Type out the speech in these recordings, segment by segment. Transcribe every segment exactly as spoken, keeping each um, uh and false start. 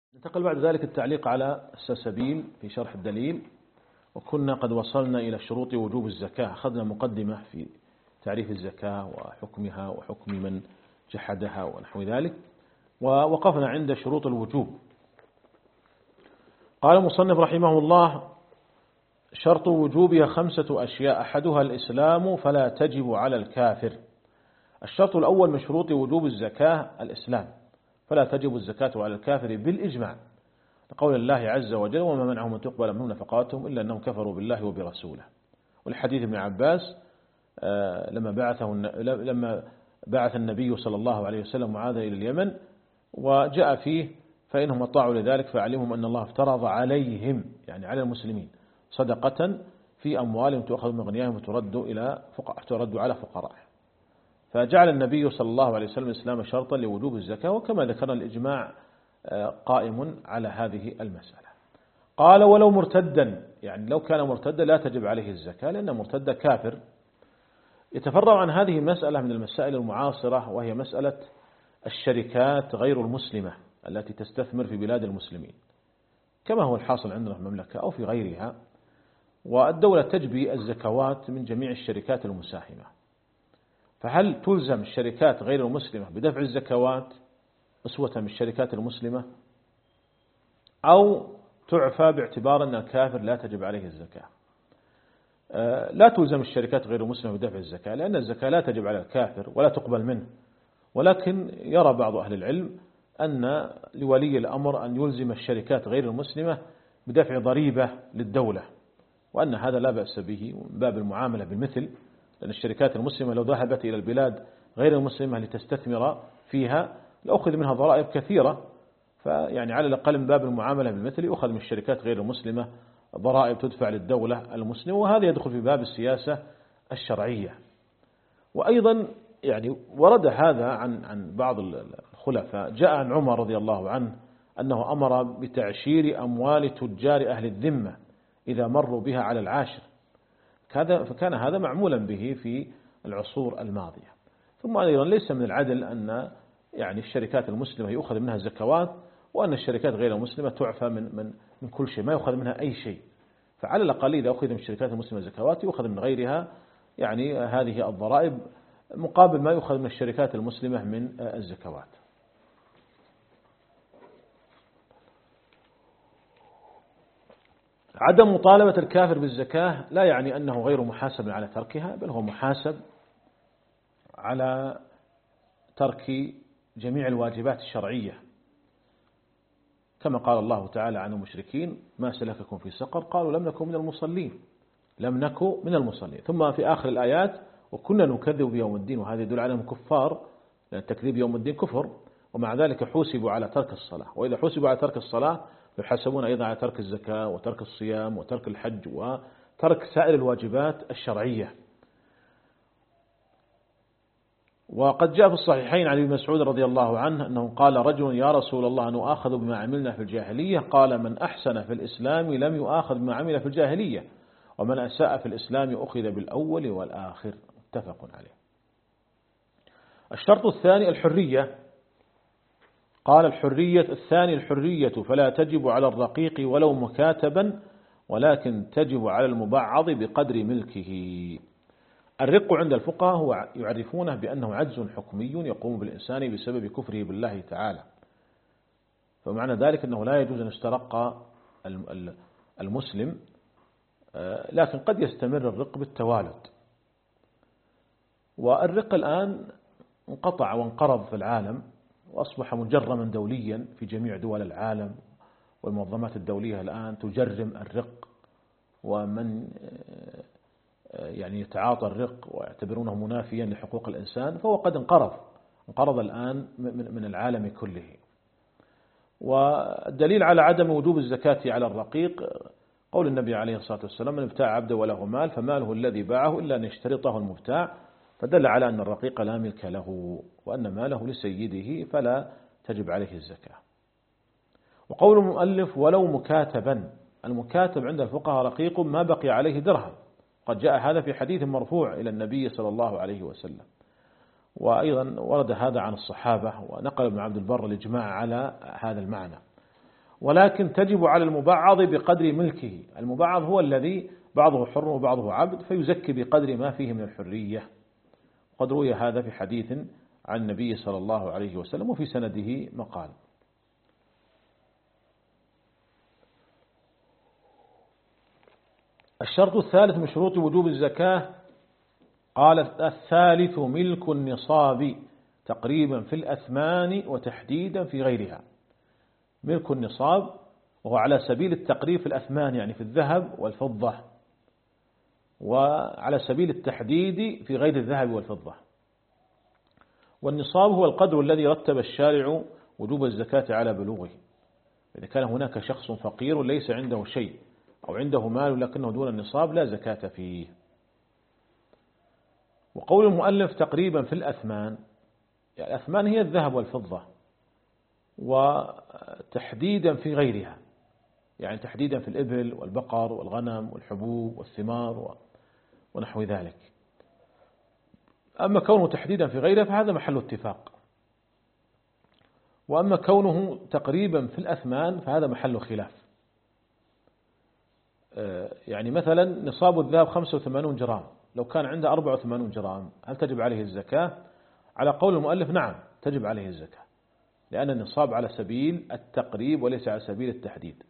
ننتقل بعد ذلك التعليق على السلسبيل في شرح الدليل. وكنا قد وصلنا إلى شروط وجوب الزكاة، أخذنا مقدمة في تعريف الزكاة وحكمها وحكم من جحدها ونحو ذلك، ووقفنا عند شروط الوجوب. قال المصنف رحمه الله: شرط وجوبها خمسة أشياء، أحدها الإسلام فلا تجب على الكافر. الشرط الأول من شروط وجوب الزكاة الإسلام، فلا تجب الزكاة على الكافر بالإجماع، لقول الله عز وجل: وما منعهم أن تقبل منهم نفقاتهم إلا أنهم كفروا بالله وبرسوله. والحديث ابن عباس لما بعثه لما بعث النبي صلى الله عليه وسلم معاذ إلى اليمن، وجاء فيه: فإنهم أطاعوا لذلك فعلمهم أن الله افترض عليهم، يعني على المسلمين، صدقة في أموالهم تؤخذ من أغنيائهم وترد إلى فقراء ترد على فقراء. فجعل النبي صلى الله عليه وسلم الإسلام شرطا لوجوب الزكاة، وكما ذكرنا الإجماع قائم على هذه المسألة. قال: ولو مرتدا، يعني لو كان مرتدا لا تجب عليه الزكاة، لأن مرتد كافر. يتفرع عن هذه المسألة من المسائل المعاصرة، وهي مسألة الشركات غير المسلمة التي تستثمر في بلاد المسلمين، كما هو الحاصل عندنا في المملكة أو في غيرها. والدولة تجبي الزكوات من جميع الشركات المساهمة، فهل تلزم الشركات غير المسلمة بدفع الزكوات أسوة بالشركات المسلمة، أو تعفى باعتبار أن الكافر لا تجب عليه الزكاة؟ لا تلزم الشركات غير المسلمة بدفع الزكاة، لأن الزكاة لا تجب على الكافر ولا تقبل منه، ولكن يرى بعض أهل العلم أن لولي الأمر أن يلزم الشركات غير المسلمة بدفع ضريبة للدولة، وأن هذا لا بأس به من باب المعاملة بالمثل، لأن الشركات المسلمة لو ذهبت إلى البلاد غير المسلمة لتستثمر فيها لأخذ منها ضرائب كثيرة، فيعني على الأقل من باب المعاملة بالمثل يؤخذ من الشركات غير المسلمة ضرائب تدفع للدولة المسلمة، وهذا يدخل في باب السياسة الشرعية. وأيضا يعني ورد هذا عن عن بعض الخلفاء، جاء عن عمر رضي الله عنه أنه أمر بتعشير أموال تجار أهل الذمة إذا مروا بها على العاشر، فكان هذا معمولا به في العصور الماضية. ثم أيضا ليس من العدل أن يعني الشركات المسلمة يؤخذ منها الزكوات، وأن الشركات غير المسلمة تعفى من من من كل شيء، ما يؤخذ منها أي شيء. فعلى الأقل إذا أخذ من الشركات المسلمة زكوات يؤخذ من غيرها، يعني هذه الضرائب مقابل ما يؤخذ من الشركات المسلمة من الزكوات. عدم مطالبة الكافر بالزكاة لا يعني أنه غير محاسب على تركها، بل هو محاسب على ترك جميع الواجبات الشرعية، كما قال الله تعالى عن المشركين: ما سلككم في سقر؟ قالوا لم نكن من المصلين لم نكن من المصلين. ثم في آخر الآيات: وكنا نكذب بيوم الدين، وهذا يدل على أنهم كفار، لأن تكذيب يوم الدين كفر، ومع ذلك حوسبوا على ترك الصلاة. وإذا حوسبوا على ترك الصلاة يحاسبون أيضا على ترك الزكاة وترك الصيام وترك الحج وترك سائر الواجبات الشرعية. وقد جاء في الصحيحين عن ابن مسعود رضي الله عنه أنه قال: رجل يا رسول الله نؤاخذ بما عملنا في الجاهلية؟ قال: من أحسن في الإسلام لم يؤاخذ بما عمل في الجاهلية، ومن أساء في الإسلام أخذ بالأول والآخر. متفق عليه. الشرط الثاني الحرية. قال: الحرية الثاني الحرية فلا تجب على الرقيق ولو مكاتبا، ولكن تجب على المبعض بقدر ملكه. الرق عند الفقهاء هو يعرفونه بأنه عجز حكمي يقوم بالإنسان بسبب كفره بالله تعالى، فمعنى ذلك أنه لا يجوز أن يسترق المسلم، لكن قد يستمر الرق بالتوالد. والرق الآن انقطع وانقرض في العالم، وأصبح مجرما دوليا في جميع دول العالم، والمنظمات الدولية الآن تجرم الرق، ومن يعني يتعاطى الرق ويعتبرونه منافيا لحقوق الإنسان فهو قد انقرض انقرض الآن من العالم كله. والدليل على عدم وجوب الزكاة على الرقيق قول النبي عليه الصلاة والسلام: من ابتاع عبدا وله مال فماله الذي باعه إلا أن يشترطه المبتاع، فدل على أن الرقيق لا ملك له، وأن ماله لسيده فلا تجب عليه الزكاة. وقول المؤلف: ولو مكاتبا، المكاتب عند الفقهاء رقيق ما بقي عليه درهم، قد جاء هذا في حديث مرفوع إلى النبي صلى الله عليه وسلم، وأيضا ورد هذا عن الصحابة، ونقل ابن عبد البر الإجماع على هذا المعنى. ولكن تجب على المبعض بقدر ملكه. المبعض هو الذي بعضه حر وبعضه عبد، فيزكي بقدر ما فيه من الحرية. قد روي هذا في حديث عن النبي صلى الله عليه وسلم، وفي سنده مقال. الشرط الثالث من شروط وجوب الزكاة، قال الثالث ملك النصاب تقريبا في الأثمان وتحديدا في غيرها. ملك النصاب وهو على سبيل التقريب في الأثمان، يعني في الذهب والفضة، وعلى سبيل التحديد في غير الذهب والفضة. والنصاب هو القدر الذي رتب الشارع وجوب الزكاة على بلوغه. إذا كان هناك شخص فقير ليس عنده شيء أو عنده مال لكنه دون النصاب لا زكاة فيه. وقول المؤلف تقريبا في الأثمان، يعني الأثمان هي الذهب والفضة، وتحديدا في غيرها، يعني تحديدا في الإبل والبقر والغنم والحبوب والثمار ونحو ذلك. أما كونه تحديدا في غيرها فهذا محل اتفاق، وأما كونه تقريبا في الأثمان فهذا محل خلاف. يعني مثلا نصاب الذهب خمسة وثمانين جرام، لو كان عنده أربعة وثمانين جرام هل تجب عليه الزكاة؟ على قول المؤلف نعم تجب عليه الزكاة، لأن النصاب على سبيل التقريب وليس على سبيل التحديد.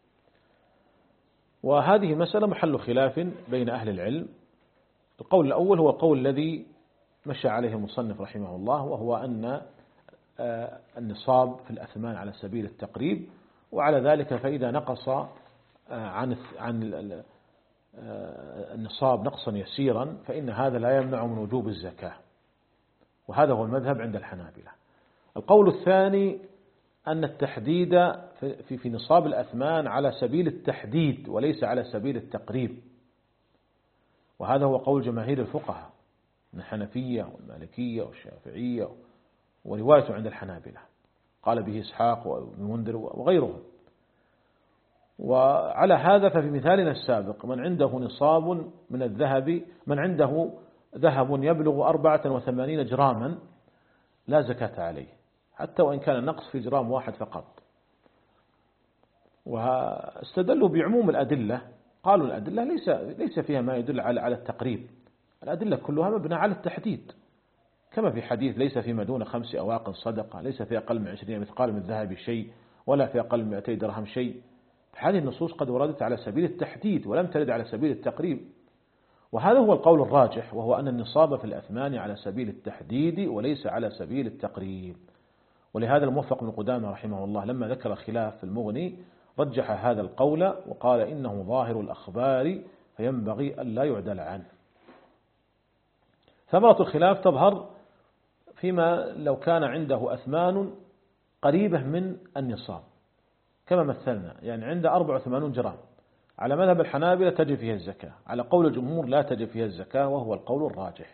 وهذه مسألة محل خلاف بين أهل العلم. القول الأول هو القول الذي مشى عليه المصنف رحمه الله، وهو أن النصاب في الأثمان على سبيل التقريب، وعلى ذلك فإذا نقص عن عن النصاب نقصا يسيرا فإن هذا لا يمنع من وجوب الزكاة، وهذا هو المذهب عند الحنابلة. القول الثاني أن التحديد في في نصاب الأثمان على سبيل التحديد وليس على سبيل التقريب، وهذا هو قول جماهير الفقهاء من الحنفية والمالكية والشافعية، ورواية عند الحنابلة قال به إسحاق وابن منذر وغيرهم. وعلى هذا ففي مثالنا السابق من عنده نصاب من الذهب، من عنده ذهب يبلغ أربعة وثمانين جراما لا زكاة عليه، حتى وإن كان النقص في جرام واحد فقط. واستدلوا بعموم الأدلة، قالوا الأدلة ليس ليس فيها ما يدل على على التقريب، الأدلة كلها مبنى على التحديد، كما في حديث ليس فيما دون خمس أواق صدقة، ليس في أقل من عشرين مثقال من الذهب شيء، ولا في أقل من مئتي درهم شيء. هذه النصوص قد وردت على سبيل التحديد ولم ترد على سبيل التقريب، وهذا هو القول الراجح، وهو أن النصاب في الأثمان على سبيل التحديد وليس على سبيل التقريب. ولهذا الموفق بن قدامة رحمه الله لما ذكر خلاف في المغني رجح هذا القول وقال إنه ظاهر الأخبار فينبغي أن لا يعدل عنه. ثمرة الخلاف تظهر فيما لو كان عنده أثمان قريبة من النصاب كما مثلنا، يعني عنده أربعة وثمانين جرام، على مذهب الحنابلة تجب فيها الزكاة، على قول الجمهور لا تجب فيها الزكاة، وهو القول الراجح.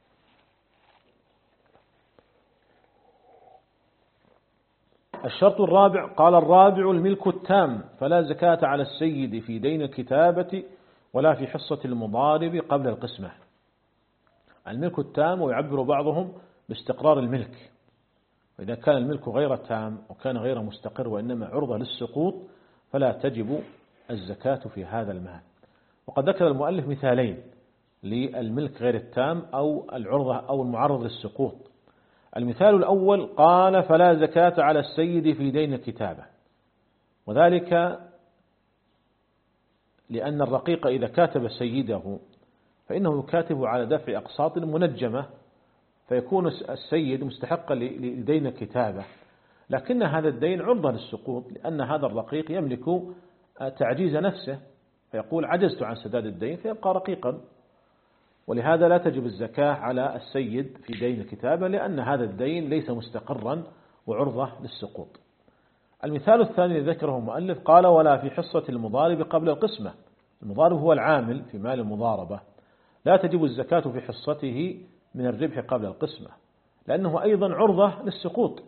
الشرط الرابع، قال الرابع الملك التام، فلا زكاة على السيد في دين الكتابة ولا في حصة المضارب قبل القسمة. الملك التام ويعبر بعضهم باستقرار الملك، وإذا كان الملك غير تام وكان غير مستقر وإنما عرضة للسقوط فلا تجب الزكاة في هذا المال. وقد ذكر المؤلف مثالين للملك غير التام أو العرضة أو المعرض للسقوط. المثال الأول قال فلا زكاة على السيد في دين الكتابة، وذلك لأن الرقيق إذا كاتب سيده فإنه يكاتب على دفع أقساط منجمة، فيكون السيد مستحقا لدين الكتابة، لكن هذا الدين عرضة للسقوط لأن هذا الرقيق يملك تعجيز نفسه، فيقول عجزت عن سداد الدين فيبقى رقيقا، ولهذا لا تجب الزكاة على السيد في دين الكتابة لأن هذا الدين ليس مستقرا وعرضة للسقوط. المثال الثاني ذكره المؤلف قال ولا في حصة المضارب قبل القسمة. المضارب هو العامل في مال المضاربة، لا تجب الزكاة في حصته من الربح قبل القسمة لأنه أيضا عرضة للسقوط،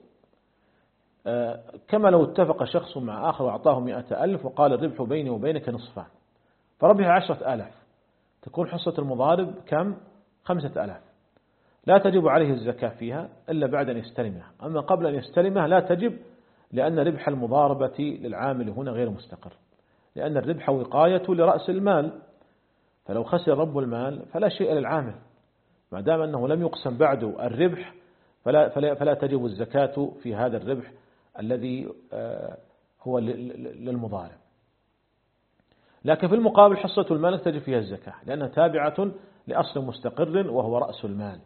كما لو اتفق شخص مع آخر وأعطاه مئة ألف وقال الربح بيني وبينك نصفان فربح عشرة آلاف، تكون حصة المضارب كم؟ خمسة آلاف، لا تجب عليه الزكاة فيها إلا بعد أن يستلمها، أما قبل أن يستلمها لا تجب لأن ربح المضاربة للعامل هنا غير مستقر، لأن الربح وقاية لرأس المال، فلو خسر رب المال فلا شيء للعامل، ما دام أنه لم يقسم بعد الربح فلا, فلا, فلا تجب الزكاة في هذا الربح الذي هو للمضارب. لكن في المقابل حصة المال تجب فيها الزكاة لأنها تابعة لأصل مستقر وهو رأس المال.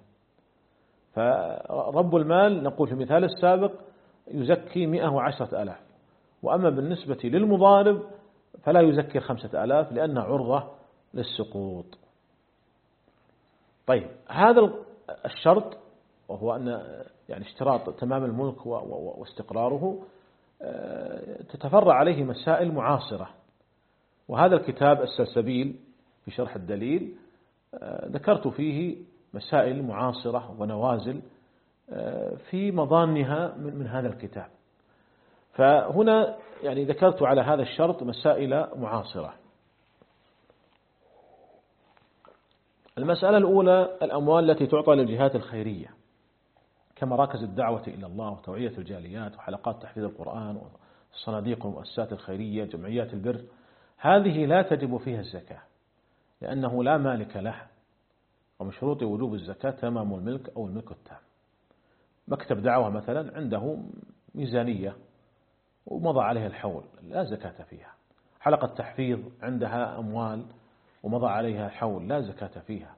فرب المال نقول في المثال السابق يزكي مئة وعشرة آلاف، وأما بالنسبة للمضارب فلا يزكي خمسة آلاف لأنها عرضة للسقوط. طيب هذا الشرط وهو أن يعني اشتراط تمام الملك واستقراره تتفرع عليه مسائل معاصرة، وهذا الكتاب السلسبيل في شرح الدليل ذكرت فيه مسائل معاصرة ونوازل في مظانها من هذا الكتاب، فهنا يعني ذكرت على هذا الشرط مسائل معاصرة. المسألة الأولى الأموال التي تعطى للجهات الخيرية كمراكز الدعوة إلى الله وتوعية الجاليات وحلقات تحفيظ القرآن والصناديق والمؤسسات الخيرية جمعيات البر، هذه لا تجب فيها الزكاة لأنه لا مالك له، ومن شروط وجوب الزكاة تمام الملك أو الملك التام. مكتب دعوة مثلا عنده ميزانية ومضى عليها الحول لا زكاة فيها، حلقة تحفيظ عندها أموال ومضى عليها حول لا زكاة فيها،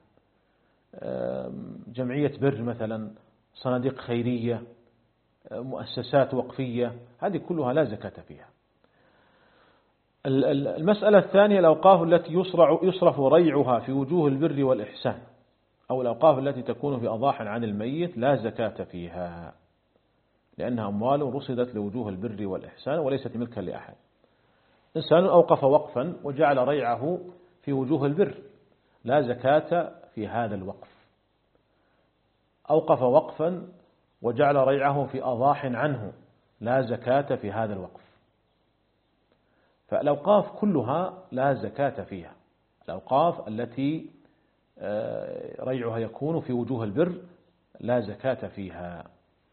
جمعية بر مثلا، صناديق خيرية، مؤسسات وقفية، هذه كلها لا زكاة فيها. المسألة الثانية الأوقاف التي يصرع يصرف ريعها في وجوه البر والإحسان، أو الأوقاف التي تكون في أضاح عن الميت لا زكاة فيها لأنها أموال رصدت لوجوه البر والإحسان وليست ملكا لأحد. إنسان أوقف وقفا وجعل ريعه في وجوه البر لا زكاة في هذا الوقف. أوقف وقفا وجعل ريعه في أضاح عنه لا زكاة في هذا الوقف. فالأوقاف كلها لا زكاة فيها، الأوقاف التي ريعها يكون في وجوه البر لا زكاة فيها.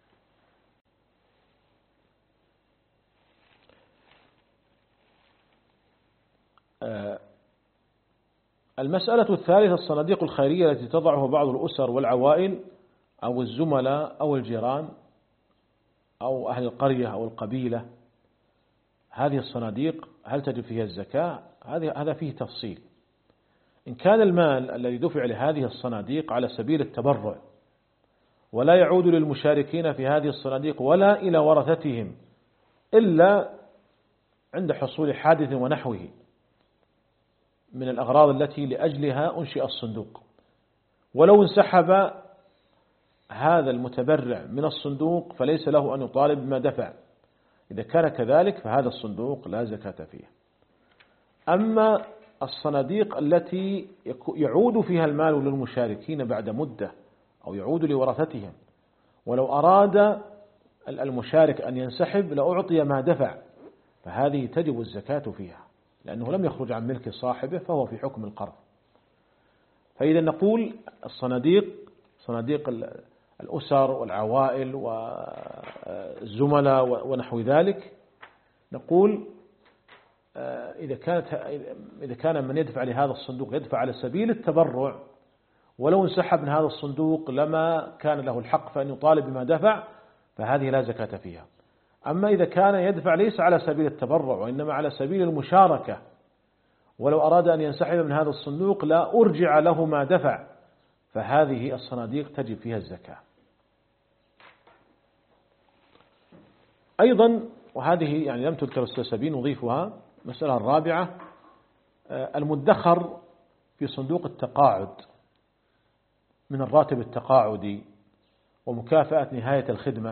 المسألة الثالثة الصناديق الخيرية التي تضعها بعض الأسر والعوائل أو الزملاء أو الجيران أو أهل القرية أو القبيلة، هذه الصناديق هل تجب فيها الزكاة؟ هذا فيه تفصيل. إن كان المال الذي دفع لهذه الصناديق على سبيل التبرع ولا يعود للمشاركين في هذه الصناديق ولا إلى ورثتهم إلا عند حصول حادث ونحوه من الأغراض التي لأجلها أنشئ الصندوق، ولو انسحب هذا المتبرع من الصندوق فليس له أن يطالب بما دفع، إذا كان كذلك فهذا الصندوق لا زكاة فيه. أما الصناديق التي يعود فيها المال للمشاركين بعد مدة أو يعود لورثتهم ولو أراد المشارك أن ينسحب لأعطي ما دفع، فهذه تجب الزكاة فيها لأنه لم يخرج عن ملك صاحبه فهو في حكم القرض. فإذا نقول الصناديق صناديق الأسر والعوائل والزملاء ونحو ذلك، نقول إذا كانت إذا كان من يدفع لهذا الصندوق يدفع على سبيل التبرع ولو انسحب من هذا الصندوق لما كان له الحق فأن يطالب بما دفع، فهذه لا زكاة فيها. أما إذا كان يدفع ليس على سبيل التبرع وإنما على سبيل المشاركة ولو أراد أن ينسحب من هذا الصندوق لا أرجع له ما دفع، فهذه الصناديق تجب فيها الزكاة. أيضا وهذه يعني لم تذكر السلسبيل نضيفها، مسألة الرابعة المدخر في صندوق التقاعد من الراتب التقاعدي ومكافأة نهاية الخدمة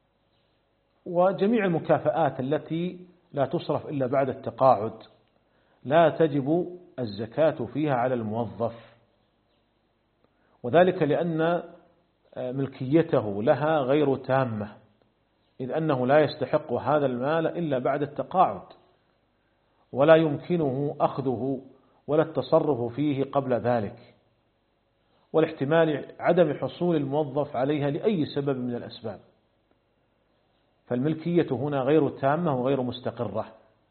وجميع المكافآت التي لا تصرف إلا بعد التقاعد لا تجب الزكاة فيها على الموظف، وذلك لأن ملكيته لها غير تامة، إذ أنه لا يستحق هذا المال إلا بعد التقاعد ولا يمكنه أخذه ولا التصرف فيه قبل ذلك، والاحتمال عدم حصول الموظف عليها لأي سبب من الأسباب. فالملكية هنا غير تامة وغير مستقرة.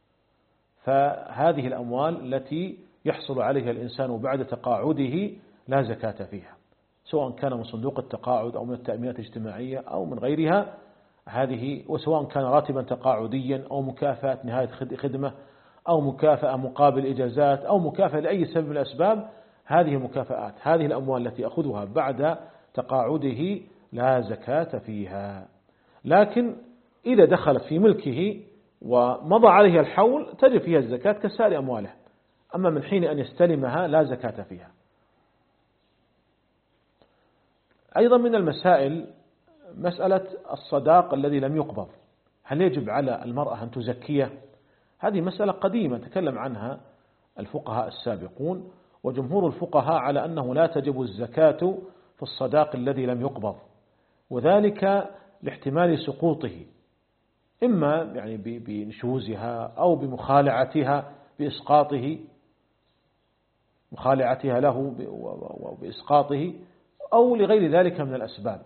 فهذه الأموال التي يحصل عليها الإنسان بعد تقاعده لا زكاة فيها، سواء كان من صندوق التقاعد أو من التأمينات الاجتماعية أو من غيرها، هذه وسواء كان راتبا تقاعديا أو مكافأة نهاية خدمة أو مكافأة مقابل إجازات أو مكافأة لأي سبب من الأسباب، هذه مكافآت. هذه الأموال التي أخذها بعد تقاعده لا زكاة فيها، لكن إذا دخلت في ملكه ومضى عليه الحول تجب فيها الزكاة كسائر أمواله، أما من حين أن يستلمها لا زكاة فيها. أيضا من المسائل مسألة الصداق الذي لم يقبض، هل يجب على المرأة أن تزكيه؟ هذه مسألة قديمة تكلم عنها الفقهاء السابقون، وجمهور الفقهاء على أنه لا تجب الزكاة في الصداق الذي لم يقبض، وذلك لاحتمال سقوطه، إما يعني بنشوزها أو بمخالعتها بإسقاطه مخالعتها له وبإسقاطه أو لغير ذلك من الأسباب.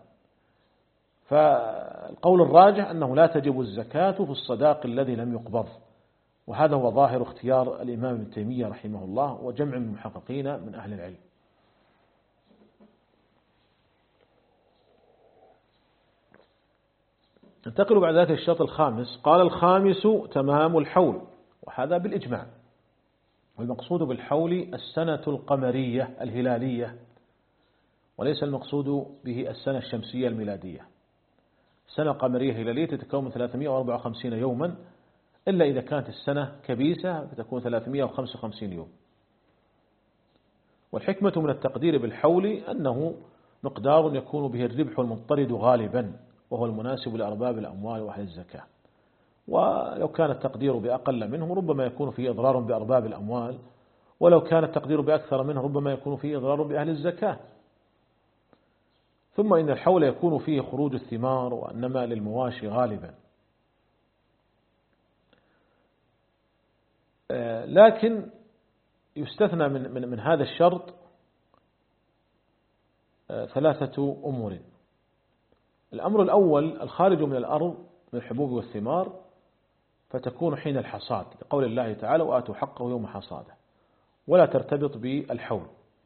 فالقول الراجح أنه لا تجب الزكاة في الصداق الذي لم يقبض، وهذا هو ظاهر اختيار الإمام ابن تيمية رحمه الله وجمع من المحققين من أهل العلم. ننتقل بعد ذلك الشرط الخامس. قال الخامس تمام الحول، وهذا بالإجماع، والمقصود بالحول السنة القمرية الهلالية، وليس المقصود به السنة الشمسية الميلادية. السنة القمرية الهلالية تتكون من ثلاثمائة وأربعة وخمسين يوما، إلا إذا كانت السنة كبيسة فتكون ثلاثمائة وخمسة وخمسين يوم. والحكمة من التقدير بالحول أنه مقدار يكون به الربح المضطرد غالبا، وهو المناسب لأرباب الأموال وأهل الزكاة. ولو كان التقدير بأقل منه ربما يكون فيه إضرار بأرباب الأموال، ولو كان التقدير بأكثر منه ربما يكون فيه إضرار بأهل الزكاة. ثم إن الحول يكون فيه خروج الثمار وأنما للمواشي غالبا. لكن يستثنى من, من, من هذا الشرط ثلاثة أمور. الأمر الأول الخارج من الأرض من الحبوب والثمار، فتكون حين الحصاد، لقول الله تعالى وآتوا حقه يوم حصاده، ولا ترتبط بالحول،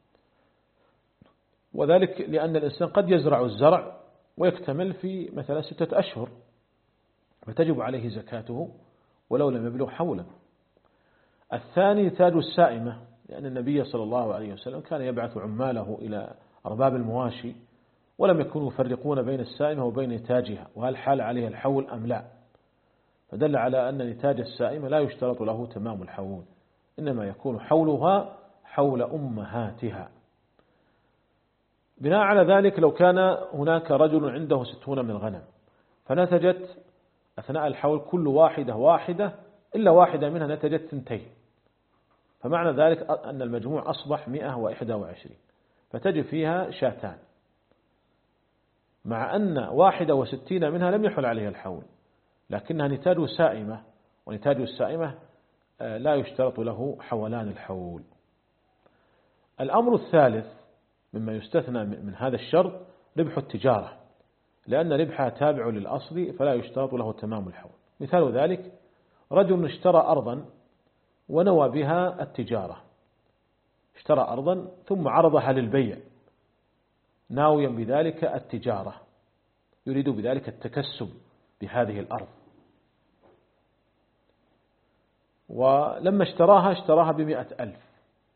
وذلك لأن الإنسان قد يزرع الزرع ويكتمل في مثلا ستة أشهر، فتجب عليه زكاته ولو لم يبلغ حولا. الثاني تاج السائمة، لأن النبي صلى الله عليه وسلم كان يبعث عماله إلى أرباب المواشي ولم يكونوا يفرقون بين السائمة وبين نتاجها، وهل حال عليها الحول أم لا، فدل على أن نتاج السائمة لا يشترط له تمام الحول، إنما يكون حولها حول أمهاتها. بناء على ذلك لو كان هناك رجل عنده ستون من الغنم فنتجت أثناء الحول كل واحدة واحدة إلا واحدة منها نتجت ثنتين، فمعنى ذلك أن المجموع أصبح مئة وإحدى وعشرين، فتجب فيها شاتان، مع أن واحدة وستين منها لم يحل عليها الحول، لكنها نتاج سائمة، ونتاج السائمة لا يشترط له حولان الحول. الأمر الثالث مما يستثنى من هذا الشرط ربح التجارة، لأن ربحها تابع للأصل فلا يشترط له تمام الحول. مثال ذلك رجل اشترى أرضا ونوى بها التجارة، اشترى أرضا ثم عرضها للبيع ناويا بذلك التجارة، يريد بذلك التكسب بهذه الأرض، ولما اشتراها اشتراها بمئة ألف،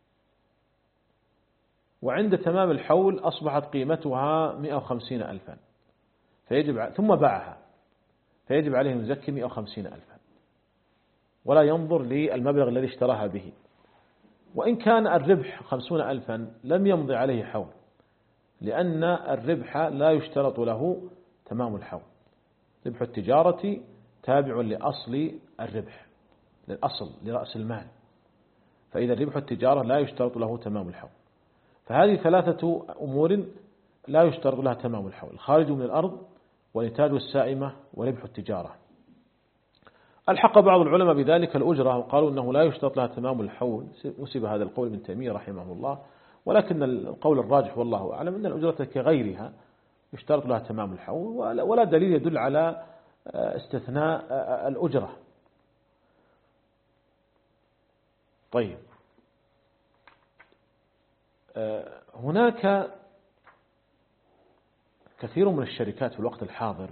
وعند تمام الحول أصبحت قيمتها مئة وخمسين ألفا، فيجب ثم باعها، فيجب عليه أن يزكي مئة وخمسين ألفا، ولا ينظر للمبلغ الذي اشتراها به، وإن كان الربح خمسون ألفا لم يمضي عليه حول، لأن الربح لا يشترط له تمام الحول. ربح التجارة تابع لأصل الربح، للأصل لرأس المال، فإذا ربح التجارة لا يشترط له تمام الحول. فهذه ثلاثة أمور لا يشترط لها تمام الحول: الخارج من الأرض، ونتاج السائمة، وربح التجارة. الحق بعض العلماء بذلك الأجرة وقالوا أنه لا يشترط لها تمام الحول، نسب هذا القول ابن تيمية رحمه الله، ولكن القول الراجح والله أعلم أن الأجرة كغيرها يشترط لها تمام الحول، ولا دليل يدل على استثناء الأجرة. طيب، هناك كثير من الشركات في الوقت الحاضر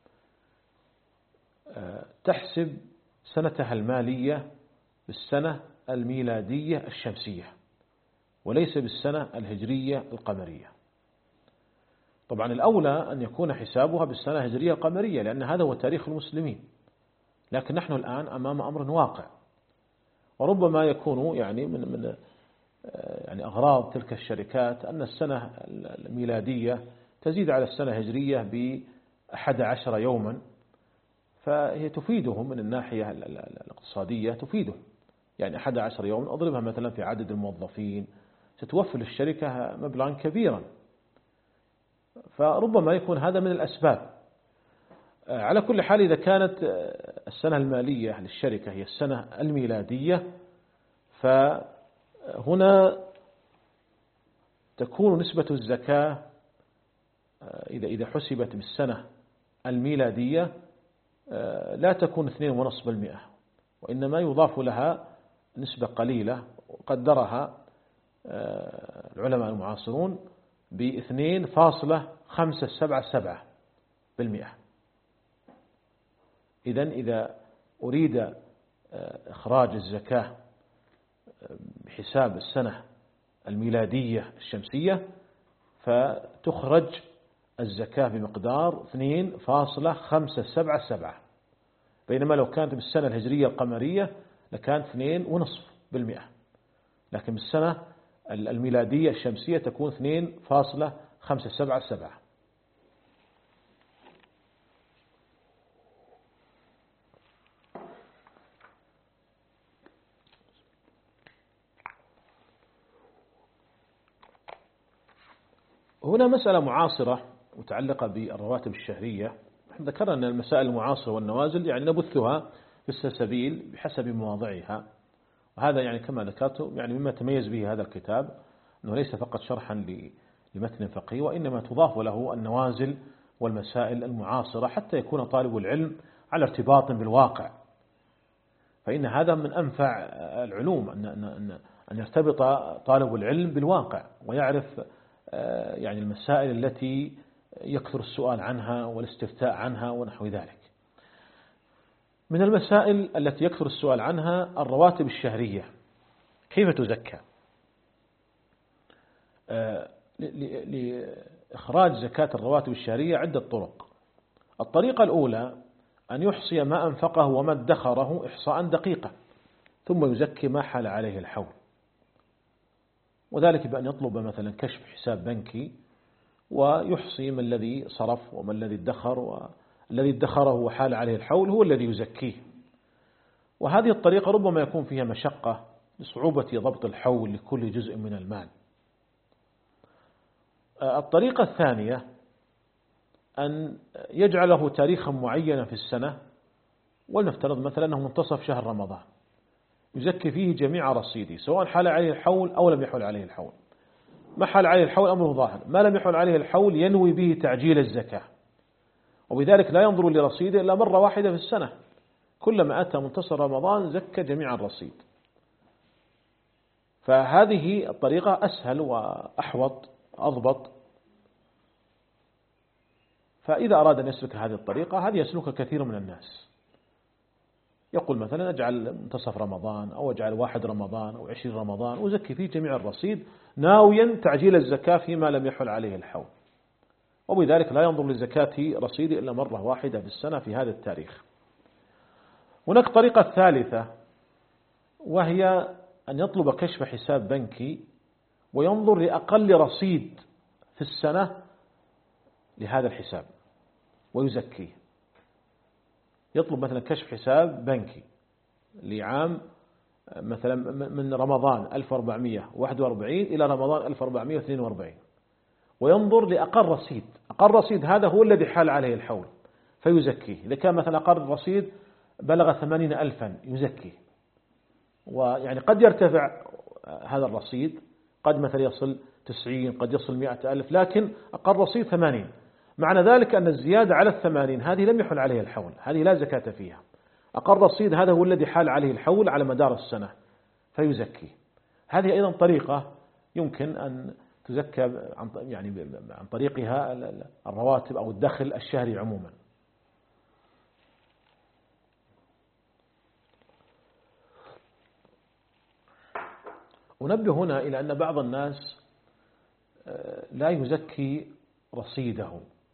تحسب سنتها المالية بالسنة الميلادية الشمسية وليس بالسنة الهجرية القمرية. طبعا الأولى أن يكون حسابها بالسنة الهجرية القمرية لأن هذا هو تاريخ المسلمين، لكن نحن الآن أمام أمر واقع، وربما يكون يعني من من يعني أغراض تلك الشركات أن السنة الميلادية تزيد على السنة الهجرية بأحد عشر يوما، فهي تفيدهم من الناحية الاقتصادية، تفيدهم يعني أحد عشر يوم أضربها مثلا في عدد الموظفين ستوفر للشركة مبلغا كبيرا، فربما يكون هذا من الأسباب. على كل حال إذا كانت السنة المالية للشركة هي السنة الميلادية فهنا تكون نسبة الزكاة إذا إذا حسبت بالسنة الميلادية لا تكون اثنين ونصف بالمئة، وإنما يضاف لها نسبة قليلة قدرها العلماء المعاصرون باثنين فاصلة خمسة سبعة سبعة بالمئة. إذن إذا أريد إخراج الزكاة بحساب السنة الميلادية الشمسية فتخرج الزكاة بمقدار اثنين فاصلة خمسة سبعة سبعة، بينما لو كانت بالسنة الهجرية القمرية لكانت اثنين ونصف بالمئة، لكن بالسنة الميلادية الشمسية تكون اثنين فاصلة خمسة سبعة سبعة. هنا مسألة معاصرة متعلقة بالرواتب الشهرية. نحن ذكرنا أن المسائل المعاصرة والنوازل يعني نبثها في السلسبيل بحسب مواضعها، وهذا يعني كما ذكرت يعني مما تميز به هذا الكتاب أنه ليس فقط شرحا لمتن فقهي، وإنما تضاف له النوازل والمسائل المعاصرة حتى يكون طالب العلم على ارتباط بالواقع، فإن هذا من أنفع العلوم أن أن أن يرتبط طالب العلم بالواقع ويعرف يعني المسائل التي يكثر السؤال عنها والاستفتاء عنها ونحو ذلك. من المسائل التي يكثر السؤال عنها الرواتب الشهرية كيف تزكى؟ لإخراج زكاة الرواتب الشهرية عدة طرق. الطريقة الأولى أن يحصي ما أنفقه وما ادخره إحصاء دقيقا ثم يزكي ما حال عليه الحول، وذلك بأن يطلب مثلا كشف حساب بنكي ويحصي ما الذي صرف وما الذي ادخر، والذي ادخره وحال عليه الحول هو الذي يزكيه. وهذه الطريقة ربما يكون فيها مشقة لصعوبة ضبط الحول لكل جزء من المال. الطريقة الثانية أن يجعله تاريخا معينا في السنة، ولنفترض مثلا أنه منتصف شهر رمضان، يزكي فيه جميع رصيده سواء حال عليه الحول أو لم يحل عليه الحول. ما حال عليه الحول أمره ظاهر، ما لم يحل عليه الحول ينوي به تعجيل الزكاة، وبذلك لا ينظر لرصيده إلا مرة واحدة في السنة، كلما أتى منتصف رمضان زكى جميع الرصيد. فهذه الطريقة أسهل وأحوط أضبط. فإذا أراد أن يسلك هذه الطريقة هذه يسلكها كثير من الناس، يقول مثلا أجعل منتصف رمضان أو أجعل واحد رمضان أو عشرين رمضان وزكي فيه جميع الرصيد ناويا تعجيل الزكاة فيما لم يحل عليه الحول، وبذلك لا ينظر لزكاة رصيده إلا مرة واحدة في السنة في هذا التاريخ. هناك طريقة ثالثة وهي أن يطلب كشف حساب بنكي وينظر لأقل رصيد في السنة لهذا الحساب ويزكيه. يطلب مثلا كشف حساب بنكي لعام مثلا من رمضان ألف وأربعمئة وواحد وأربعين إلى رمضان ألف وأربعمئة واثنين وأربعين، وينظر لأقل رصيد. أقل رصيد هذا هو الذي حال عليه الحول فيزكيه. إذا كان مثلا أقل رصيد بلغ ثمانين ألفا يزكيه، ويعني قد يرتفع هذا الرصيد، قد مثلا يصل تسعين، قد يصل مئة ألف، لكن أقل رصيد ثمانين. معنى ذلك أن الزيادة على الثمانين هذه لم يحل عليها الحول، هذه لا زكاة فيها. أقل رصيد هذا هو الذي حال عليه الحول على مدار السنة فيزكي. هذه أيضا طريقة يمكن أن تزكى عن يعني عن طريقها الرواتب أو الدخل الشهري عموما. أنبه هنا إلى أن بعض الناس لا يزكي رصيده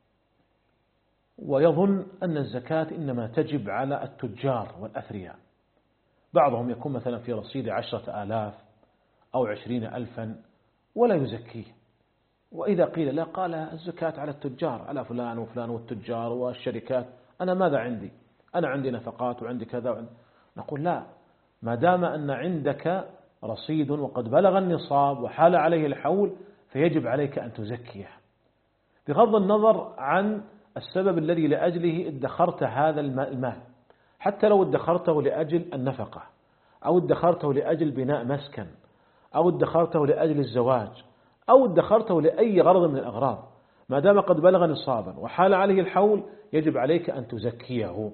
ويظن أن الزكاة إنما تجب على التجار والأثرياء. بعضهم يكون مثلا في رصيد عشرة آلاف أو عشرين ألفا ولا يزكيه، وإذا قيل لا قال الزكاة على التجار، على فلان وفلان والتجار والشركات، أنا ماذا عندي؟ أنا عندي نفقات وعندي كذا وعندي. نقول لا، ما دام أن عندك رصيد وقد بلغ النصاب وحال عليه الحول فيجب عليك أن تزكيه، بغض النظر عن السبب الذي لأجله ادخرت هذا المال، حتى لو ادخرته لأجل النفقة أو ادخرته لأجل بناء مسكن أو ادخرته لأجل الزواج أو ادخرته لأي غرض من الأغراض، ما دام قد بلغ نصابا وحال عليه الحول يجب عليك أن تزكيه.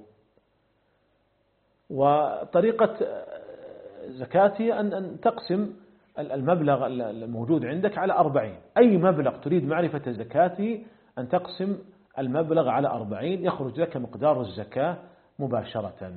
وطريقة زكاتي أن تقسم المبلغ الموجود عندك على أربعين، أي مبلغ تريد معرفة زكاته أن تقسم المبلغ على أربعين يخرج لك مقدار الزكاة مباشرة.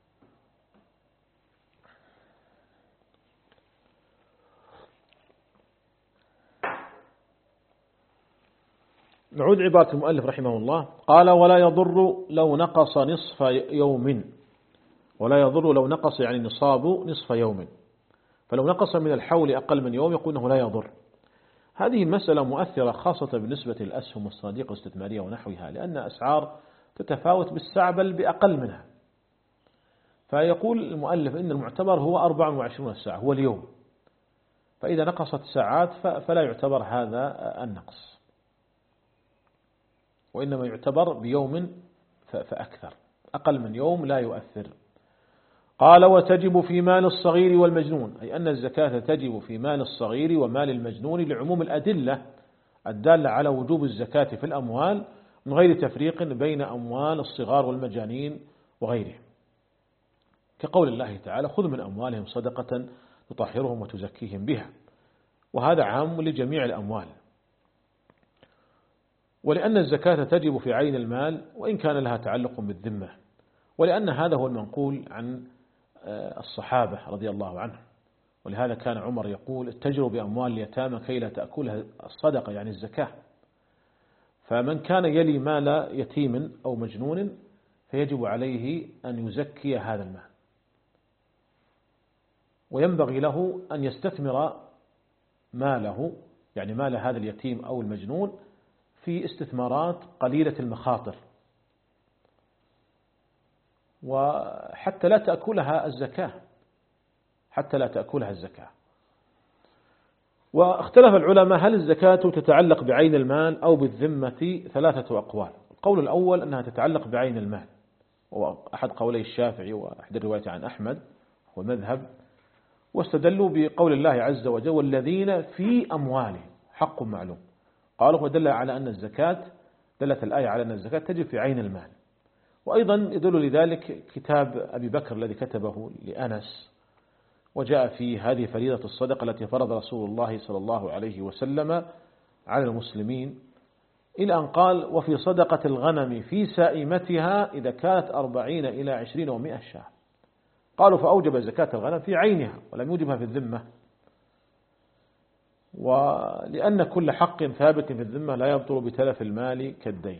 نعود عبارة المؤلف رحمه الله، قال ولا يضر لو نقص نصف يوم، ولا يضر لو نقص يعني نصاب نصف يوم، فلو نقص من الحول أقل من يوم يقول أنه لا يضر. هذه المسألة مؤثرة خاصة بالنسبة للأسهم والصناديق الاستثمارية ونحوها، لأن أسعار تتفاوت بالساعة بل بأقل منها. فيقول المؤلف إن المعتبر هو أربع وعشرون ساعة، هو اليوم، فإذا نقصت ساعات فلا يعتبر هذا النقص، وإنما يعتبر بيوم فأكثر، أقل من يوم لا يؤثر. قال وتجب في مال الصغير والمجنون، أي أن الزكاة تجب في مال الصغير ومال المجنون لعموم الأدلة الدالة على وجوب الزكاة في الأموال من غير تفريق بين أموال الصغار والمجانين وغيرهم، كقول الله تعالى خذ من أموالهم صدقة تطهرهم وتزكيهم بها، وهذا عام لجميع الأموال. ولأن الزكاة تجب في عين المال وإن كان لها تعلق بالذمة، ولأن هذا هو المنقول عن الصحابة رضي الله عنهم، ولهذا كان عمر يقول اتجروا بأموال اليتامى كي لا تأكلها الصدقة يعني الزكاة. فمن كان يلي مال يتيم أو مجنون فيجب عليه أن يزكي هذا المال، وينبغي له أن يستثمر ماله يعني مال هذا اليتيم أو المجنون في استثمارات قليلة المخاطر، وحتى لا تأكلها الزكاة حتى لا تأكلها الزكاة. واختلف العلماء هل الزكاة تتعلق بعين المال أو بالذمة؟ ثلاثة أقوال. القول الأول أنها تتعلق بعين المال، وأحد قولي الشافعي وأحد الرواية عن أحمد هو المذهب، واستدلوا بقول الله عز وجل والذين في أموالهم حق معلوم، قالوا ودل على أن الزكاة دلت الآية على أن الزكاة تجب في عين المال. وأيضا يدل لذلك كتاب أبي بكر الذي كتبه لأنس وجاء فيه هذه فريضة الصدقة التي فرض رسول الله صلى الله عليه وسلم على المسلمين، إلى أن قال وفي صدقة الغنم في سائمتها إذا كانت أربعين إلى عشرين ومئة شاة، قالوا فأوجب زكاة الغنم في عينها ولم يوجبها في الذمة، ولأن كل حق ثابت في الذمة لا يبطل بتلف المال كالدين،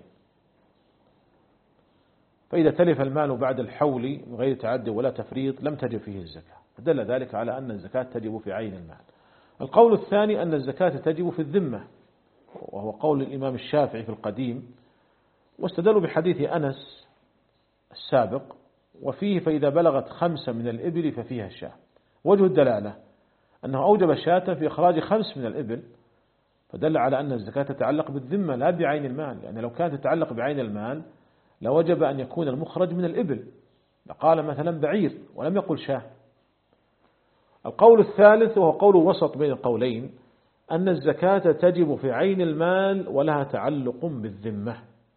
فإذا تلف المال بعد الحول من غير تعدي ولا تفريط لم تجب فيه الزكاة، فدل ذلك على أن الزكاة تجب في عين المال. القول الثاني أن الزكاة تجب في الذمة، وهو قول الإمام الشافعي في القديم، واستدلوا بحديث أنس السابق وفيه فإذا بلغت خمسة من الإبل ففيها شاة. وجه الدلالة أنه أوجب شاة في إخراج خمس من الإبل، فدل على أن الزكاة تتعلق بالذمة لا بعين المال، لأن لو كانت تتعلق بعين المال لوجب أن يكون المخرج من الإبل، لقال مثلا بعير ولم يقل شاه. القول الثالث وهو قول وسط بين القولين أن الزكاة تجب في عين المال ولها تعلق بالذمة،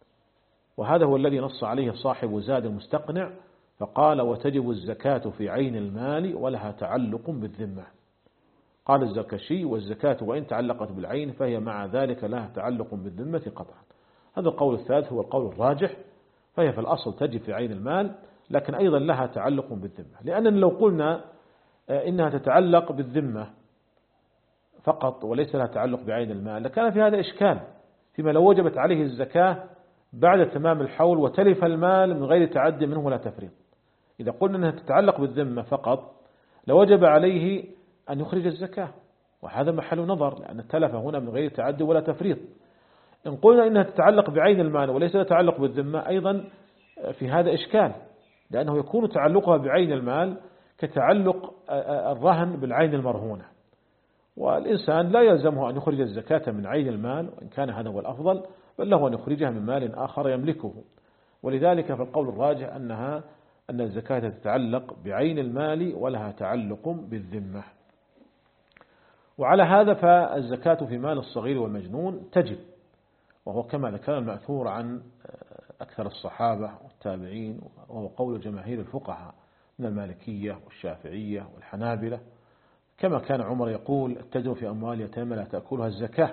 وهذا هو الذي نص عليه صاحب زاد المستقنع فقال وتجب الزكاة في عين المال ولها تعلق بالذمة. قال الزركشي والزكاة وإن تعلقت بالعين فهي مع ذلك لها تعلق بالذمة قطعا. هذا القول الثالث هو القول الراجح، فهي في الأصل تجب في عين المال لكن أيضا لها تعلق بالذمة، لأننا لو قلنا إنها تتعلق بالذمة فقط وليس لها تعلق بعين المال لكان في هذا إشكال فيما لو وجبت عليه الزكاة بعد تمام الحول وتلف المال من غير تعد منه ولا تفريط. إذا قلنا أنها تتعلق بالذمة فقط لوجب عليه أن يخرج الزكاة، وهذا محل نظر لأن التلف هنا من غير تعد ولا تفريط. إن قلنا إنها تتعلق بعين المال وليس لها تعلق بالذمة أيضا في هذا إشكال، لأنه يكون تعلقها بعين المال كتعلق الرهن بالعين المرهونة، والإنسان لا يلزمه أن يخرج الزكاة من عين المال وإن كان هذا هو الأفضل، بل له أن يخرجها من مال آخر يملكه. ولذلك فالقول الراجح أنها أن الزكاة تتعلق بعين المال ولها تعلق بالذمة. وعلى هذا فالزكاة في مال الصغير والمجنون تجب، وهو كما ذكر المأثور عن أكثر الصحابة والتابعين، وهو قول جماهير الفقهاء من المالكية والشافعية والحنابلة، كما كان عمر يقول اتجروا في أموال يتامى لا تأكلها الزكاة،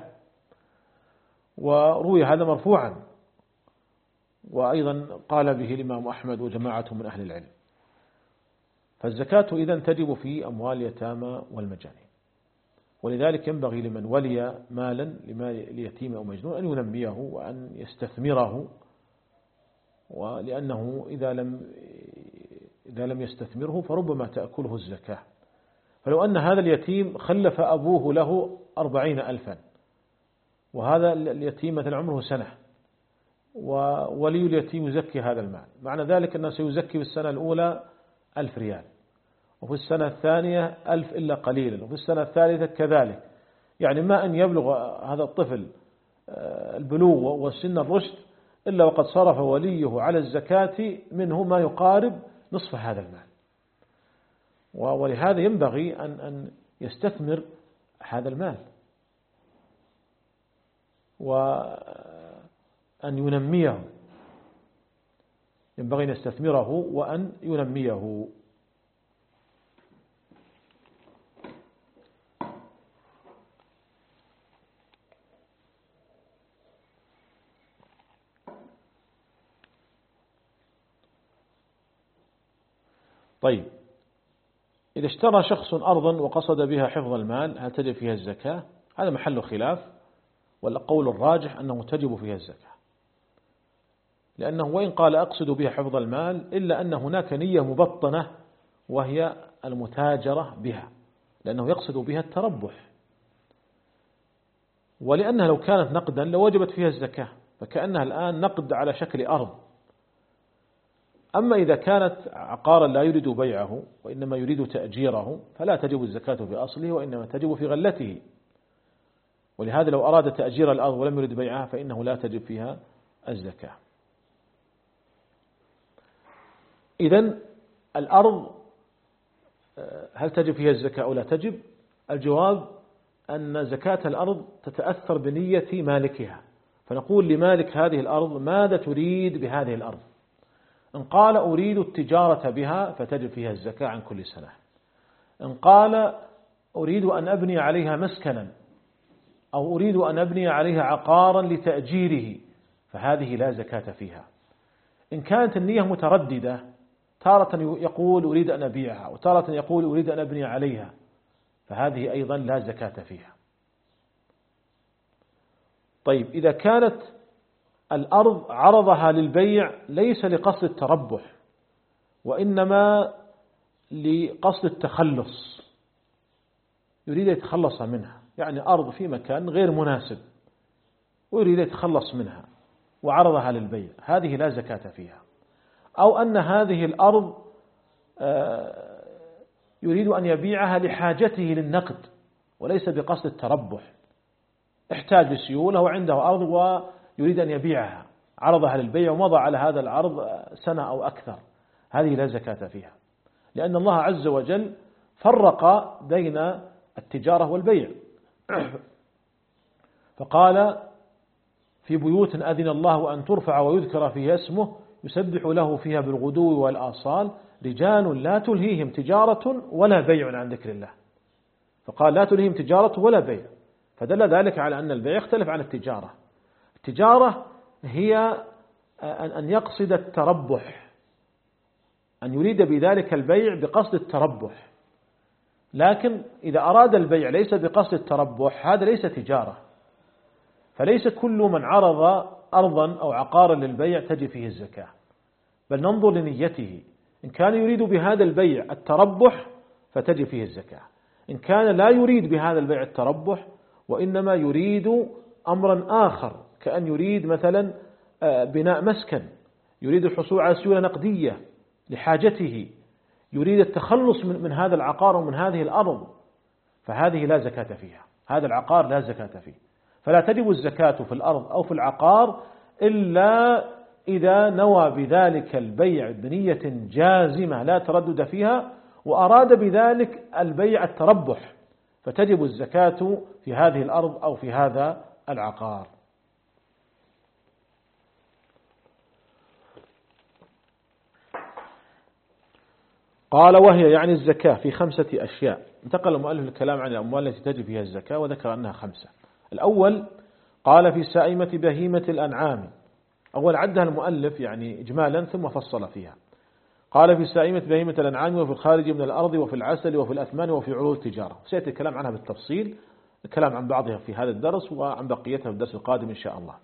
وروي هذا مرفوعا، وأيضا قال به الإمام أحمد وجماعة من أهل العلم. فالزكاة إذن تجب في أموال اليتامى والمجانين، ولذلك ينبغي لمن ولي مالا ليتيم أو مجنون أن ينميه وأن يستثمره، ولأنه إذا لم إذا لم يستثمره فربما تأكله الزكاة. فلو أن هذا اليتيم خلف أبوه له أربعين ألفا، وهذا اليتيم مثلا عمره سنة، وولي اليتيم يزكي هذا المال، معنى ذلك أنه سيزكي في السنة الأولى ألف ريال، وفي السنة الثانية ألف إلا قليلا، وفي السنة الثالثة كذلك، يعني ما أن يبلغ هذا الطفل البلوغ وسن الرشد إلا وقد صرف وليه على الزكاة منه ما يقارب نصف هذا المال. ولهذا ينبغي أن أن يستثمر هذا المال وأن ينميه، ينبغي أن يستثمره وأن ينميه. طيب، إذا اشترى شخص أرضا وقصد بها حفظ المال هل تجب فيها الزكاة؟ هذا محل خلاف، والقول الراجح أنه تجب فيها الزكاة، لأنه وإن قال أقصد بها حفظ المال إلا أن هناك نية مبطنة وهي المتاجرة بها، لأنه يقصد بها التربح، ولأنها لو كانت نقدا لوجبت فيها الزكاة، فكأنها الآن نقد على شكل أرض. أما إذا كانت عقارا لا يريد بيعه وإنما يريد تأجيره فلا تجب الزكاة في أصله وإنما تجب في غلته، ولهذا لو أراد تأجير الأرض ولم يريد بيعها فإنه لا تجب فيها الزكاة. إذن الأرض هل تجب فيها الزكاة أو لا تجب؟ الجواب أن زكاة الأرض تتأثر بنية مالكها، فنقول لمالك هذه الأرض ماذا تريد بهذه الأرض؟ إن قال أريد التجارة بها فتجب فيها الزكاة عن كل سنة. إن قال أريد أن أبني عليها مسكنا أو أريد أن أبني عليها عقارا لتأجيره فهذه لا زكاة فيها. إن كانت النية مترددة، تارة يقول أريد أن أبيعها وتارة يقول أريد أن أبني عليها، فهذه أيضا لا زكاة فيها. طيب، إذا كانت الأرض عرضها للبيع ليس لقصد التربح وإنما لقصد التخلص، يريد يتخلص منها، يعني أرض في مكان غير مناسب ويريد يتخلص منها وعرضها للبيع، هذه لا زكاة فيها. أو أن هذه الأرض يريد أن يبيعها لحاجته للنقد وليس بقصد التربح، احتاج لسيولة وعنده أرض ويريد أن يبيعها، عرضها للبيع ومضى على هذا العرض سنة أو أكثر، هذه لا زكاة فيها، لأن الله عز وجل فرق بين التجارة والبيع، فقال في بيوت أذن الله أن ترفع ويذكر فيها اسمه يسبح له فيها بالغدو والآصال رجال لا تلهيهم تجارة ولا بيع عن ذكر الله. فقال لا تلهيهم تجارة ولا بيع، فدل ذلك على أن البيع يختلف عن التجارة. التجارة هي أن يقصد التربح، أن يريد بذلك البيع بقصد التربح، لكن إذا أراد البيع ليس بقصد التربح هذا ليس تجارة. فليس كل من عرض أرضا أو عقارا للبيع تجب فيه الزكاة، بل ننظر لنيته. إن كان يريد بهذا البيع التربح فتجب فيه الزكاة، إن كان لا يريد بهذا البيع التربح وإنما يريد أمرا آخر، كأن يريد مثلا بناء مسكن، يريد الحصول على سيولة نقدية لحاجته، يريد التخلص من, من هذا العقار ومن هذه الأرض، فهذه لا زكاة فيها، هذا العقار لا زكاة فيه. فلا تجب الزكاة في الأرض أو في العقار إلا إذا نوى بذلك البيع بنية جازمة لا تردد فيها، وأراد بذلك البيع التربح، فتجب الزكاة في هذه الأرض أو في هذا العقار. قال وهي يعني الزكاة في خمسة أشياء. انتقل المؤلف الكلام عن الأموال التي تجب فيها الزكاة وذكر أنها خمسة. الأول قال في سائمة بهيمة الأنعام. أول عدها المؤلف يعني إجمالا ثم فصل فيها. قال في سائمة بهيمة الأنعام وفي الخارج من الأرض وفي العسل وفي الأثمان وفي عروض التجارة. سيأتي الكلام عنها بالتفصيل، الكلام عن بعضها في هذا الدرس وعن بقيتها في الدرس القادم إن شاء الله.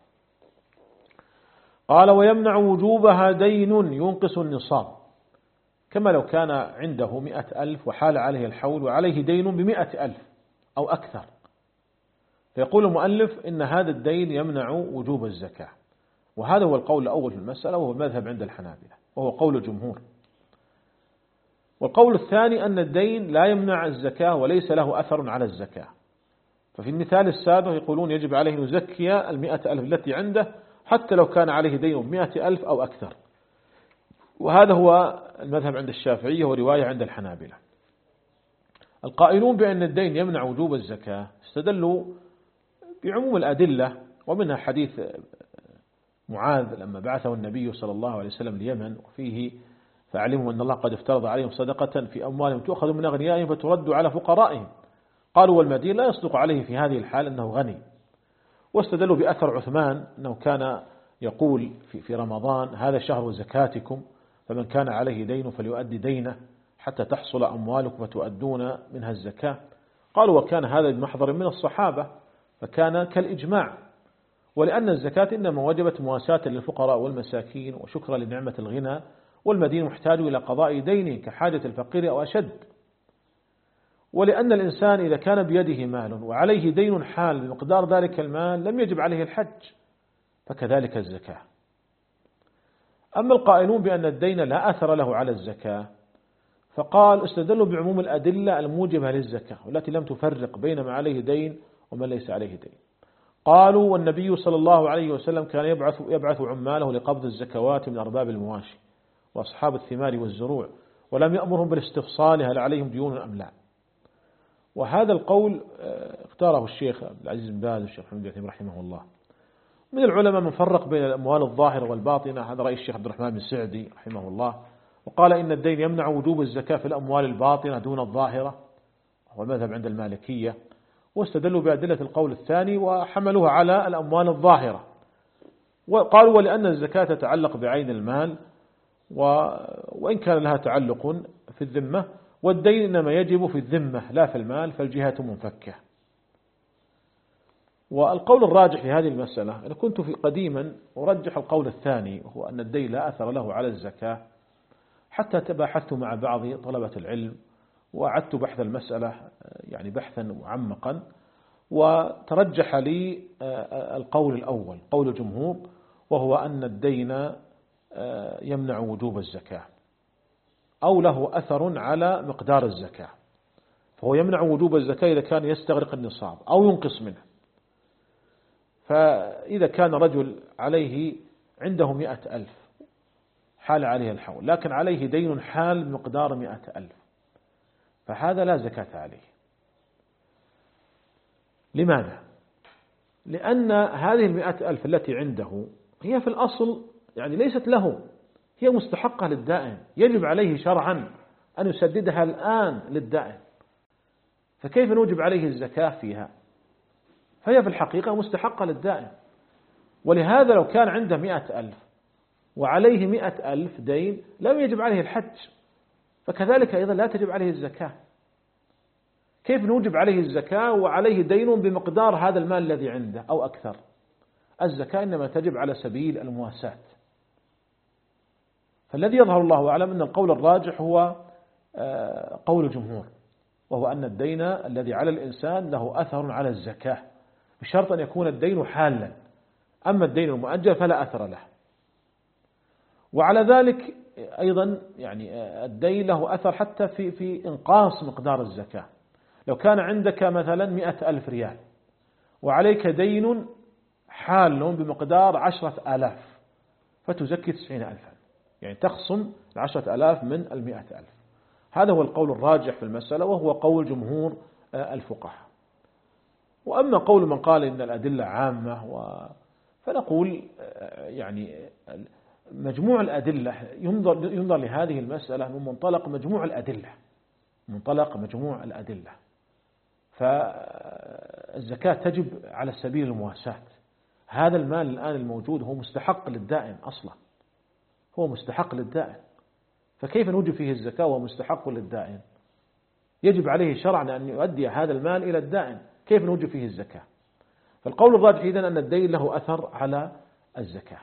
قال ويمنع وجوبها دين ينقص النصاب، كما لو كان عنده مئة ألف وحال عليه الحول وعليه دين بمئة ألف أو أكثر، فيقول المؤلف إن هذا الدين يمنع وجوب الزكاة، وهذا هو القول الأول في المسألة وهو المذهب عند الحنابلة وهو قول الجمهور. والقول الثاني أن الدين لا يمنع الزكاة وليس له أثر على الزكاة. ففي المثال السابق يقولون يجب عليه أن يزكي المئة ألف التي عنده حتى لو كان عليه دين بمئة ألف أو أكثر، وهذا هو المذهب عند الشافعية ورواية عند الحنابلة. القائلون بأن الدين يمنع وجوب الزكاة استدلوا بعموم الأدلة، ومنها حديث معاذ لما بعثه النبي صلى الله عليه وسلم ليمن وفيه فعلموا أن الله قد افترض عليهم صدقة في أموالهم تؤخذ من أغنيائهم فترد على فقرائهم، قالوا والمدين لا يصدق عليه في هذه الحال أنه غني. واستدلوا بأثر عثمان أنه كان يقول في في رمضان هذا شهر زكاتكم فمن كان عليه دين فليؤدي دينه حتى تحصل أموالكم وتؤدون منها الزكاة. قالوا وكان هذا بمحضر من الصحابة فكان كالإجماع، ولأن الزكاة إنما وجبت مواساة للفقراء والمساكين وشكرا لنعمة الغنى، والمدين محتاج إلى قضاء دينه كحاجة الفقير أو أشد. ولأن الإنسان إذا كان بيده مال وعليه دين حال بمقدار ذلك المال لم يجب عليه الحج، فكذلك الزكاة. أما القائلون بأن الدين لا أثر له على الزكاة فقال استدلوا بعموم الأدلة الموجبة للزكاة والتي لم تفرق بين ما عليه دين ومن ليس عليه دين. قالوا والنبي صلى الله عليه وسلم كان يبعث, يبعث عماله لقبض الزكوات من أرباب المواشي وأصحاب الثمار والزروع، ولم يأمرهم بالاستفصال هل عليهم ديون أم لا. وهذا القول اختاره الشيخ عبد العزيز بن باز والشيخ محمد بن عثيمين رحمه الله. من العلماء من فرق بين الأموال الظاهرة والباطنة، هذا رأي الشيخ عبد الرحمن بن سعدي رحمه الله، وقال إن الدين يمنع وجوب الزكاة في الأموال الباطنة دون الظاهرة، وهو المذهب عند المالكية. واستدلوا بأدلة القول الثاني وحملوها على الأموال الظاهرة، وقالوا ولأن الزكاة تتعلق بعين المال وإن كان لها تعلق في الذمة، والدين إنما يجب في الذمة لا في المال، فالجهة منفكة. والقول الراجح في هذه المسألة أنا كنت في قديما أرجح القول الثاني وهو أن الدين لا أثر له على الزكاة، حتى تباحثت مع بعض طلبة العلم وأعدت بحث المسألة يعني بحثا معمقا، وترجح لي القول الأول قول الجمهور، وهو أن الدين يمنع وجوب الزكاة أو له أثر على مقدار الزكاة، فهو يمنع وجوب الزكاة إذا كان يستغرق النصاب أو ينقص منه. فإذا كان رجل عليه عنده مئة ألف حال عليه الحول لكن عليه دين حال مقدار مئة ألف، فهذا لا زكاة عليه. لماذا؟ لأن هذه المئة ألف التي عنده هي في الأصل يعني ليست له، هي مستحقة للدائن، يجب عليه شرعا أن يسددها الآن للدائن، فكيف نوجب عليه الزكاة فيها؟ فهي في الحقيقة مستحقة للدائن. ولهذا لو كان عنده مئة ألف وعليه مئة ألف دين لم يجب عليه الحج، فكذلك أيضا لا تجب عليه الزكاة. كيف نوجب عليه الزكاة وعليه دين بمقدار هذا المال الذي عنده أو أكثر؟ الزكاة إنما تجب على سبيل المواساة. فالذي يظهر الله أعلم أن القول الراجح هو قول الجمهور، وهو أن الدين الذي على الإنسان له أثر على الزكاة بشرط أن يكون الدين حالا، أما الدين المؤجل فلا أثر له. وعلى ذلك أيضا يعني الدين له أثر حتى في في إنقاص مقدار الزكاة. لو كان عندك مثلا مئة ألف ريال وعليك دين حال بمقدار عشرة آلاف فتزكي تسعين ألفا، يعني تخصم العشرة آلاف من المئة ألف. هذا هو القول الراجح في المسألة، وهو قول جمهور الفقهاء. وأما قول من قال إن الأدلة عامة و... فنقول يعني مجموع الأدلة ينظر, ينظر لهذه المسألة من منطلق مجموع الأدلة، منطلق مجموع الأدلة. فالزكاة تجب على سبيل المواساة. هذا المال الآن الموجود هو مستحق للدائن أصلا، هو مستحق للدائن، فكيف نوجب فيه الزكاة وهو مستحق للدائن؟ يجب عليه شرعا أن يؤدي هذا المال إلى الدائن، كيف نوجب فيه الزكاة؟ فالقول الراجح إذن أن الدين له أثر على الزكاة،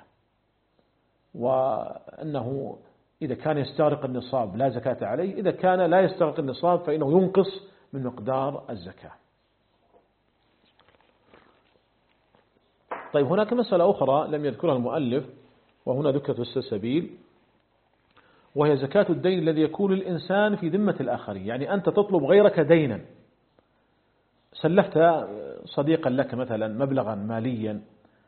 وأنه إذا كان يستغرق النصاب لا زكاة عليه، إذا كان لا يستغرق النصاب فإنه ينقص من مقدار الزكاة. طيب هناك مسألة أخرى لم يذكرها المؤلف وهنا ذكرت في السلسبيل، وهي زكاة الدين الذي يكون الإنسان في ذمة الآخرين. يعني أنت تطلب غيرك دينا، سلفت صديقا لك مثلا مبلغا ماليا،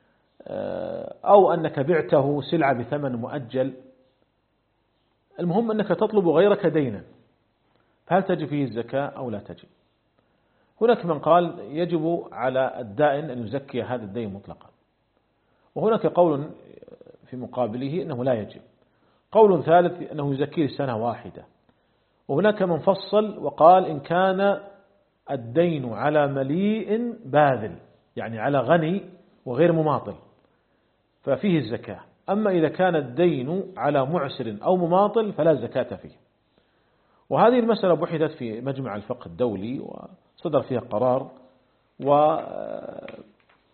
أو أنك بعته سلعة بثمن مؤجل، المهم أنك تطلب غيرك دينا، فهل تجب فيه الزكاة أو لا تجب؟ هناك من قال يجب على الدائن أن يزكي هذا الدين مطلقا، وهناك قول في مقابله أنه لا يجب. قول ثالث أنه يزكيه سنة واحدة، وهناك من فصل وقال إن كان الدين على مليء باذل، يعني على غني وغير مماطل، ففيه الزكاة. أما إذا كان الدين على معسر أو مماطل فلا زكاة فيه. وهذه المسألة بحثت في مجمع الفقه الدولي وصدر فيها قرار، وقرر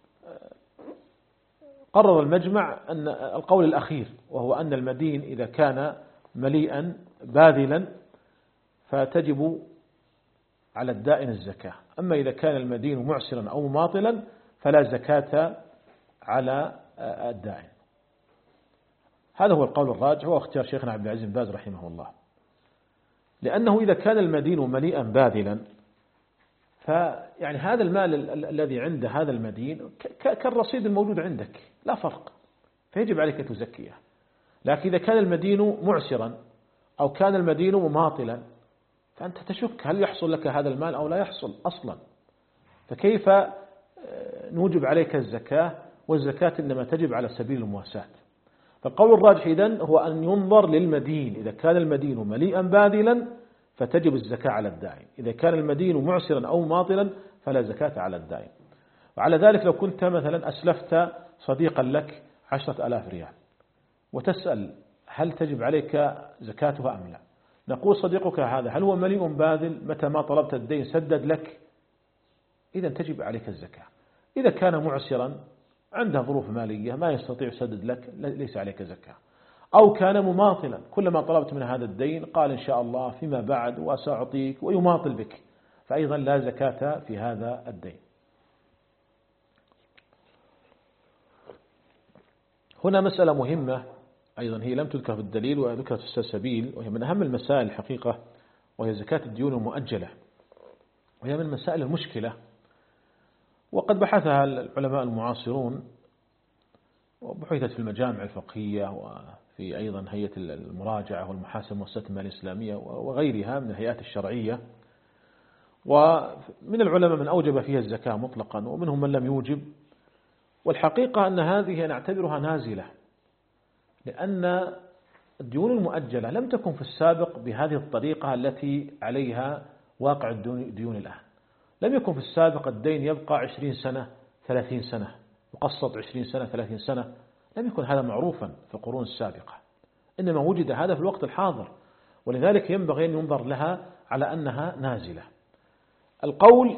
المجمع أن القول الأخير، وهو أن المدين إذا كان مليئا باذلا فتجب على الدائن الزكاة، أما إذا كان المدين معسرا أو مماطلا فلا زكاة على الدائن. هذا هو القول الراجح، هو اختيار شيخنا عبد العزيز بن باز رحمه الله، لأنه إذا كان المدين مليئا باذلا فيعني هذا المال الذي عند هذا المدين كالرصيد الموجود عندك لا فرق، فيجب عليك تزكيه. لكن إذا كان المدين معسرا أو كان المدين مماطلا فأنت تشك هل يحصل لك هذا المال أو لا يحصل أصلا، فكيف نوجب عليك الزكاة؟ والزكاة إنما تجب على سبيل المواساة. فالقول الراجح إذن هو أن ينظر للمدين، إذا كان المدين مليئا باذلا فتجب الزكاة على الدائن، إذا كان المدين معسرا أو ماطلا فلا زكاة على الدائن. وعلى ذلك لو كنت مثلا أسلفت صديقا لك عشرة آلاف ريال وتسأل هل تجب عليك زكاتها أم لا، نقول صديقك هذا هل هو مليء باذل، متى ما طلبت الدين سدد لك، إذا تجب عليك الزكاة. إذا كان معسرا عنده ظروف مالية ما يستطيع يسدد لك ليس عليك زكاة، أو كان مماطلا كلما طلبت من هذا الدين قال إن شاء الله فيما بعد وسأعطيك ويماطل بك، فأيضا لا زكاة في هذا الدين. هنا مسألة مهمة أيضا هي لم تذكر في الدليل وذكرت في السلسبيل، وهي من أهم المسائل الحقيقة، وهي زكاة الديون المؤجلة، وهي من مسائل المشكلة، وقد بحثها العلماء المعاصرون وبحثت في المجامع الفقهية وفي أيضا هيئة المراجعة والمحاسبة والمؤسسات المالية الإسلامية وغيرها من الهيئات الشرعية. ومن العلماء من أوجب فيها الزكاة مطلقا، ومنهم من لم يوجب، والحقيقة أن هذه نعتبرها نازلة، لأن الديون المؤجلة لم تكن في السابق بهذه الطريقة التي عليها واقع الديون الآن. لم يكن في السابق الدين يبقى عشرين سنة ثلاثين سنة، يقسط عشرين سنة ثلاثين سنة، لم يكن هذا معروفا في القرون السابقة، إنما وجد هذا في الوقت الحاضر، ولذلك ينبغي أن ينظر لها على أنها نازلة. القول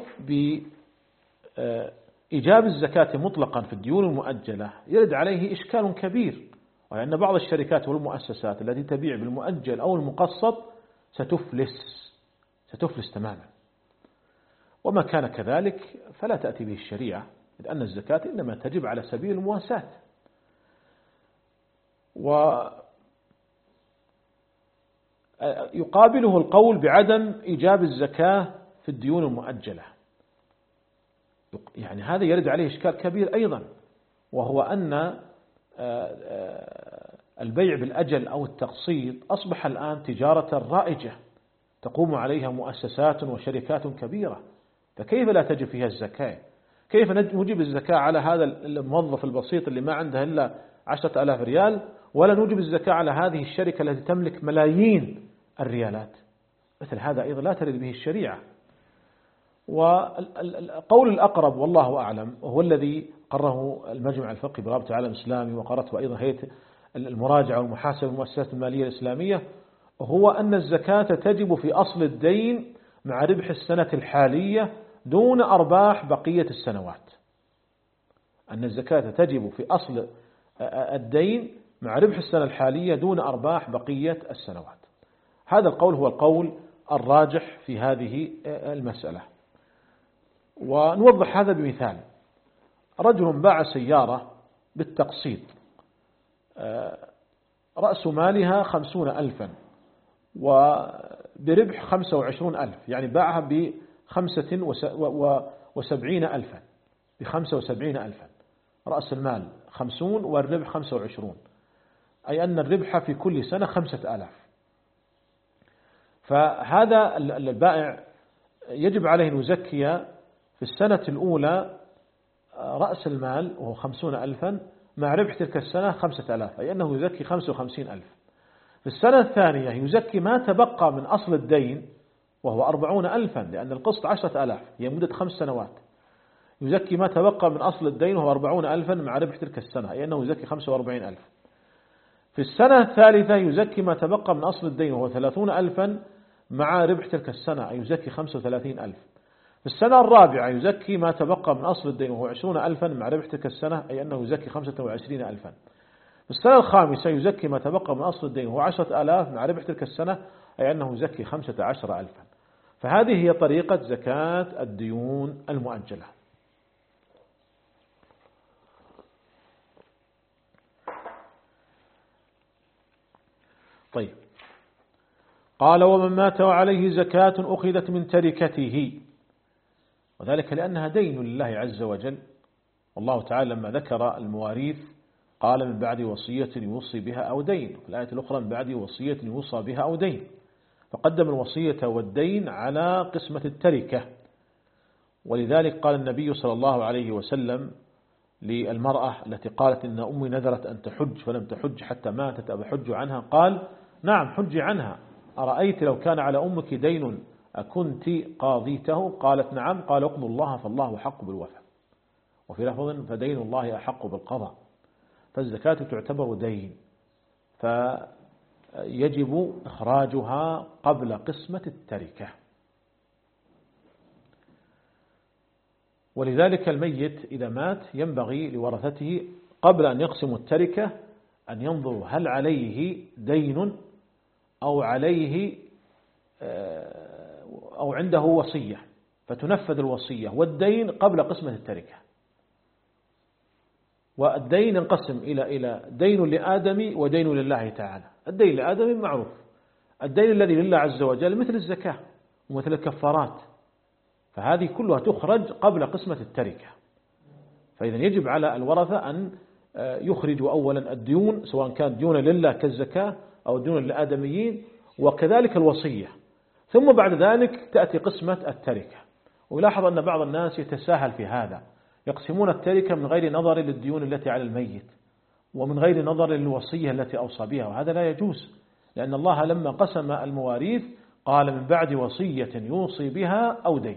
بإيجاب الزكاة مطلقا في الديون المؤجلة يرد عليه إشكال كبير، وأن بعض الشركات والمؤسسات التي تبيع بالمؤجل أو المقسط ستفلس ستفلس تماما، وما كان كذلك فلا تأتي به الشريعة، لأن الزكاة إنما تجب على سبيل المواساة. ويقابله القول بعدم إيجاب الزكاة في الديون المؤجلة، يعني هذا يرد عليه إشكال كبير أيضا، وهو أن البيع بالأجل أو التقسيط أصبح الآن تجارة رائجة تقوم عليها مؤسسات وشركات كبيرة، فكيف لا تجب فيها الزكاة؟ كيف نجب الزكاة على هذا الموظف البسيط اللي ما عنده إلا عشرة آلاف ريال، ولا نجب الزكاة على هذه الشركة التي تملك ملايين الريالات؟ مثل هذا أيضا لا ترد به الشريعة. والقول الأقرب والله أعلم وهو الذي قرره المجمع الفقهي برابطة العالم الإسلامي، وقرته أيضا هيئة المراجعة والمحاسبة والمؤسسات المالية الإسلامية، هو أن الزكاة تجب في أصل الدين مع ربح السنة الحالية دون أرباح بقية السنوات. أن الزكاة تجب في أصل الدين مع ربح السنة الحالية دون أرباح بقية السنوات. هذا القول هو القول الراجح في هذه المسألة. ونوضح هذا بمثال: رجل باع سيارة بالتقسيط رأس مالها خمسون ألفا وبربح خمسة وعشرون ألف، يعني باعها بخمسة وسبعين ألفا بخمسة وسبعين ألفا، رأس المال خمسون والربح خمسة وعشرون، أي أن الربح في كل سنة خمسة آلاف. فهذا البائع يجب عليه أن يزكي في السنة الأولى رأس المال وهو خمسون ألفا مع ربح تلك السنة خمسة آلاف، أي أنه يزكي خمسة وخمسين ألف. في السنة الثانية يزكي ما تبقى من أصل الدين وهو أربعون ألفا، لأن القسط عشرة آلاف هي مدة خمس سنوات، يزكي ما تبقى من أصل الدين وهو أربعون ألفا مع ربح تلك السنة، أي أنه يزكي خمسة وأربعين ألف. في السنة الثالثة يزكي ما تبقى من أصل الدين وهو ثلاثون ألفا مع ربح تلك السنة، أي يزكي خمسة وثلاثين ألف. في السنة الرابعة يزكي ما تبقى من أصل الدين وهو عشرون ألفا مع ربح تلك السنة، أي أنه يزكي خمسة وعشرين ألفا. في السنة الخامسة يزكي ما تبقى من أصل الدين وهو عشرة آلاف مع ربح تلك السنة، أي أنه يزكي خمسة عشر ألفا. فهذه هي طريقة زكاة الديون المؤجلة. طيب، قال: ومن مات وعليه زكاة أخذت من تركته، وذلك لأنها دين لله عز وجل. والله تعالى لما ذكر المواريث قال: من بعد وصية يوصي بها أو دين، في الآية الأخرى: من بعد وصية يوصى بها أو دين، فقدم الوصية والدين على قسمة التركة. ولذلك قال النبي صلى الله عليه وسلم للمرأة التي قالت: إن أمي نذرت أن تحج فلم تحج حتى ماتت أبحج عنها؟ قال: نعم حجي عنها، أرأيت لو كان على أمك دين أكنت قاضيته؟ قالت: نعم. قال: اقضوا الله فالله أحق بالوفاء، وفي لفظ: فدين الله أحق بالقضاء. فالزكاة تعتبر دين، فيجب إخراجها قبل قسمة التركة. ولذلك الميت إذا مات ينبغي لورثته قبل أن يقسموا التركة أن ينظروا هل عليه دين أو عليه أو عنده وصية، فتنفذ الوصية والدين قبل قسمة التركة. والدين ينقسم إلى إلى دين لآدم ودين لله تعالى. الدين لآدم معروف، الدين الذي لله عز وجل مثل الزكاة ومثل الكفارات، فهذه كلها تخرج قبل قسمة التركة. فإذا يجب على الورثة أن يخرجوا أولا الديون، سواء كان ديون لله كالزكاة أو ديون للآدميين، وكذلك الوصية، ثم بعد ذلك تأتي قسمة التركة. ويلاحظ أن بعض الناس يتساهل في هذا، يقسمون التركة من غير نظر للديون التي على الميت ومن غير نظر للوصية التي أوصى بها، وهذا لا يجوز، لأن الله لما قسم المواريث قال من بعد وصية يوصي بها أو دين.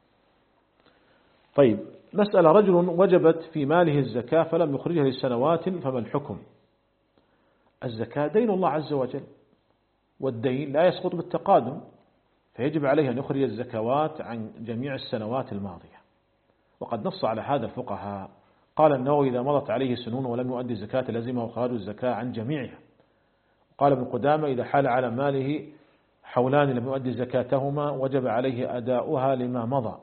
طيب، مسألة: رجل وجبت في ماله الزكاة فلم يخرجها لسنوات فما الحكم؟ الزكاة دين الله عز وجل، والدين لا يسقط بالتقادم، فيجب عليه أن يخرج الزكوات عن جميع السنوات الماضية، وقد نص على هذا الفقهاء. قال النووي: إذا مضت عليه سنون ولم يؤدي الزكاة لزمه إخراج الزكاة عن جميعها. قال ابن قدامة: إذا حال على ماله حولان لم يؤدي زكاتهما وجب عليه أداؤها لما مضى.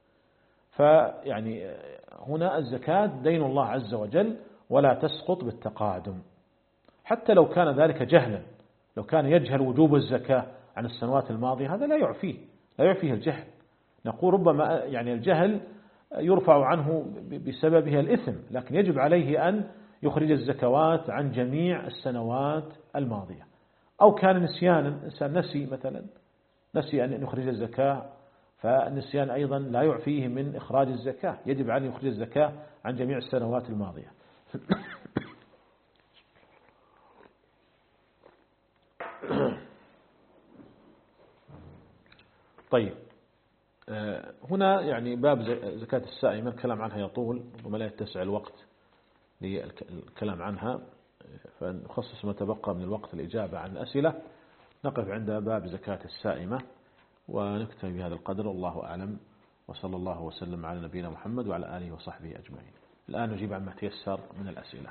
فيعني هنا الزكاة دين الله عز وجل ولا تسقط بالتقادم، حتى لو كان ذلك جهلا، لو كان يجهل وجوب الزكاة عن السنوات الماضية هذا لا يعفيه، لا يعفيه الجهل. نقول ربما يعني الجهل يرفع عنه بسببها الإثم، لكن يجب عليه أن يخرج الزكوات عن جميع السنوات الماضية. أو كان نسيانا، إنسان نسي مثلا، نسي أن يخرج الزكاة، فالنسيان أيضا لا يعفيه من إخراج الزكاة، يجب عليه يخرج الزكاة عن جميع السنوات الماضية. طيب، هنا يعني باب زكاة السائمة الكلام عنها يطول، ربما لا يتسع الوقت للكلام عنها، فنخصص ما تبقى من الوقت الإجابة عن الأسئلة. نقف عند باب زكاة السائمة ونكتفي بهذا القدر، والله أعلم، وصلى الله وسلم على نبينا محمد وعلى آله وصحبه أجمعين. الآن نجيب عما تيسر من الأسئلة.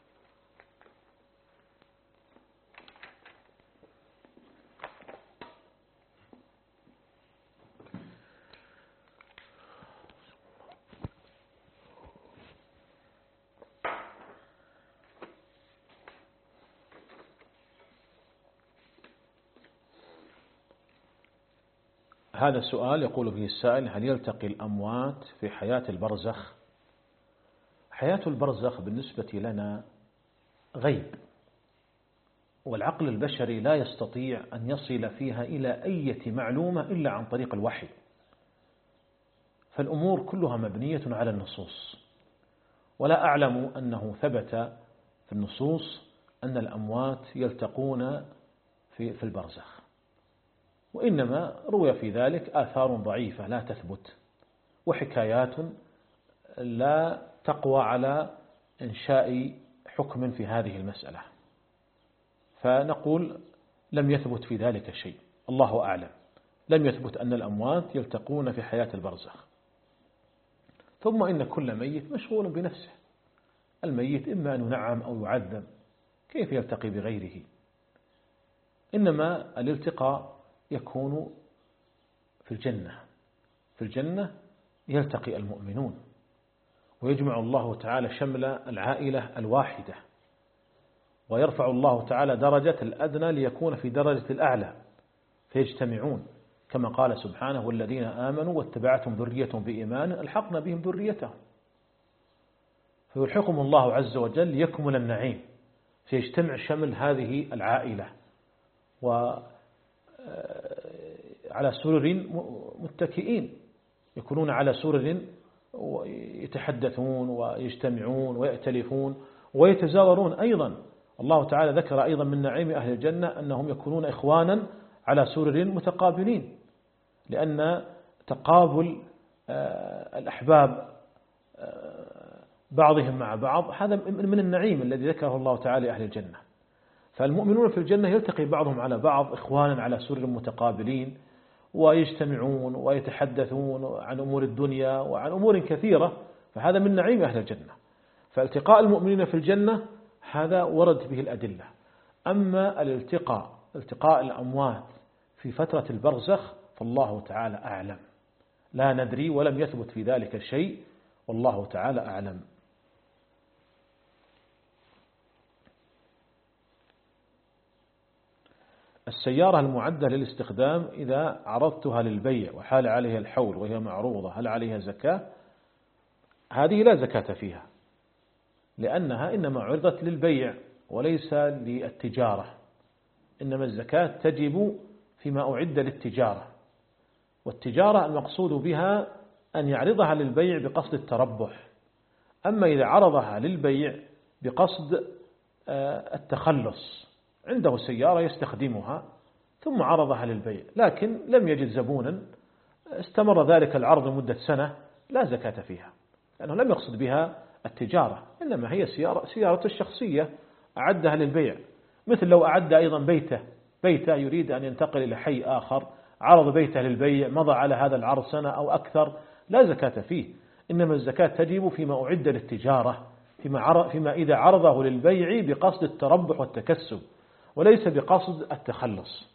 هذا السؤال يقول فيه السائل: هل يلتقي الأموات في حياة البرزخ؟ حياة البرزخ بالنسبة لنا غيب، والعقل البشري لا يستطيع أن يصل فيها إلى أي معلومة إلا عن طريق الوحي، فالأمور كلها مبنية على النصوص، ولا أعلم أنه ثبت في النصوص أن الأموات يلتقون في في البرزخ، وإنما روي في ذلك آثار ضعيفة لا تثبت، وحكايات لا تقوى على إنشاء حكم في هذه المسألة، فنقول لم يثبت في ذلك شيء، الله أعلم. لم يثبت أن الأموات يلتقون في حياة البرزخ. ثم إن كل ميت مشغول بنفسه، الميت إما أن ينعم أو يعذب، كيف يلتقي بغيره؟ إنما الالتقاء يكون في الجنة، في الجنة يلتقي المؤمنون، ويجمع الله تعالى شمل العائلة الواحدة، ويرفع الله تعالى درجة الأدنى ليكون في درجة الأعلى، فيجتمعون كما قال سبحانه: والذين آمنوا واتبعتهم ذريتهم بإيمان ألحقنا بهم ذريتهم، فيلحقهم الله عز وجل ليكمل النعيم، فيجتمع شمل هذه العائلة و على سرر متكئين، يكونون على سرر ويتحدثون ويجتمعون ويأتلفون ويتزاورون. أيضا الله تعالى ذكر أيضا من نعيم أهل الجنة أنهم يكونون إخوانا على سرر متقابلين، لأن تقابل الأحباب بعضهم مع بعض هذا من النعيم الذي ذكره الله تعالى أهل الجنة. فالمؤمنون في الجنة يلتقي بعضهم على بعض إخوانا على سرر متقابلين، ويجتمعون ويتحدثون عن أمور الدنيا وعن أمور كثيرة، فهذا من نعيم أهل الجنة. فالتقاء المؤمنين في الجنة هذا ورد به الأدلة. أما الالتقاء التقاء الأموات في فترة البرزخ فالله تعالى أعلم، لا ندري ولم يثبت في ذلك شيء، والله تعالى أعلم. السيارة المعدة للاستخدام إذا عرضتها للبيع وحال عليها الحول وهي معروضة هل عليها زكاة؟ هذه لا زكاة فيها، لأنها إنما عرضت للبيع وليس للتجارة، إنما الزكاة تجب فيما أعد للتجارة، والتجارة المقصود بها أن يعرضها للبيع بقصد التربح، أما إذا عرضها للبيع بقصد التخلص، عنده سيارة يستخدمها ثم عرضها للبيع لكن لم يجد زبونا، استمر ذلك العرض لمدة سنة، لا زكاة فيها، لأنه لم يقصد بها التجارة، إنما هي سيارة سيارة الشخصية أعدها للبيع. مثل لو أعد أيضا بيته بيته يريد أن ينتقل إلى حي آخر، عرض بيته للبيع، مضى على هذا العرض سنة أو أكثر، لا زكاة فيه. إنما الزكاة تجب فيما أعد للتجارة، فيما, فيما إذا عرضه للبيع بقصد التربح والتكسب وليس بقصد التخلص.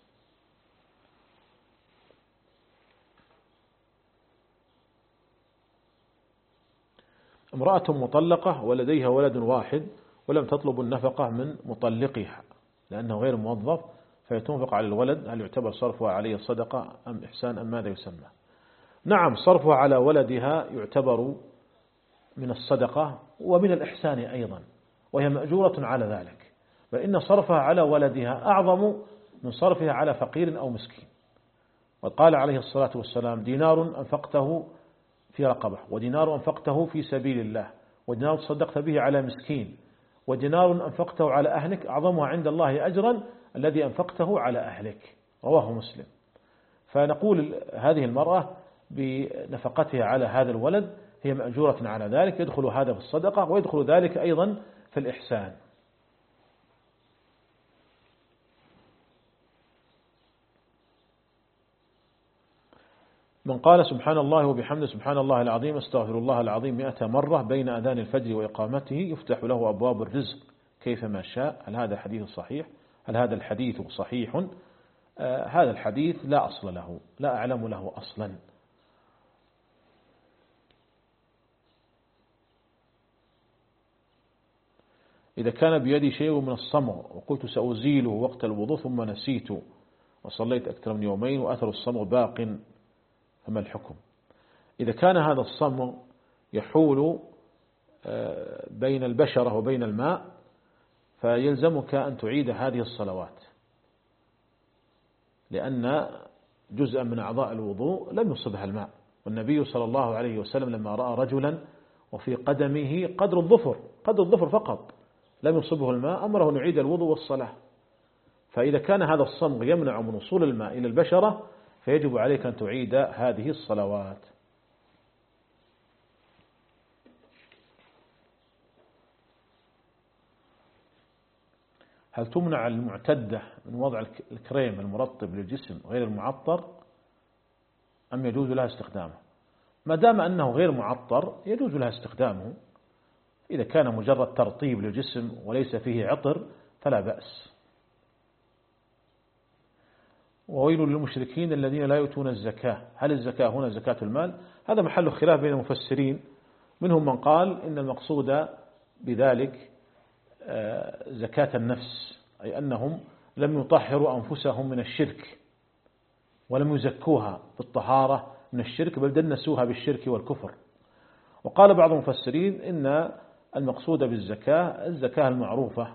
امرأة مطلقة ولديها ولد واحد ولم تطلب النفقة من مطلقها لأنه غير موظف، فيتنفق على الولد، هل يعتبر صرفها عليه صدقة أم إحسان أم ماذا يسمى؟ نعم، صرفها على ولدها يعتبر من الصدقة ومن الإحسان أيضا، وهي مأجورة على ذلك، بل إن صرفها على ولدها أعظم من صرفها على فقير أو مسكين. وقال عليه الصلاة والسلام: دينار أنفقته في رقبة، ودينار أنفقته في سبيل الله، ودينار تصدقت به على مسكين، ودينار أنفقته على أهلك أعظمها عند الله أجرا الذي أنفقته على أهلك. رواه مسلم. فنقول هذه المرأة بنفقتها على هذا الولد هي مأجورة على ذلك، يدخل هذا في الصدقة ويدخل ذلك أيضا في الإحسان. من قال سبحان الله وبحمده سبحان الله العظيم استغفر الله العظيم مئة مرة بين أذان الفجر وإقامته يفتح له أبواب الرزق كيفما شاء. هل هذا حديث صحيح؟ هل هذا الحديث صحيح؟ آه هذا الحديث لا أصل له، لا أعلم له أصلا. إذا كان بيدي شيء من الصمغ وقلت سأزيله وقت الوضوء ثم نسيت وصليت أكثر من يومين وأثر الصمغ باق، فما الحكم؟ إذا كان هذا الصمغ يحول بين البشرة وبين الماء فيلزمك أن تعيد هذه الصلوات، لأن جزءا من أعضاء الوضوء لم يصبها الماء، والنبي صلى الله عليه وسلم لما رأى رجلا وفي قدمه قدر الظفر قدر الظفر فقط لم يصبه الماء أمره أن يعيد الوضوء والصلاة. فإذا كان هذا الصمغ يمنع من وصول الماء إلى البشرة فيجب عليك أن تعيد هذه الصلوات. هل تمنع المعتدة من وضع الكريم المرطب للجسم غير المعطر أم يجوز لها استخدامه؟ ما دام أنه غير معطر يجوز لها استخدامه، إذا كان مجرد ترطيب للجسم وليس فيه عطر فلا بأس. وويل للمشركين الذين لا يؤتون الزكاة، هل الزكاة هنا زكاة المال؟ هذا محل خلاف بين المفسرين، منهم من قال إن المقصود بذلك زكاة النفس، أي أنهم لم يطهروا أنفسهم من الشرك ولم يزكوها بالطهارة من الشرك بل دنسوها بالشرك والكفر. وقال بعض المفسرين إن المقصود بالزكاة الزكاة المعروفة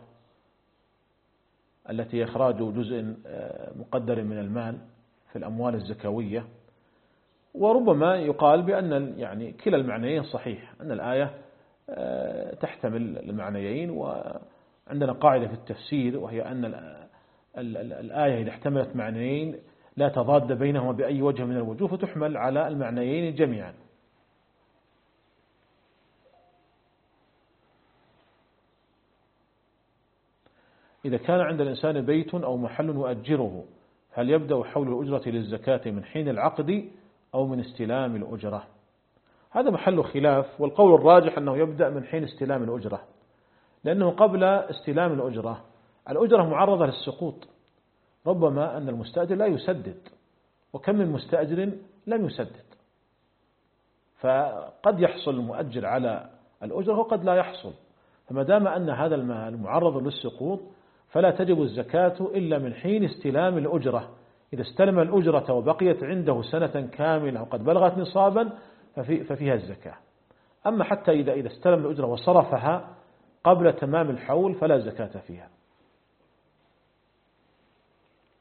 التي إخراج جزء مقدر من المال في الأموال الزكوية. وربما يقال بأن يعني كلا المعنيين صحيح، أن الآية تحتمل المعنيين، وعندنا قاعدة في التفسير وهي أن الآية إذا احتملت معنيين لا تضاد بينهما بأي وجه من الوجوه فتحمل على المعنيين جميعا. إذا كان عند الإنسان بيت أو محل يؤجره هل يبدأ حول الأجرة للزكاة من حين العقد أو من استلام الأجرة؟ هذا محل خلاف، والقول الراجح أنه يبدأ من حين استلام الأجرة، لأنه قبل استلام الأجرة الأجرة معرضة للسقوط، ربما أن المستأجر لا يسدد، وكم من مستأجر لم يسدد، فقد يحصل المؤجر على الأجرة وقد لا يحصل. فما دام أن هذا المال معرض للسقوط فلا تجب الزكاة إلا من حين استلام الأجرة. إذا استلم الأجرة وبقيت عنده سنة كاملة وقد بلغت نصابا ففي ففيها الزكاة. أما حتى إذا إذا استلم الأجرة وصرفها قبل تمام الحول فلا زكاة فيها.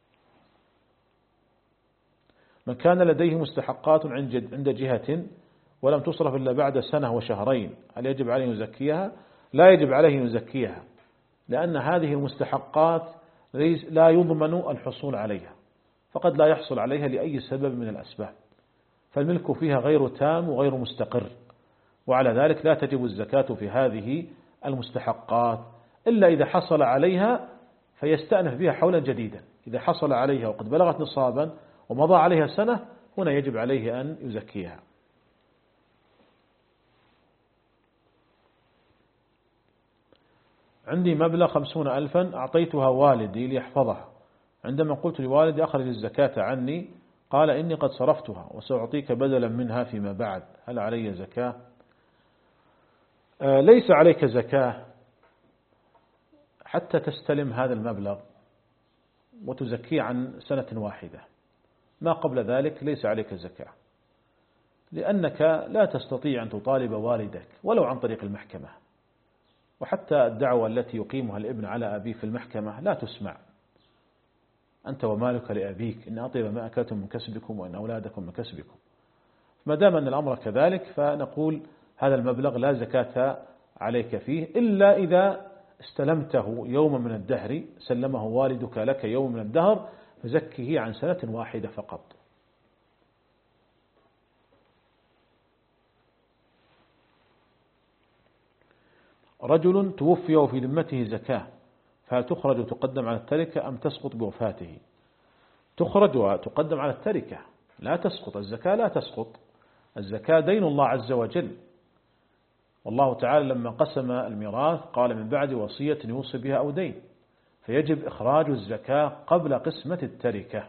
من كان لديه مستحقات عند جهة ولم تصرف إلا بعد سنة وشهرين، هل يجب عليه أن يزكيها؟ لا يجب عليه أن يزكيها، لأن هذه المستحقات لا يضمن الحصول عليها، فقد لا يحصل عليها لأي سبب من الأسباب، فالملك فيها غير تام وغير مستقر، وعلى ذلك لا تجب الزكاة في هذه المستحقات إلا إذا حصل عليها فيستأنف بها حولا جديدا. إذا حصل عليها وقد بلغت نصابا ومضى عليها سنة، هنا يجب عليه أن يزكيها. عندي مبلغ خمسون ألفا أعطيتها والدي ليحفظها، عندما قلت لوالدي أخرج الزكاة عني قال إني قد صرفتها وسأعطيك بدلا منها فيما بعد، هل علي زكاة؟ آه ليس عليك زكاة حتى تستلم هذا المبلغ وتزكيه عن سنة واحدة، ما قبل ذلك ليس عليك زكاة، لأنك لا تستطيع أن تطالب والدك ولو عن طريق المحكمة، وحتى الدعوة التي يقيمها الابن على أبيه في المحكمة لا تسمع. أنت ومالك لأبيك، إن أطيب ما أكلتم من كسبكم وإن أولادكم من كسبكم. ما دام أن الأمر كذلك فنقول هذا المبلغ لا زكاة عليك فيه إلا إذا استلمته يوم من الدهر، سلمه والدك لك يوم من الدهر، فزكه عن سنة واحدة فقط. رجل توفي وفي ذمته زكاة، فهل تخرج وتقدم على التركة أم تسقط بوفاته؟ تخرج وتقدم على التركة، لا تسقط الزكاة، لا تسقط الزكاة، دين الله عز وجل، والله تعالى لما قسم الميراث قال من بعد وصية يوصي بها أو دين، فيجب إخراج الزكاة قبل قسمة التركة.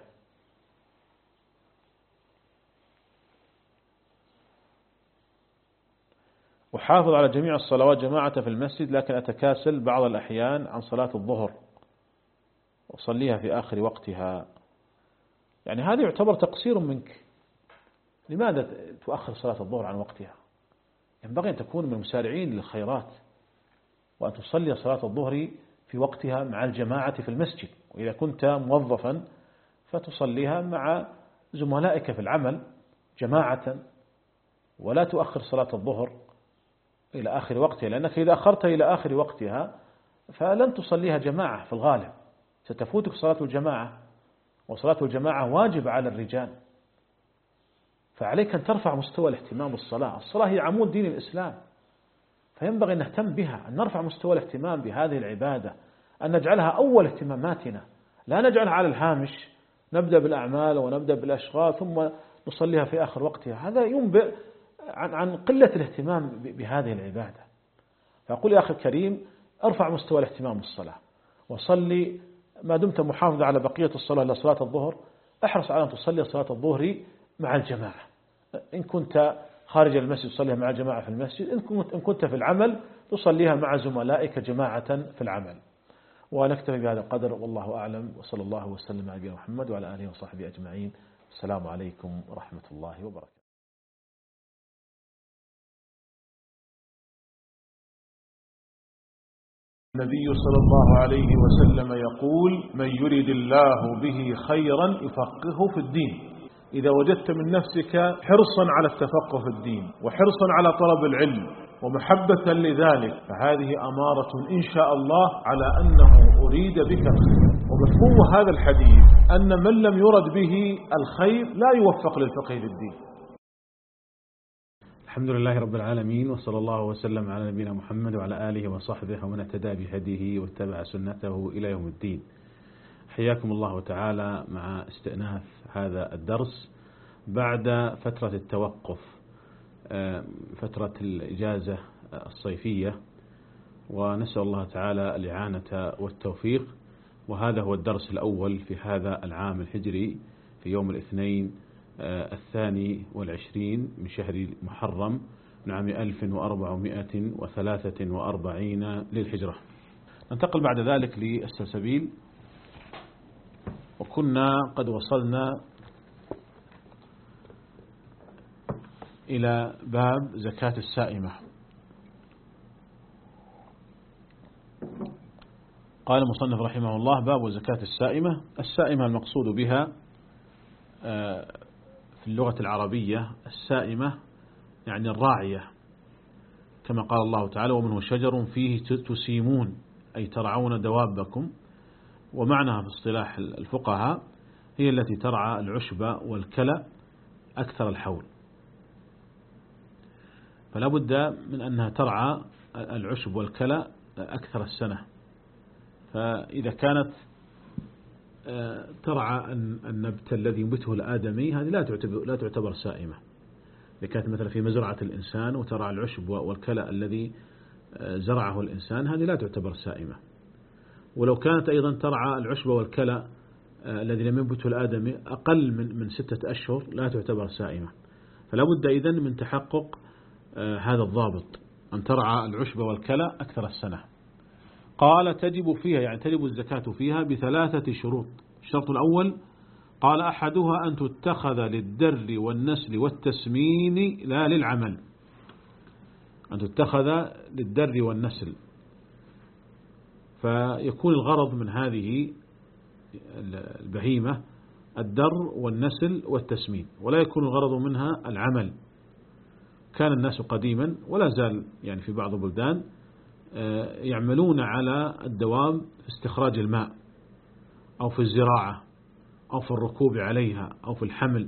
أحافظ على جميع الصلوات جماعة في المسجد، لكن أتكاسل بعض الأحيان عن صلاة الظهر وصليها في آخر وقتها. يعني هذا يعتبر تقصير منك، لماذا تؤخر صلاة الظهر عن وقتها؟ ينبغي أن تكون من المسارعين للخيرات، وأن تصلي صلاة الظهر في وقتها مع الجماعة في المسجد، وإذا كنت موظفا فتصليها مع زملائك في العمل جماعة، ولا تؤخر صلاة الظهر إلى آخر وقتها، لأنك إذا أخرت إلى آخر وقتها فلن تصليها جماعة في الغالب، ستفوتك صلاة الجماعة، وصلاة الجماعة واجب على الرجال، فعليك أن ترفع مستوى الاهتمام بالصلاة. الصلاة هي عمود دين الإسلام، فينبغي أن نهتم بها، أن نرفع مستوى الاهتمام بهذه العبادة، أن نجعلها أول اهتماماتنا، لا نجعلها على الهامش، نبدأ بالأعمال ونبدأ بالأشغال ثم نصليها في آخر وقتها، هذا ينبئ عن عن قلة الاهتمام بهذه العبادة. فأقول يا أخي الكريم ارفع مستوى الاهتمام بالصلاة، وصلي ما دمت محافظ على بقية الصلاة لصلاة الظهر، احرص على أن تصلي صلاة الظهر مع الجماعة، إن كنت خارج المسجد تصليها مع جماعة في المسجد، إن كنت في العمل تصليها مع زملائك جماعة في العمل. ونكتفي بهذا القدر، والله أعلم، وصلى الله وسلم على نبينا محمد وعلى آله وصحبه أجمعين. السلام عليكم ورحمة الله وبركاته. النبي صلى الله عليه وسلم يقول: من يريد الله به خيرا يفقهه في الدين. إذا وجدت من نفسك حرصا على التفقه في الدين وحرصا على طلب العلم ومحبة لذلك، فهذه أمارة إن شاء الله على أنه أريد بك الخير. ومفهوم هذا الحديث أن من لم يرد به الخير لا يوفق للفقه في الدين. الحمد لله رب العالمين، وصلى الله وسلم على نبينا محمد وعلى آله وصحبه ومن اهتدى بهديه واتبع سنته إلى يوم الدين. حياكم الله تعالى مع استئناف هذا الدرس بعد فترة التوقف، فترة الإجازة الصيفية، ونسأل الله تعالى الإعانة والتوفيق. وهذا هو الدرس الأول في هذا العام الهجري في يوم الاثنين الثاني والعشرين من شهر محرم من عام ألف وأربعمائة وثلاثة وأربعين للهجرة. ننتقل بعد ذلك للسلسبيل، وكنا قد وصلنا إلى باب زكاة السائمة. قال المصنف رحمه الله: باب زكاة السائمة. السائمة المقصود بها في اللغة العربية السائمة يعني الراعية، كما قال الله تعالى ومنه شجر فيه تسيمون أي ترعون دوابكم، ومعناها في اصطلاح الفقهاء هي التي ترعى العشب والكلى أكثر الحول، فلا بد من أنها ترعى العشب والكلى أكثر السنة. فإذا كانت ترعى النبت الذي ينبته الآدمي هذه لا تعتبر لا تعتبر سائمة. إذا كانت مثلا في مزرعة الإنسان وترعى العشب والكلى الذي زرعه الإنسان هذه لا تعتبر سائمة. ولو كانت أيضا ترعى العشب والكلى الذي لم ينبته الآدمي أقل من من ستة أشهر لا تعتبر سائمة. فلا بد إذن من تحقق هذا الضابط، أن ترعى العشب والكلى أكثر السنة. قال تجب فيها يعني تجب الزكاة فيها بثلاثة شروط. الشرط الأول قال أحدها أن تتخذ للدر والنسل والتسمين لا للعمل، أن تتخذ للدر والنسل، فيكون الغرض من هذه البهيمة الدر والنسل والتسمين، ولا يكون الغرض منها العمل. كان الناس قديما ولا زال يعني في بعض البلدان يعملون على الدواب في استخراج الماء أو في الزراعة أو في الركوب عليها أو في الحمل،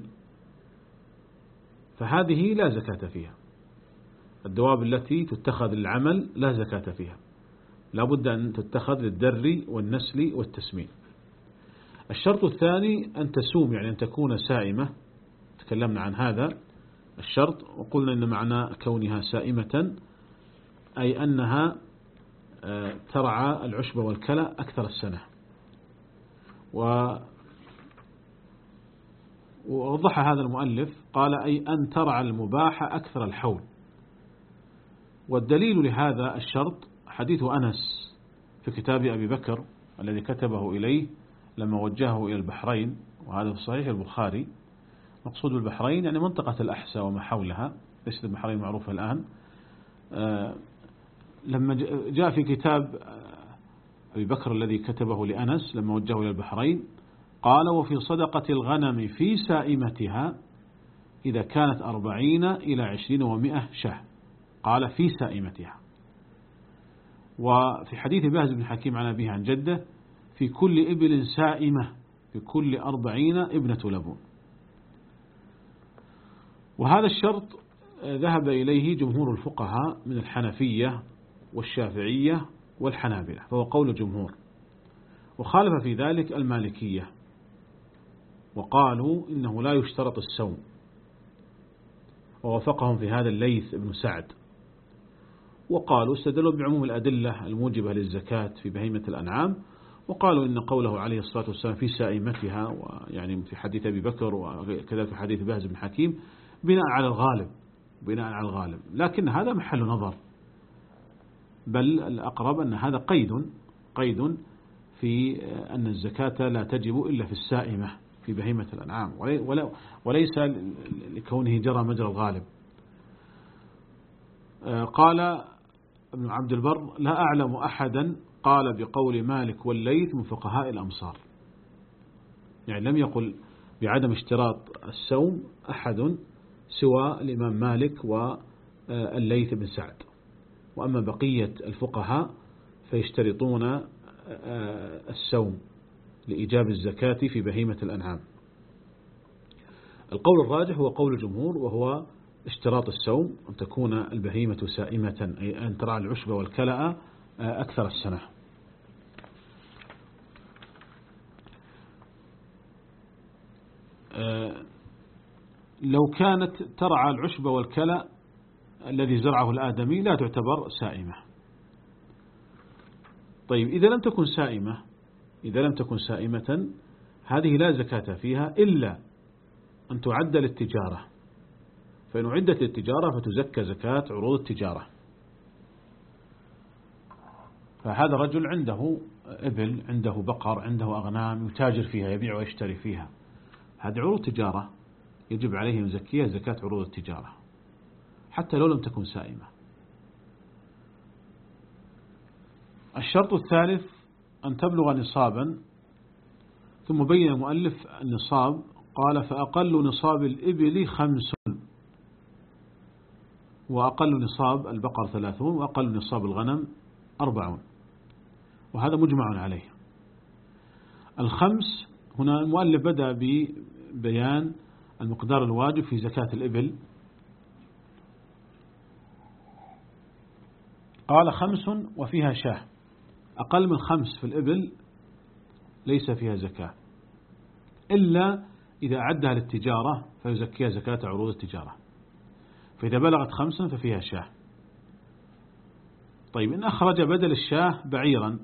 فهذه لا زكاة فيها. الدواب التي تتخذ للعمل لا زكاة فيها، لا بد أن تتخذ للدر والنسل والتسمين. الشرط الثاني أن تسوم يعني أن تكون سائمة، تكلمنا عن هذا الشرط وقلنا إن معنى كونها سائمة أي أنها ترعى العشب والكلى أكثر السنة. ووضح هذا المؤلف قال أي أن ترعى المباح أكثر الحول. والدليل لهذا الشرط حديث أنس في كتاب أبي بكر الذي كتبه إليه لما وجهه إلى البحرين، وهذا في صحيح البخاري. مقصود بالبحرين يعني منطقة الأحساء وما حولها، ليست البحرين معروفة الآن. لما جاء في كتاب أبي بكر الذي كتبه لأنس لما وجهه إلى البحرين قال وفي صدقة الغنم في سائمتها إذا كانت أربعين إلى عشرين ومئة شاه، قال في سائمتها. وفي حديث باز بن حكيم عن أبيه عن جده في كل إبل سائمة في كل أربعين ابنة لبون. وهذا الشرط ذهب إليه جمهور الفقهاء من الحنفية والشافعية والحنابلة، فهو قول جمهور. وخالف في ذلك المالكية وقالوا إنه لا يشترط السوم، ووافقهم في هذا الليث بن سعد، وقالوا استدلوا بعموم الأدلة الموجبة للزكاة في بهيمة الأنعام، وقالوا إن قوله عليه الصلاة والسلام في سائمتها ويعني في حديث أبي بكر وكذلك في حديث باز بن حكيم بناء على الغالب بناء على الغالب لكن هذا محل نظر، بل الأقرب أن هذا قيد قيد في أن الزكاة لا تجب إلا في السائمة في بهيمة الأنعام، وليس لكونه جرى مجرى الغالب. قال ابن عبد البر لا أعلم أحدا قال بقول مالك والليث من فقهاء الأمصار، يعني لم يقل بعدم اشتراط السوم أحد سوى الإمام مالك والليث بن سعد، وأما بقية الفقهاء فيشترطون السوم لإيجاب الزكاة في بهيمة الأنعام. القول الراجح هو قول الجمهور، وهو اشتراط السوم أن تكون البهيمة سائمة أي أن ترعى العشب والكلأ أكثر السنة. لو كانت ترعى العشب والكلأ الذي زرعه الآدمي لا تعتبر سائمة. طيب إذا لم تكن سائمة إذا لم تكن سائمة هذه لا زكاة فيها إلا أن تعد للتجارة، فإن عدت للتجارة فتزكى زكاة عروض التجارة. فهذا رجل عنده إبل، عنده بقر، عنده أغنام يتاجر فيها، يبيع ويشتري فيها، هذه عروض تجارة يجب عليه أن يزكيها زكاة عروض التجارة حتى لو لم تكن سائمة. الشرط الثالث أن تبلغ نصابا، ثم بين المؤلف النصاب قال فأقل نصاب الإبل خمس، وأقل نصاب البقر ثلاثون وأقل نصاب الغنم أربعون، وهذا مجمع عليه. الخمس هنا المؤلف بدأ ببيان المقدار الواجب في زكاة الإبل، قال خمس وفيها شاه. أقل من خمس في الإبل ليس فيها زكاة إلا إذا أعدها للتجارة فيزكيها زكاة عروض التجارة، فإذا بلغت خمسا ففيها شاه. طيب إن أخرج بدل الشاه بعيرا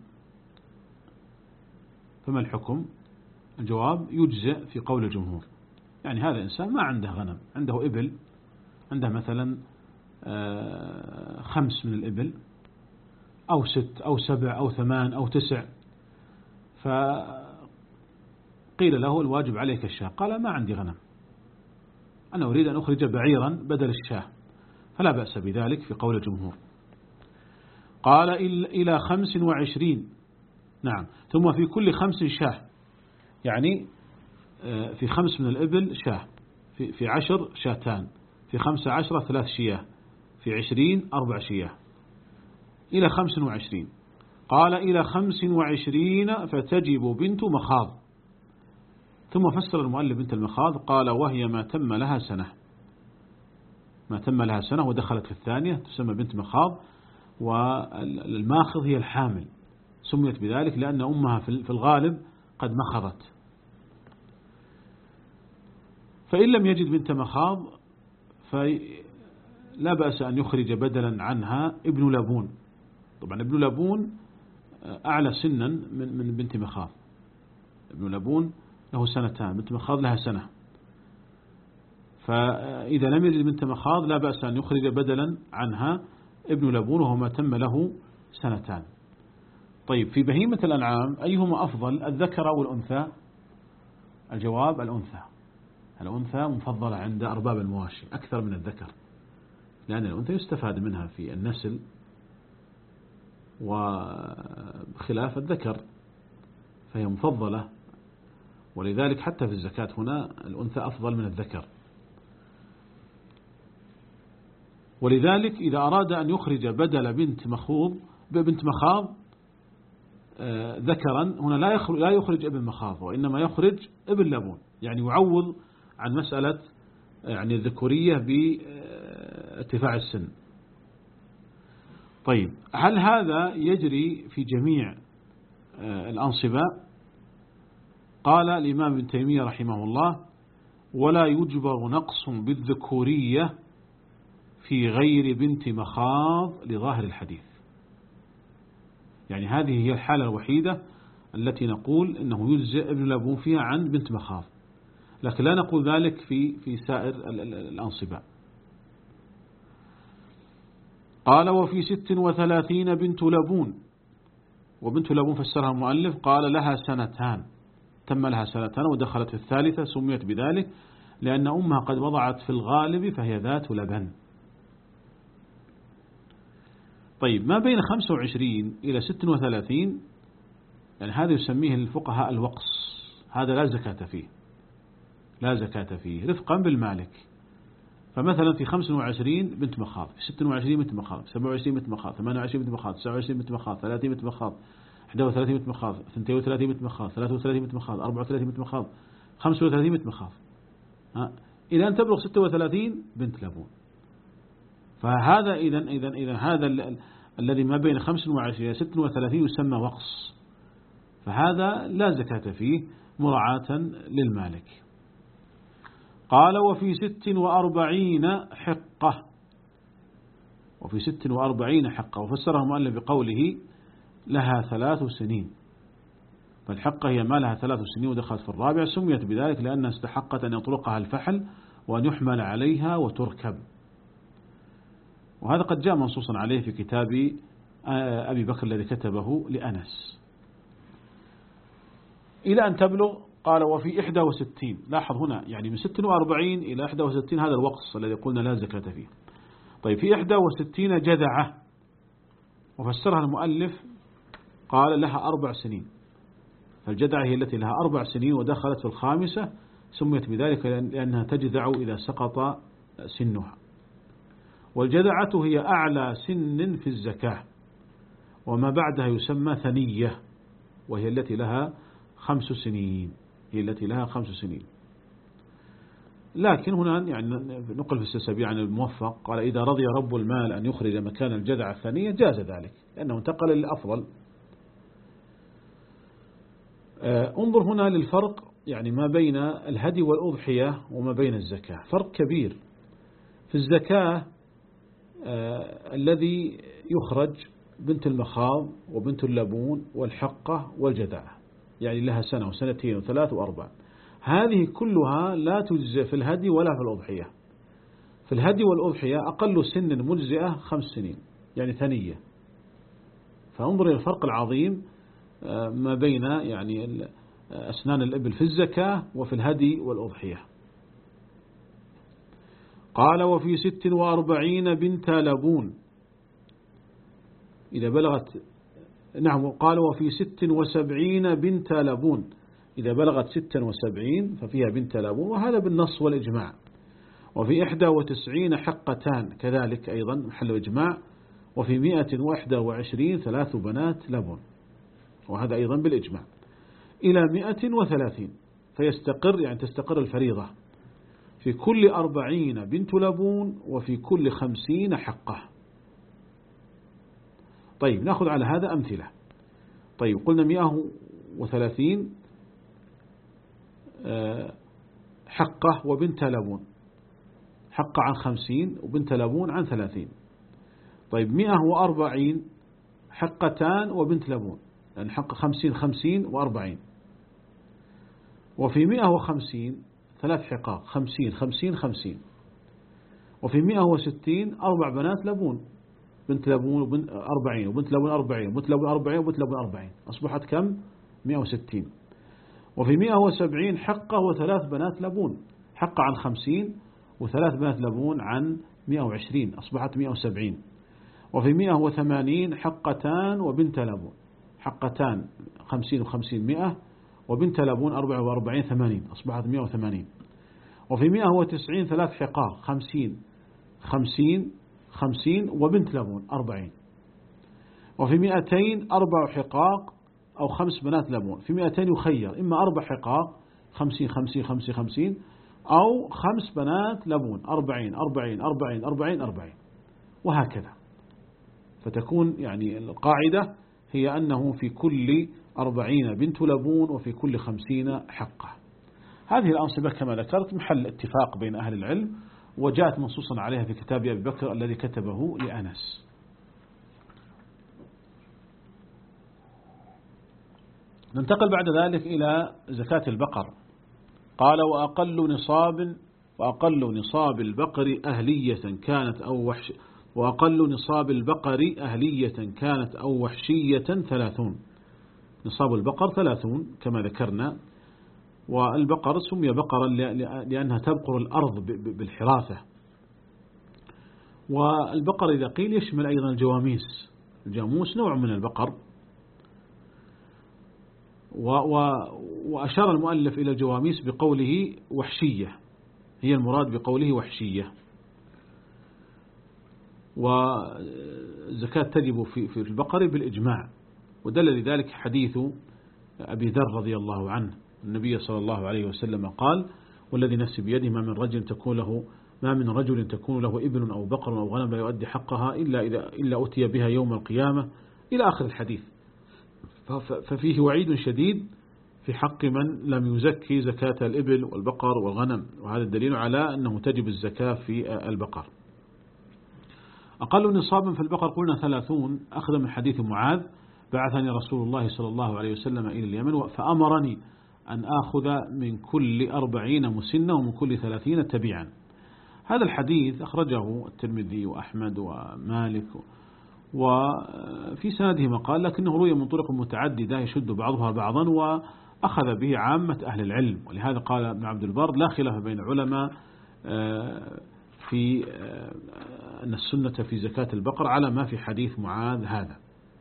فما الحكم؟ الجواب يجزئ في قول الجمهور. يعني هذا إنسان ما عنده غنم، عنده إبل، عنده مثلا خمس من الإبل أو ست أو سبع أو ثمان أو تسع، فقيل له الواجب عليك الشاه، قال ما عندي غنم، أنا أريد أن أخرج بعيرا بدل الشاه، فلا بأس بذلك في قول الجمهور. قال إلى خمس وعشرين، نعم، ثم في كل خمس شاه، يعني في خمس من الإبل شاه، في, في عشر شاتان، في خمسة عشرة ثلاث شياه، في عشرين أربع شياه، إلى خمس وعشرين. قال إلى خمس وعشرين فتجب بنت مخاض، ثم فسر المؤلف بنت المخاض قال وهي ما تم لها سنة، ما تم لها سنة ودخلت في الثانية تسمى بنت مخاض، والماخض هي الحامل، سميت بذلك لأن أمها في الغالب قد مخضت. فإن لم يجد بنت مخاض فلا بأس أن يخرج بدلا عنها ابن لبون. طبعا ابن لبون أعلى سنا من من بنت مخاض، ابن لبون له سنتان، بنت مخاض لها سنة، فإذا لم يجد بنت مخاض لا بأس أن يخرج بدلا عنها ابن لبون وهو ما تم له سنتان. طيب في بهيمة الأنعام أيهما أفضل، الذكر أو الأنثى؟ الجواب الأنثى، الأنثى مفضلة عند أرباب المواشي أكثر من الذكر، لأن الأنثى يستفاد منها في النسل وخلاف الذكر، فهي مفضلة، ولذلك حتى في الزكاة هنا الأنثى أفضل من الذكر. ولذلك إذا أراد أن يخرج بدل بنت مخوض بنت مخاض ذكرا هنا لا يخرج لا يخرج ابن مخاض، وإنما يخرج ابن لبون، يعني يعوض عن مسألة يعني الذكورية بارتفاع السن. طيب هل هذا يجري في جميع الأنصباء؟ قال الإمام ابن تيمية رحمه الله ولا يجبر نقص بالذكورية في غير بنت مخاض لظاهر الحديث. يعني هذه هي الحالة الوحيدة التي نقول إنه يجزئ ابن لبون فيها عن بنت مخاض، لكن لا نقول ذلك في في سائر الأنصباء. قال وفي ست وثلاثين بنت لبون، وبنت لبون فسرها المؤلف قال لها سنتان، تم لها سنتان ودخلت في الثالثة، سميت بذلك لأن أمها قد وضعت في الغالب فهي ذات لبن. طيب ما بين خمسة وعشرين إلى ست وثلاثين يعني هذا يسميه الفقهاء الوقص، هذا لا زكاة فيه، لا زكاة فيه رفقا بالمالك. فمثلا في خمسة وعشرين بنت مخاض، في ستة وعشرين بنت مخاض، سبعة وعشرين بنت مخاض، ثمانية وعشرين بنت مخاض، تسعة وعشرين بنت مخاض، ثلاثين بنت مخاض، واحد وثلاثين بنت مخاض، اثنين وثلاثين بنت مخاض، ثلاثة وثلاثين بنت مخاض، أربعة وثلاثين بنت مخاض، خمسة وثلاثين بنت مخاض، إلى أن تبلغ ستة وثلاثين بنت لبون. فهذا إذا إذا إذا هذا ال الذي ما بين خمسة وعشرين إلى ستة وثلاثين يسمى وقص، فهذا لا زكاة فيه مراعاة للمالك. قال وفي ست وأربعين حقة، وفي ست وأربعين حقة، وفسرها المؤلف بقوله لها ثلاث سنين، فالحقة هي ما لها ثلاث سنين ودخلت في الرابع، سميت بذلك لأنها استحقت أن يطلقها الفحل وأن يحمل عليها وتركب، وهذا قد جاء منصوصا عليه في كتاب أبي بكر الذي كتبه لأنس. إلى أن تبلغ قال وفي إحدى وستين، لاحظ هنا يعني من ستة وأربعين إلى إحدى وستين هذا الوقص الذي قلنا لا زكاة فيه. طيب في إحدى وستين جذعة، وفسرها المؤلف قال لها أربع سنين، فالجذعة هي التي لها أربع سنين ودخلت في الخامسة، سميت بذلك لأنها تجذع إذا سقط سنها. والجذعة هي أعلى سن في الزكاة، وما بعدها يسمى ثنية، وهي التي لها خمس سنين هي التي لها خمس سنين. لكن هنا يعني نقل في السلسبيل عن الموفق قال إذا رضي رب المال أن يخرج مكان الجذعة الثانية جاز ذلك، لأنه انتقل للأفضل. انظر هنا للفرق يعني ما بين الهدي والأضحية وما بين الزكاة، فرق كبير. في الزكاة آه الذي يخرج بنت المخاض وبنت اللبون والحقة والجذعة، يعني لها سنة وسنتين وثلاث وأربع، هذه كلها لا تجزئ في الهدي ولا في الأضحية. في الهدي والأضحية أقل سن مجزئة خمس سنين يعني ثنية. فانظر إلى الفرق العظيم ما بين يعني أسنان الإبل في الزكاة وفي الهدي والأضحية. قال وفي ست وأربعين بنت لبون إذا بلغت، نعم قال وفي ست وسبعين بنت لبون إذا بلغت ستا وسبعين ففيها بنت لبون، وهذا بالنص والإجماع. وفي إحدى وتسعين حقتان كذلك أيضا محل إجماع. وفي مئة وإحدى وعشرين ثلاث بنات لبون، وهذا أيضا بالإجماع. إلى مئة وثلاثين فيستقر يعني تستقر الفريضة في كل أربعين بنت لبون وفي كل خمسين حقة. طيب نأخذ على هذا أمثلة. طيب قلنا مئة وثلاثين حقة وبنت لبون، حقة عن خمسين وبنت لبون عن ثلاثين. طيب مئة وأربعين حقتان وبنت لبون، يعني حق خمسين خمسين وأربعين. وفي مئة وخمسين ثلاث حقاق خمسين خمسين خمسين. وفي مئة وستين أربع بنات لبون، بنت لبون وبنت أربعين وبنت لبون أربعين وبنت لبون أربعين وبنت لبون أربعين، أصبحت كم؟ مئة وستين. وفي مئة وسبعين حقة وثلاث بنات لبون، حقة عن خمسين وثلاث بنات لبون عن مئة وعشرين، أصبحت مئة وسبعين. وفي مئة وثمانين حقتان وبنت لبون، حقتان خمسين وخمسين مئة وبنت لبون أربعة وأربعين ثمانين، أصبحت مئة وثمانين. وفي مئة وتسعين ثلاث حقاق خمسين خمسين خمسين وبنت لبون أربعين. وفي مئتين أربع حقاق أو خمس بنات لبون، في مئتين يخير إما أربع حقاق خمسين خمسين خمسين خمسين أو خمس بنات لبون أربعين أربعين أربعين أربعين أربعين، وهكذا. فتكون يعني القاعدة هي أنه في كل أربعين بنت لبون وفي كل خمسين حقة. هذه الأنصبة كما ذكرت محل اتفاق بين أهل العلم، وجاءت منصوصا عليها في كتاب أبي بكر الذي كتبه لأنس. ننتقل بعد ذلك إلى زكاة البقر. قال وأقل نصاب وأقل نصاب البقر أهلية كانت أو وحش وأقل نصاب البقر أهلية كانت أو وحشية ثلاثون. نصاب البقر ثلاثون كما ذكرنا، والبقر سمي بقرا لأنها تبقر الأرض بالحراثة. والبقر إذا قيل يشمل أيضا الجواميس، الجاموس نوع من البقر. وأشار المؤلف إلى الجواميس بقوله وحشية، هي المراد بقوله وحشية. والزكاة تجب في في البقر بالإجماع، ودل لذلك حديث أبي ذر رضي الله عنه. النبي صلى الله عليه وسلم قال والذي نفسي بيده ما من رجل تكون له ما من رجل تكون له ابن أو بقر أو غنم لا يؤدي حقها إلا إذا إلا أتي بها يوم القيامة إلى آخر الحديث. ففيه وعيد شديد في حق من لم يزكي زكاة الإبل والبقر والغنم، وهذا الدليل على أنه تجب الزكاة في البقر. أقل نصابا في البقر قلنا ثلاثون، أخذ من حديث معاذ بعثني رسول الله صلى الله عليه وسلم إلى اليمن فأمرني أن آخذ من كل أربعين مسنة ومن كل ثلاثين تبيعا. هذا الحديث أخرجه الترمذي وأحمد ومالك، وفي سنده مقال لكنه روي من طرق متعددة يشد بعضها بعضا، وأخذ به عامة أهل العلم. ولهذا قال ابن عبد البر لا خلاف بين العلماء في أن السنة في زكاة البقر على ما في حديث معاذ هذا.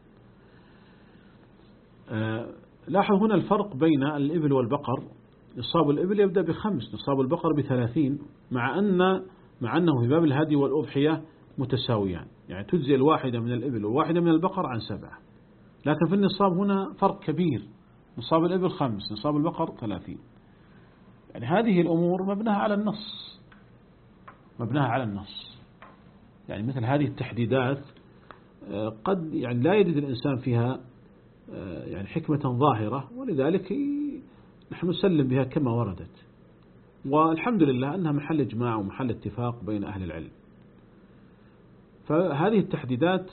لاحظ هنا الفرق بين الإبل والبقر. نصاب الإبل يبدأ بخمس، نصاب البقر بثلاثين، مع أن مع أنه في باب الهدي والأضحية متساويان، يعني تجزئ الواحدة من الإبل والواحدة من البقر عن سبعة. لكن في النصاب هنا فرق كبير، نصاب الإبل خمس، نصاب البقر ثلاثين. يعني هذه الأمور مبناها على النص، مبناها على النص. يعني مثل هذه التحديدات قد يعني لا يجد الإنسان فيها يعني حكمة ظاهرة، ولذلك نحن نسلم بها كما وردت، والحمد لله أنها محل إجماع ومحل اتفاق بين أهل العلم. فهذه التحديدات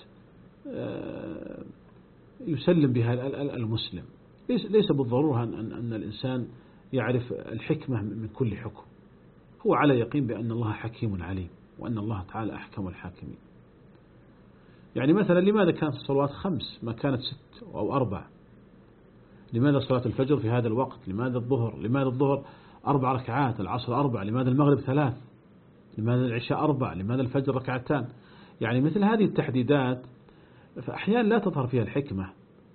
يسلم بها المسلم، ليس بالضرورة أن الإنسان يعرف الحكمة من كل حكم، هو على يقين بأن الله حكيم عليم، وأن الله تعالى أحكم الحاكمين. يعني مثلا لماذا كانت الصلوات خمس ما كانت ست أو أربع؟ لماذا صلاة الفجر في هذا الوقت؟ لماذا الظهر؟ لماذا الظهر أربع ركعات، العصر أربع؟ لماذا المغرب ثلاث؟ لماذا العشاء أربع؟ لماذا الفجر ركعتان؟ يعني مثل هذه التحديدات فأحيانا لا تظهر فيها الحكمة،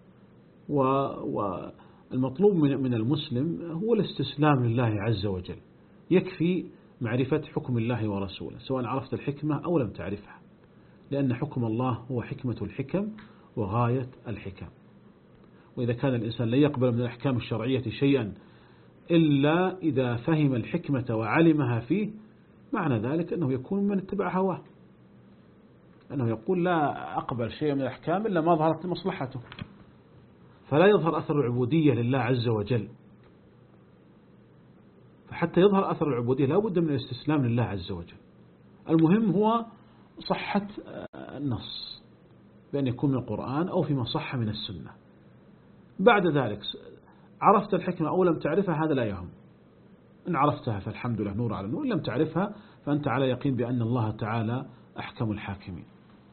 والمطلوب من المسلم هو الاستسلام لله عز وجل. يكفي معرفة حكم الله ورسوله سواء عرفت الحكمة أو لم تعرفها، لأن حكم الله هو حكمة الحكم وغاية الحكم. وإذا كان الإنسان لا يقبل من الأحكام الشرعية شيئا إلا إذا فهم الحكمة وعلمها فيه، معنى ذلك أنه يكون من اتبع هواه، أنه يقول لا أقبل شيء من الأحكام إلا ما ظهرت مصلحته، فلا يظهر أثر العبودية لله عز وجل. فحتى يظهر أثر العبودية لا بد من الاستسلام لله عز وجل. المهم هو صحة النص، بأن يكون من القرآن أو فيما صح من السنة. بعد ذلك عرفت الحكمة أو لم تعرفها هذا لا يهم، إن عرفتها فالحمد لله نور على نور، لم تعرفها فأنت على يقين بأن الله تعالى أحكم الحاكمين.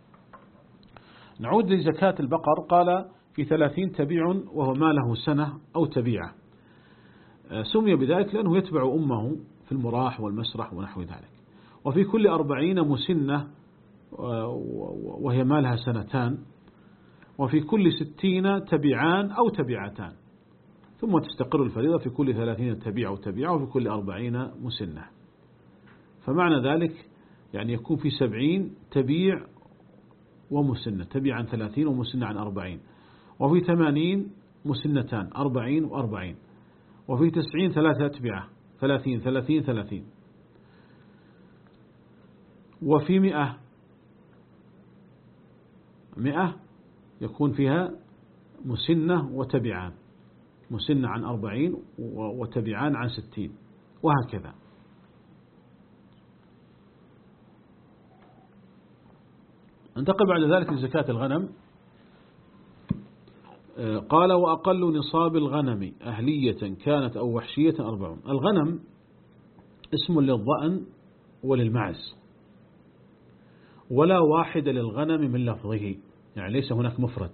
نعود لزكاة البقر. قال في ثلاثين تبيع وهو ما له سنة أو تبيعة، سمي بذلك لأنه يتبع أمه في المراح والمسرح ونحو ذلك. وفي كل أربعين مسنة وهي ما لها سنتان، وفي كل ستين تبيعان أو تبيعتان، ثم تستقر الفريضة في كل ثلاثين تبيع أو تبيعة وفي كل أربعين مسنة. فمعنى ذلك يعني يكون في سبعين تبيع ومسنة، تبيع عن ثلاثين ومسنة عن أربعين، وفي ثمانين مسنتان أربعين وأربعين، وفي تسعين ثلاثة أتبعة ثلاثين ثلاثين ثلاثين، وفي مئة مئة يكون فيها مسنة وتبعان، مسنة عن أربعين وتبعان عن ستين، وهكذا. انتقل بعد ذلك لزكاة الغنم. قال وأقل نصاب الغنم أهلية كانت أو وحشية أربعون. الغنم اسم للضأن وللمعز، ولا واحد للغنم من لفظه، يعني ليس هناك مفرد.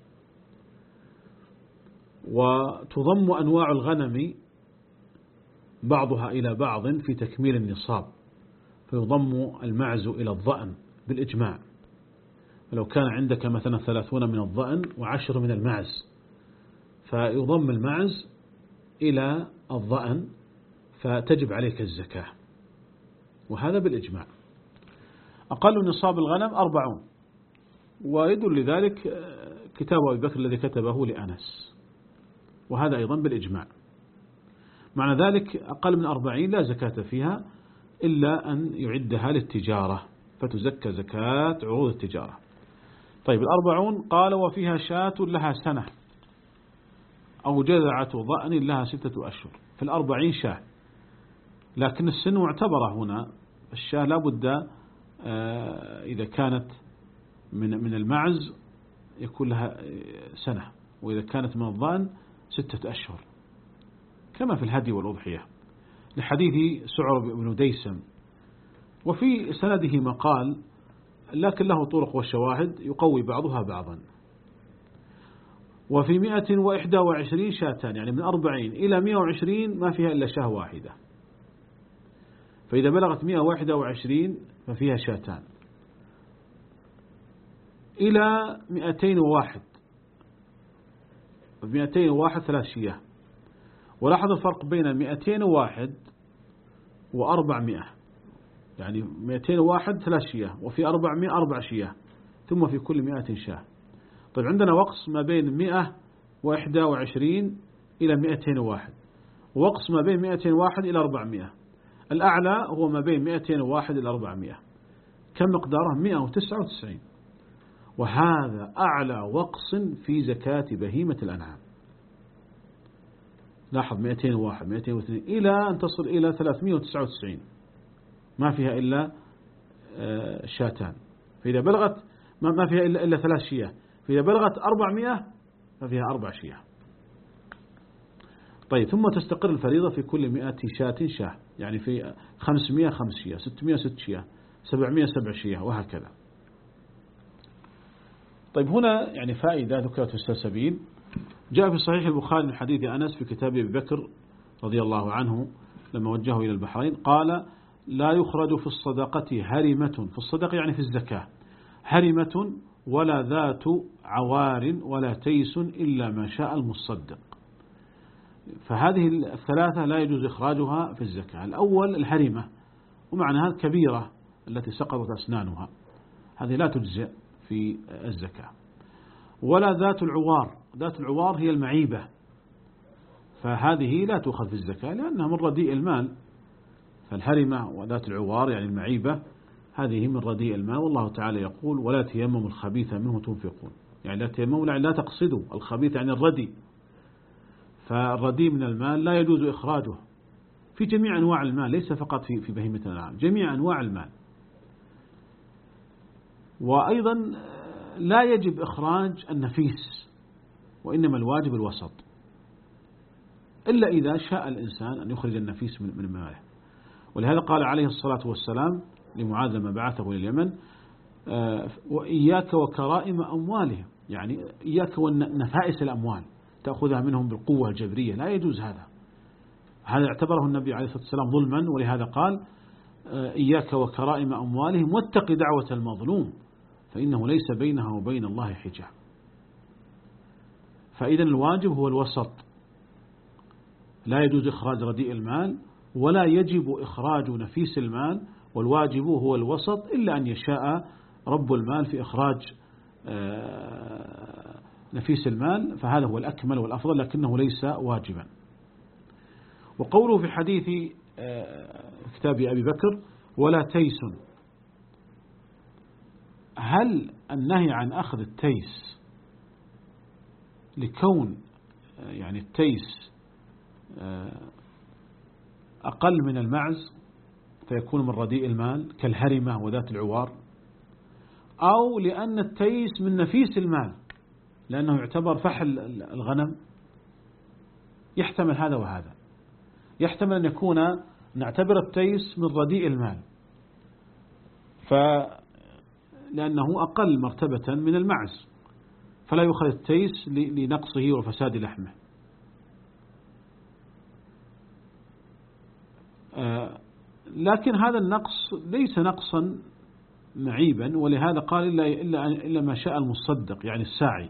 وتضم أنواع الغنم بعضها إلى بعض في تكميل النصاب، فيضم المعز إلى الضأن بالإجماع. فلو كان عندك مثلا ثلاثون من الضأن وعشر من المعز، فيضم المعز إلى الضأن فتجب عليك الزكاة، وهذا بالإجماع. أقل نصاب الغنم أربعون، ويدل لذلك كتاب أبي بكر الذي كتبه لأنس، وهذا أيضا بالإجماع. معنى ذلك أقل من أربعين لا زكاة فيها إلا أن يعدها للتجارة، فتزكى زكاة عروض التجارة. طيب الأربعون قال وفيها شاة لها سنة أو جذعة ضأن لها ستة أشهر. في الأربعين شاة، لكن السن معتبرة هنا. الشاة لا بد إذا كانت من من المعز يكون لها سنة، وإذا كانت من الضأن ستة أشهر، كما في الهدي والأضحية، لحديث سعر بن ديسم. وفي سنده مقال، لكن له طرق وشواهد يقوي بعضها بعضا. وفي مئة وإحدى وعشرين شاتان، يعني من أربعين إلى مئة وعشرين ما فيها إلا شاه واحدة، فإذا بلغت مئة وإحدى وعشرين ففيها شاتان، إلى مئتين وواحد، مئتين وواحد ثلاث شياه. ولاحظ الفرق بين مئتين وواحد وأربعمائة، يعني مئتين وواحد ثلاث شياه، وفي أربعمائة أربع شياه، ثم في كل مئة شاه. طيب عندنا وقص ما بين مئة وإحدى وعشرين إلى مئتين وواحد، ووقص ما بين مئتين وواحد إلى أربعمائة. الأعلى هو ما بين مئتين وواحد إلى أربعمائة. كم مقداره؟ مئة وتسعة وتسعين. وهذا أعلى وقص في زكاة بهيمة الأنعام. لاحظ مئتين وواحد مئتين واثنين إلى أن تصل إلى ثلاثمائة وتسعة وتسعين، ما فيها إلا شاتان. فإذا بلغت ما فيها إلا إلا ثلاث شياه، فإذا بلغت أربعمائة ففيها أربع شياه. طيب ثم تستقر الفريضة في كل مئة شاة شاه، يعني في خمسمائة خمس شياه، ستمائة ست شياه، سبعمائة سبع شياه، وهكذا. طيب هنا يعني فائدة ذكرت في السلسبيل. جاء في صحيح البخاري من حديث أنس في كتاب أبي بكر رضي الله عنه لما وجهه إلى البحرين قال: لا يخرج في الصدقة هرمة، في الصدقة يعني في الزكاة، هرمة ولا ذات عوار ولا تيس إلا ما شاء المصدق. فهذه الثلاثة لا يجوز إخراجها في الزكاة. الأول الهرمة، ومعناها الكبيرة التي سقطت أسنانها، هذه لا تجزئ في الزكاة. ولا ذات العوار، ذات العوار هي المعيبة، فهذه لا تؤخذ في الزكاة لأنها من رديء المال. فالهرمة وذات العوار يعني المعيبة هذه من رديء المال. والله تعالى يقول: ولا تيمموا الخبيث منه تنفقون، يعني لا تيمموا يعني لا تقصدوا، الخبيث يعني الردي. فالردي من المال لا يجوز إخراجه في جميع أنواع المال، ليس فقط في في بهيمة الأنعام، جميع أنواع المال. وأيضا لا يجب إخراج النفيس، وإنما الواجب الوسط، إلا إذا شاء الإنسان أن يخرج النفيس من ماله. ولهذا قال عليه الصلاة والسلام لمعاذ لما بعثه إلى اليمن: وإياك وكرائم أموالهم، يعني إياك ونفائس الأموال تأخذها منهم بالقوة الجبرية، لا يجوز هذا. هذا اعتبره النبي عليه الصلاة والسلام ظلما، ولهذا قال: إياك وكرائم أموالهم واتق دعوة المظلوم فإنه ليس بينها وبين الله حجاب. فإذا الواجب هو الوسط، لا يجوز إخراج رديء المال ولا يجب إخراج نفيس المال، والواجب هو الوسط، إلا أن يشاء رب المال في إخراج نفيس المال، فهذا هو الأكمل والأفضل، لكنه ليس واجبا. وقوله في حديث كتاب أبي بكر: ولا تيس، هل النهي عن أخذ التيس لكون يعني التيس أقل من المعز فيكون من رديء المال كالهرمة وذات العوار، أو لأن التيس من نفيس المال لأنه يعتبر فحل الغنم؟ يحتمل هذا وهذا. يحتمل أن يكون نعتبر التيس من رديء المال فلأنه أقل مرتبة من المعز، فلا يؤخذ التيس لنقصه وفساد لحمه. لكن هذا النقص ليس نقصا معيبا، ولهذا قال إلا, إلا, إلا ما شاء المصدق يعني الساعي.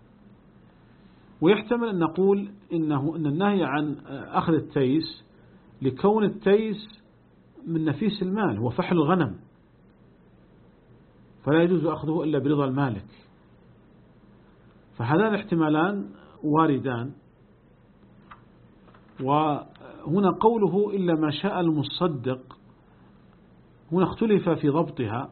ويحتمل أن نقول إنه إن النهي عن أخذ التيس لكون التيس من نفيس المال هو فحل الغنم، فلا يجوز أخذه إلا برضا المالك. فهذان الاحتمالان واردان. وهنا قوله إلا ما شاء المصدق، هنا اختلف في ضبطها،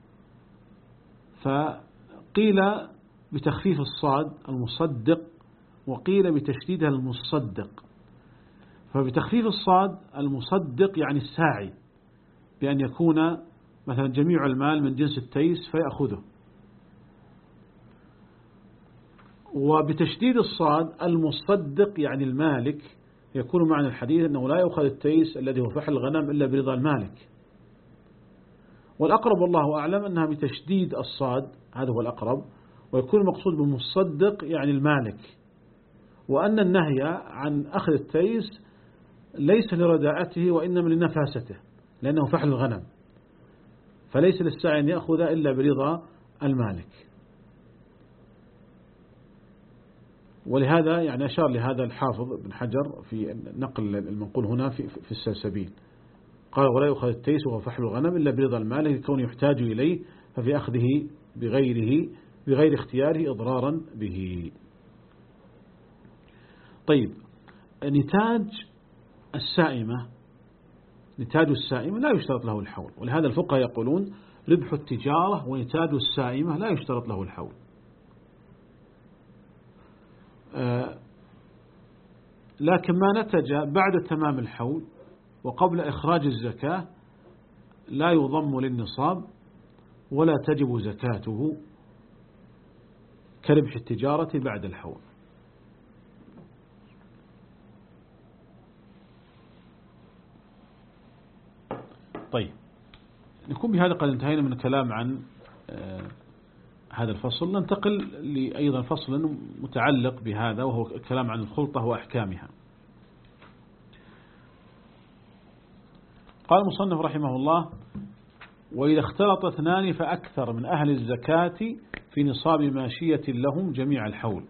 فقيل بتخفيف الصاد المصدق، وقيل بتشديدها المصدق. فبتخفيف الصاد المصدق يعني الساعي، بأن يكون مثلا جميع المال من جنس التيس فيأخذه. وبتشديد الصاد المصدق يعني المالك، يكون معنى الحديث أنه لا يأخذ التيس الذي هو فحل الغنم إلا برضا المالك. والأقرب والله أعلم أنها بتشديد الصاد، هذا هو الأقرب، ويكون المقصود بالمصدق يعني المالك، وأن النهي عن أخذ التيس ليس لرداءته وإنما لنفاسته، لأنه فحل الغنم، فليس للساعي أن يأخذ إلا برضا المالك. ولهذا يعني أشار لهذا الحافظ بن حجر في نقل المنقول هنا في, في السلسبيل، قال ولا يؤخذ التيس وهو فحل الغنم إلا برضا المالك لكونه يحتاج إليه ففي أخذه بغيره بغير اختياره إضرارا به. طيب نتاج السائمة نتاج السائمة لا يشترط له الحول، ولهذا الفقهاء يقولون ربح التجارة ونتاج السائمة لا يشترط له الحول. آه لكن ما نتج بعد تمام الحول وقبل إخراج الزكاة لا يضم للنصاب ولا تجب زكاته كربح التجارة بعد الحول. طيب نكون بهذا قد انتهينا من الكلام عن آه هذا الفصل. ننتقل لأيضا فصل متعلق بهذا وهو الكلام عن الخلطة وأحكامها. قال المصنف رحمه الله وإذا اختلط اثنان فأكثر من أهل الزكاة في نصاب ماشية لهم جميع الحول.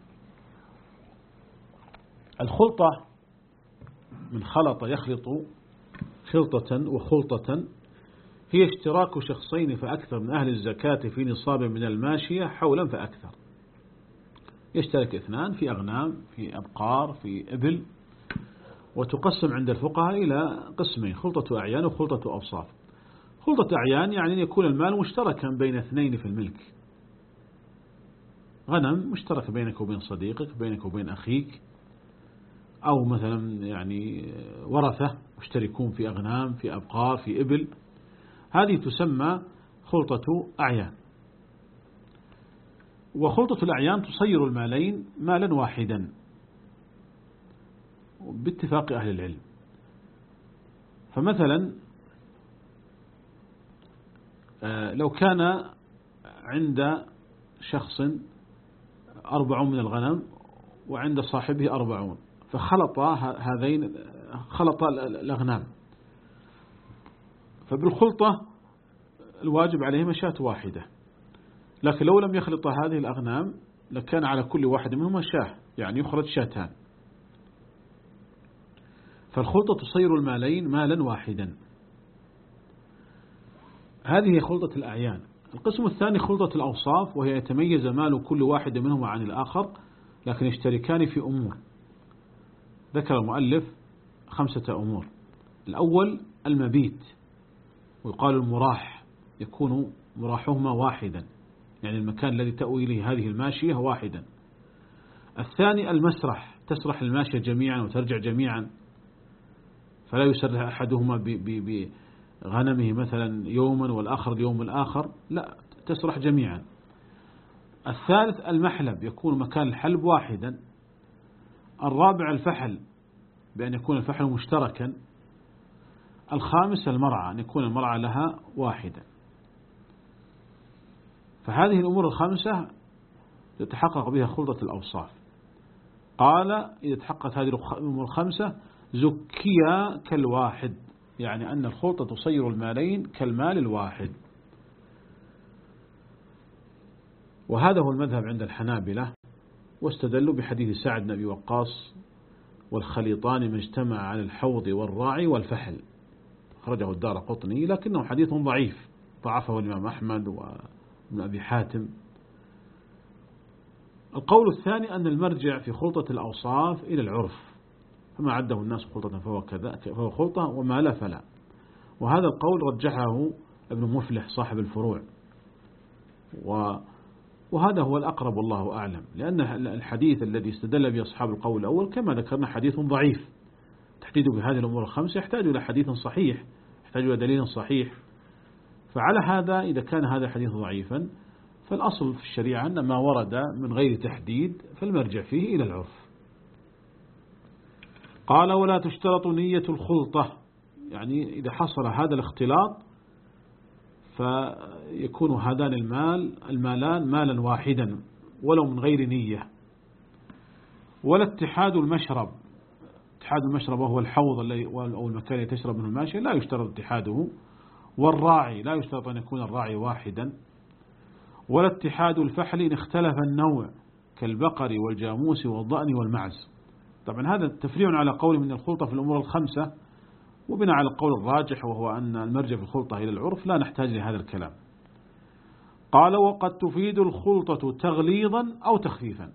الخلطة من خلط يخلط خلطة وخلطة هي اشتراك شخصين فأكثر من أهل الزكاة في نصاب من الماشية حولا فأكثر. يشترك اثنان في أغنام في أبقار في إبل، وتقسم عند الفقهاء إلى قسمين خلطة أعيان وخلطة أوصاف. خلطة أعيان يعني أن يكون المال مشتركا بين اثنين في الملك، غنم مشترك بينك وبين صديقك بينك وبين أخيك، أو مثلا يعني ورثة مشتركون في أغنام في أبقار في إبل، هذه تسمى خلطة أعيان. وخلطة الأعيان تصير المالين مالا واحدا باتفاق أهل العلم. فمثلا لو كان عند شخص أربعون من الغنم وعند صاحبه أربعون فخلط هذين خلط الأغنام، فبالخلطة الواجب عليهما شاة واحدة. لكن لو لم يخلط هذه الأغنام لكان على كل واحد منهما شاه، يعني يخرج شاتان. فالخلطة تصير المالين مالا واحدا. هذه خلطة الأعيان. القسم الثاني خلطة الأوصاف، وهي يتميز مال كل واحد منهما عن الآخر لكن يشتركان في أمور. ذكر المؤلف خمسة أمور. الأول المبيت، ويقال المراح، يكون مراحهما واحدا، يعني المكان الذي تأوي إليه هذه الماشية واحدا. الثاني المسرح، تسرح الماشية جميعا وترجع جميعا، فلا يسرح أحدهما بغنمه مثلا يوما والآخر اليوم الآخر، لا تسرح جميعا. الثالث المحلب، يكون مكان الحلب واحدا. الرابع الفحل، بأن يكون الفحل مشتركا. الخامس المرعى، أن يكون المرعى لها واحدا. فهذه الأمور الخمسة يتحقق بها خلطة الأوصاف. قال إذا تحققت هذه الأمور الخمسة زكيا كالواحد، يعني أن الخلطة تصير المالين كالمال الواحد. وهذا هو المذهب عند الحنابلة، واستدلوا بحديث سعد بن أبي وقاص والخليطان ما اجتمع على الحوض والراعي والفحل، خرجه الدارقطني لكنه حديث ضعيف، ضعفه الإمام أحمد وابن أبي حاتم. القول الثاني أن المرجع في خلطة الأوصاف إلى العرف، فما عده الناس خلطة فهو, كذا فهو خلطة وما لا فلا. وهذا القول رجحه ابن مفلح صاحب الفروع، وهذا هو الأقرب والله أعلم، لأن الحديث الذي استدل به أصحاب القول الأول كما ذكرنا حديث ضعيف. تحديده بهذه الأمور الخمسة يحتاج إلى حديث صحيح، يحتاج إلى دليل صحيح. فعلى هذا إذا كان هذا الحديث ضعيفا فالأصل في الشريعة أن ما ورد من غير تحديد فالمرجع فيه إلى العرف. قال ولا تشترط نية الخلطة، يعني إذا حصل هذا الاختلاط فيكون هذان المال المالان مالا واحدا ولو من غير نية. ولا اتحاد المشرب، اتحاد المشرب وهو الحوض أو المكان الذي تشرب منه الماشية لا يشترط اتحاده. والراعي لا يشترط أن يكون الراعي واحدا. ولا اتحاد الفحل إن اختلف النوع كالبقر والجاموس والضأن والمعز. طبعا هذا تفريع على قول من الخلطة في الأمور الخمسة، وبناء على القول الراجح وهو أن المرجع في الخلطة إلى العرف لا نحتاج لهذا الكلام. قال وقد تفيد الخلطة تغليظا أو تخفيفا.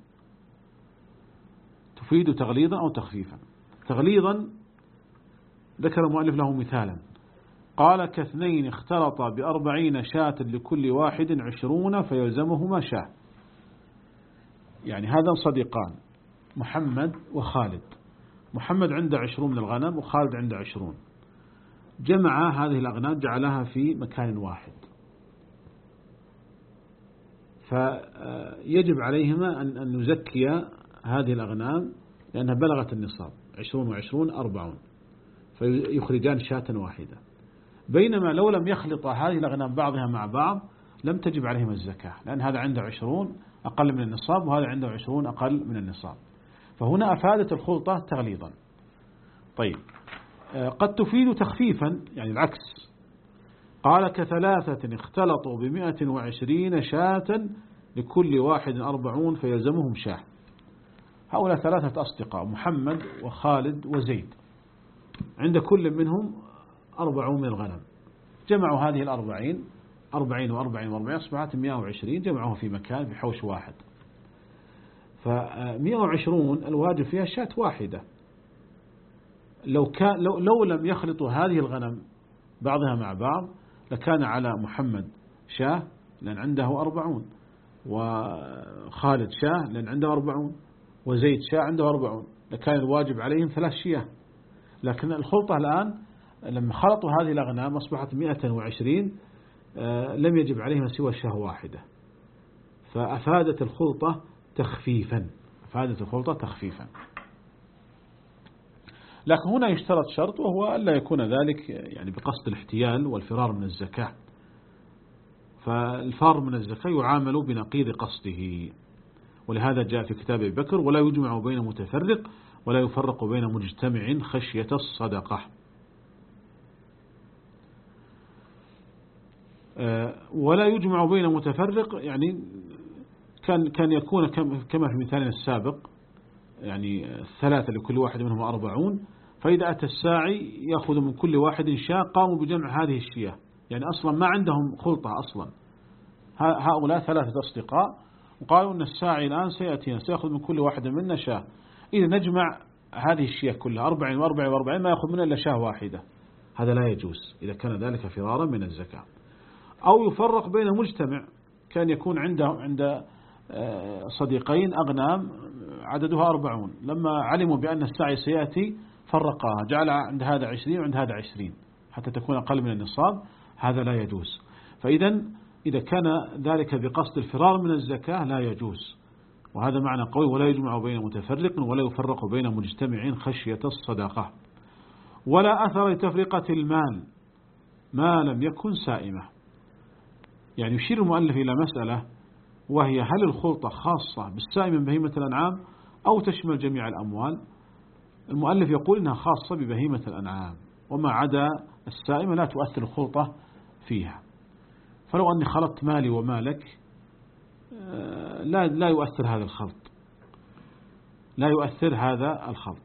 تفيد تغليظا أو تخفيفا. تغليظا ذكر المؤلف له مثالا، قال كاثنين اختلط بأربعين شاة لكل واحد عشرون فيلزمهما شاة. يعني هذا صديقان محمد وخالد، محمد عنده عشرون من الغنم وخالد عنده عشرون، جمع هذه الأغنام جعلها في مكان واحد، فيجب عليهما أن نزكي هذه الأغنام لأنها بلغت النصاب، عشرون وعشرون أربعون، فيخرجان شاة واحدة. بينما لو لم يخلط هذه الأغنام بعضها مع بعض لم تجب عليهم الزكاة، لأن هذا عنده عشرون أقل من النصاب وهذا عنده عشرون أقل من النصاب، فهنا أفادت الخلطة تغليظا. طيب قد تفيد تخفيفا، يعني العكس، قال كثلاثة اختلطوا بمئة وعشرين شاة لكل واحد أربعون فيلزمهم شاة. هؤلاء ثلاثة أصدقاء محمد وخالد وزيد، عند كل منهم أربعون من الغنم، جمعوا هذه الأربعين، أربعين وأربعين وأربعين أصبحت مئة وعشرين، جمعوها في مكان في حوش واحد، فمئة وعشرون الواجب فيها شاة واحدة. لو, كان لو, لو لم يخلطوا هذه الغنم بعضها مع بعض لكان على محمد شاة لأن عنده أربعون، وخالد شاة لأن عنده أربعون، وزيد شاة عنده أربعون، لكان الواجب عليهم ثلاث شياه. لكن الخلطة الآن لما خلطوا هذه الأغنام أصبحت مئة وعشرين، لم يجب عليهم سوى شاة واحدة، فأفادت الخلطة تخفيفا، أفادت الخلطة تخفيفا. لكن هنا يشترط شرط، وهو ألا يكون ذلك يعني بقصد الاحتيال والفرار من الزكاة، فالفار من الزكاة يعامل بنقيض قصده، ولهذا جاء في كتاب أبي بكر ولا يجمع بين متفرق ولا يفرق بين مجتمع خشية الصدقة. ولا يجمع بين متفرق يعني كان كان يكون كما في مثالنا السابق، يعني الثلاثة لكل واحد منهم أربعون، فإذا أتى الساعي يأخذ من كل واحد شاة، قاموا بجمع هذه الشياه، يعني أصلا ما عندهم خلطة أصلا، هؤلاء ثلاثة أصدقاء وقالوا أن الساعي الآن سيأتينا سيأخذ من كل واحد منا شاة، إذا نجمع هذه الشياه كلها أربعين وأربعين وأربعين ما يأخذ منا إلا شاة واحدة، هذا لا يجوز إذا كان ذلك فرارا من الزكاة. أو يفرق بين مجتمع، كان يكون عنده عند صديقين أغنام عددها أربعون، لما علموا بأن الساعي سيأتي فرقاها، جعل عند هذا عشرين وعند هذا عشرين حتى تكون أقل من النصاب، هذا لا يجوز. فإذا إذا كان ذلك بقصد الفرار من الزكاة لا يجوز، وهذا معنى قوي ولا يجمع بين متفرق ولا يفرق بين مجتمع خشية الصدقة. ولا أثر لتفرقة المال ما لم يكن سائمة. يعني يشير المؤلف إلى مسألة، وهي هل الخلطة خاصة بالسائم من بهيمة الأنعام أو تشمل جميع الأموال؟ المؤلف يقول إنها خاصة ببهيمة الأنعام، وما عدا السائمة لا تؤثر الخلطة فيها. فلو أني خلطت مالي ومالك لا لا يؤثر هذا الخلط، لا يؤثر هذا الخلط.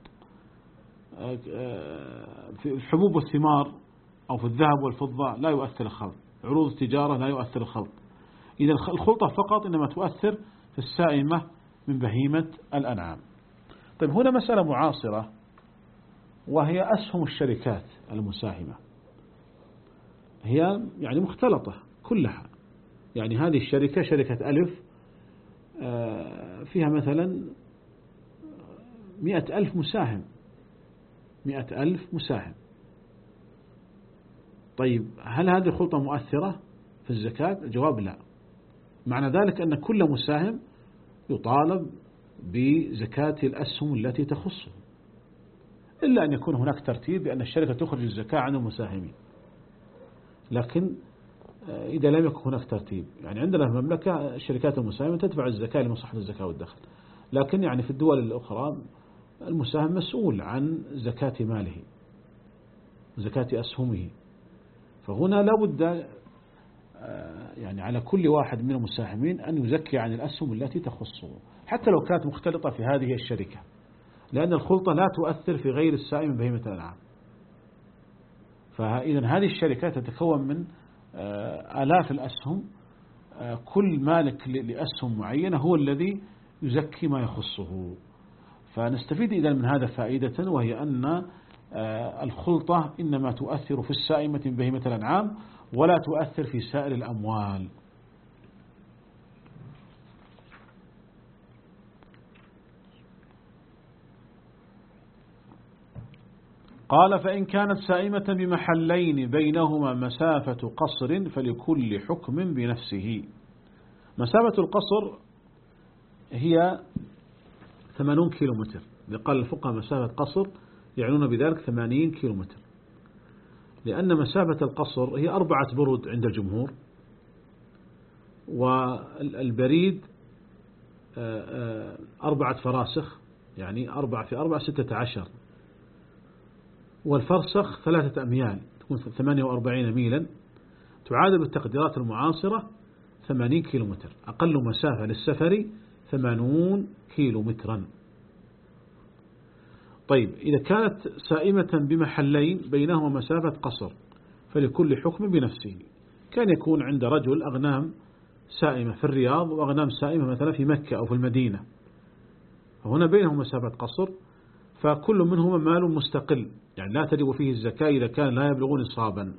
في الحبوب والثمار أو في الذهب والفضة لا يؤثر الخلط، عروض التجارة لا يؤثر الخلط. إذا الخلطة فقط إنما تؤثر في السائمة من بهيمة الأنعام. طيب هنا مسألة معاصرة، وهي أسهم الشركات المساهمة، هي يعني مختلطة كلها. يعني هذه الشركة شركة ألف فيها مثلا مئة ألف مساهم، مئة ألف مساهم. طيب هل هذه الخلطة مؤثرة في الزكاة؟ الجواب لا. معنى ذلك أن كل مساهم يطالب بزكاة الأسهم التي تخصه، إلا أن يكون هناك ترتيب بأن الشركة تخرج الزكاة عن المساهمين. لكن إذا لم يكن هناك ترتيب، يعني عندنا في المملكة الشركات المساهمة تدفع الزكاة لمصلحة الزكاة والدخل، لكن يعني في الدول الأخرى المساهم مسؤول عن زكاة ماله، زكاة أسهمه. فهنا لا بد يعني على كل واحد من المساهمين أن يزكي عن الأسهم التي تخصه، حتى لو كانت مختلطة في هذه الشركة، لأن الخلطة لا تؤثر في غير السائم من بهيمة الأنعام. فإذا هذه الشركة تتكون من آلاف الأسهم، كل مالك لأسهم معينة هو الذي يزكي ما يخصه. فنستفيد إذا من هذا فائدة، وهي أن الخلطة إنما تؤثر في السائمة من بهيمة الأنعام ولا تؤثر في سائر الأموال. قال: فإن كانت سائمة بمحلين بينهما مسافة قصر فلكل حكم بنفسه. مسافة القصر هي ثمانون كيلومتر، قال الفقهاء مسافة قصر يعنون بذلك ثمانين كيلومتر، لأن مسافة القصر هي أربعة برد عند الجمهور، والبريد أربعة فراسخ، يعني أربعة في أربعة ستة عشر، والفرسخ ثلاثة أميال تكون ثمانية وأربعين ميلا، تعادل بالتقديرات المعاصرة ثمانين كيلومتر. أقل مسافة للسفر ثمانون كيلومترا. طيب، إذا كانت سائمة بمحلين بينهما مسافة قصر فلكل حكم بنفسه. كان يكون عند رجل أغنام سائمة في الرياض وأغنام سائمة مثلا في مكة أو في المدينة، فهنا بينهما مسافة قصر، فكل منهما مال مستقل، يعني لا تجب فيه الزكاة إذا كان لا يبلغون نصابا.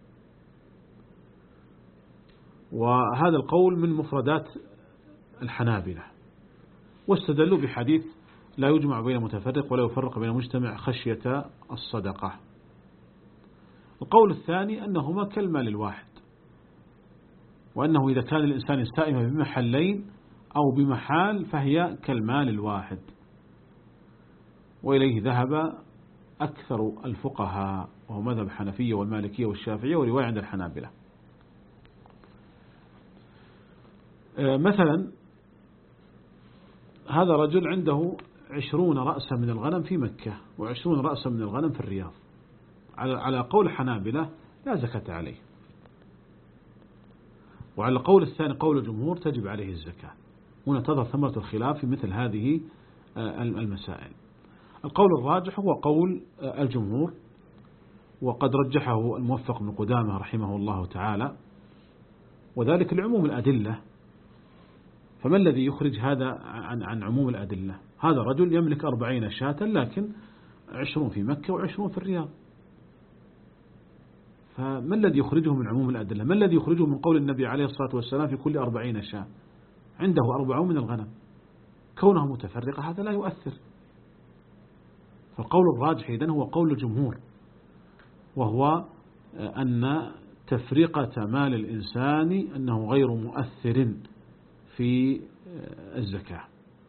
وهذا القول من مفردات الحنابلة، واستدلوا بحديث: لا يجمع بين متفرق ولا يفرق بين مجتمع خشية الصدقة. القول الثاني أنهما كالمال الواحد، وأنه إذا كان الإنسان سائما بمحلين أو بمحال فهي كالمال الواحد، وإليه ذهب أكثر الفقهاء، وهو مذهب الحنفية والمالكية والشافعية ورواية عند الحنابلة. مثلا هذا رجل عنده عشرون رأسا من الغنم في مكة وعشرون رأسا من الغنم في الرياض، على قول الحنابلة لا زكاة عليه، وعلى القول الثاني قول الجمهور تجب عليه الزكاة. هنا تظهر ثمرة الخلاف في مثل هذه المسائل. القول الراجح هو قول الجمهور، وقد رجحه الموفق بن قدامة رحمه الله تعالى، وذلك لعموم الأدلة. فما الذي يخرج هذا عن عن عموم الأدلة؟ هذا رجل يملك أربعين شاة، لكن عشرون في مكة وعشرون في الرياض، فما الذي يخرجه من عموم الأدلة؟ ما الذي يخرجه من قول النبي عليه الصلاة والسلام في كل أربعين شاة؟ عنده أربعون من الغنم، كونه متفرقة هذا لا يؤثر. فالقول الراجح إذن هو قول الجمهور، وهو أن تفرقة مال الإنسان أنه غير مؤثر في الزكاة.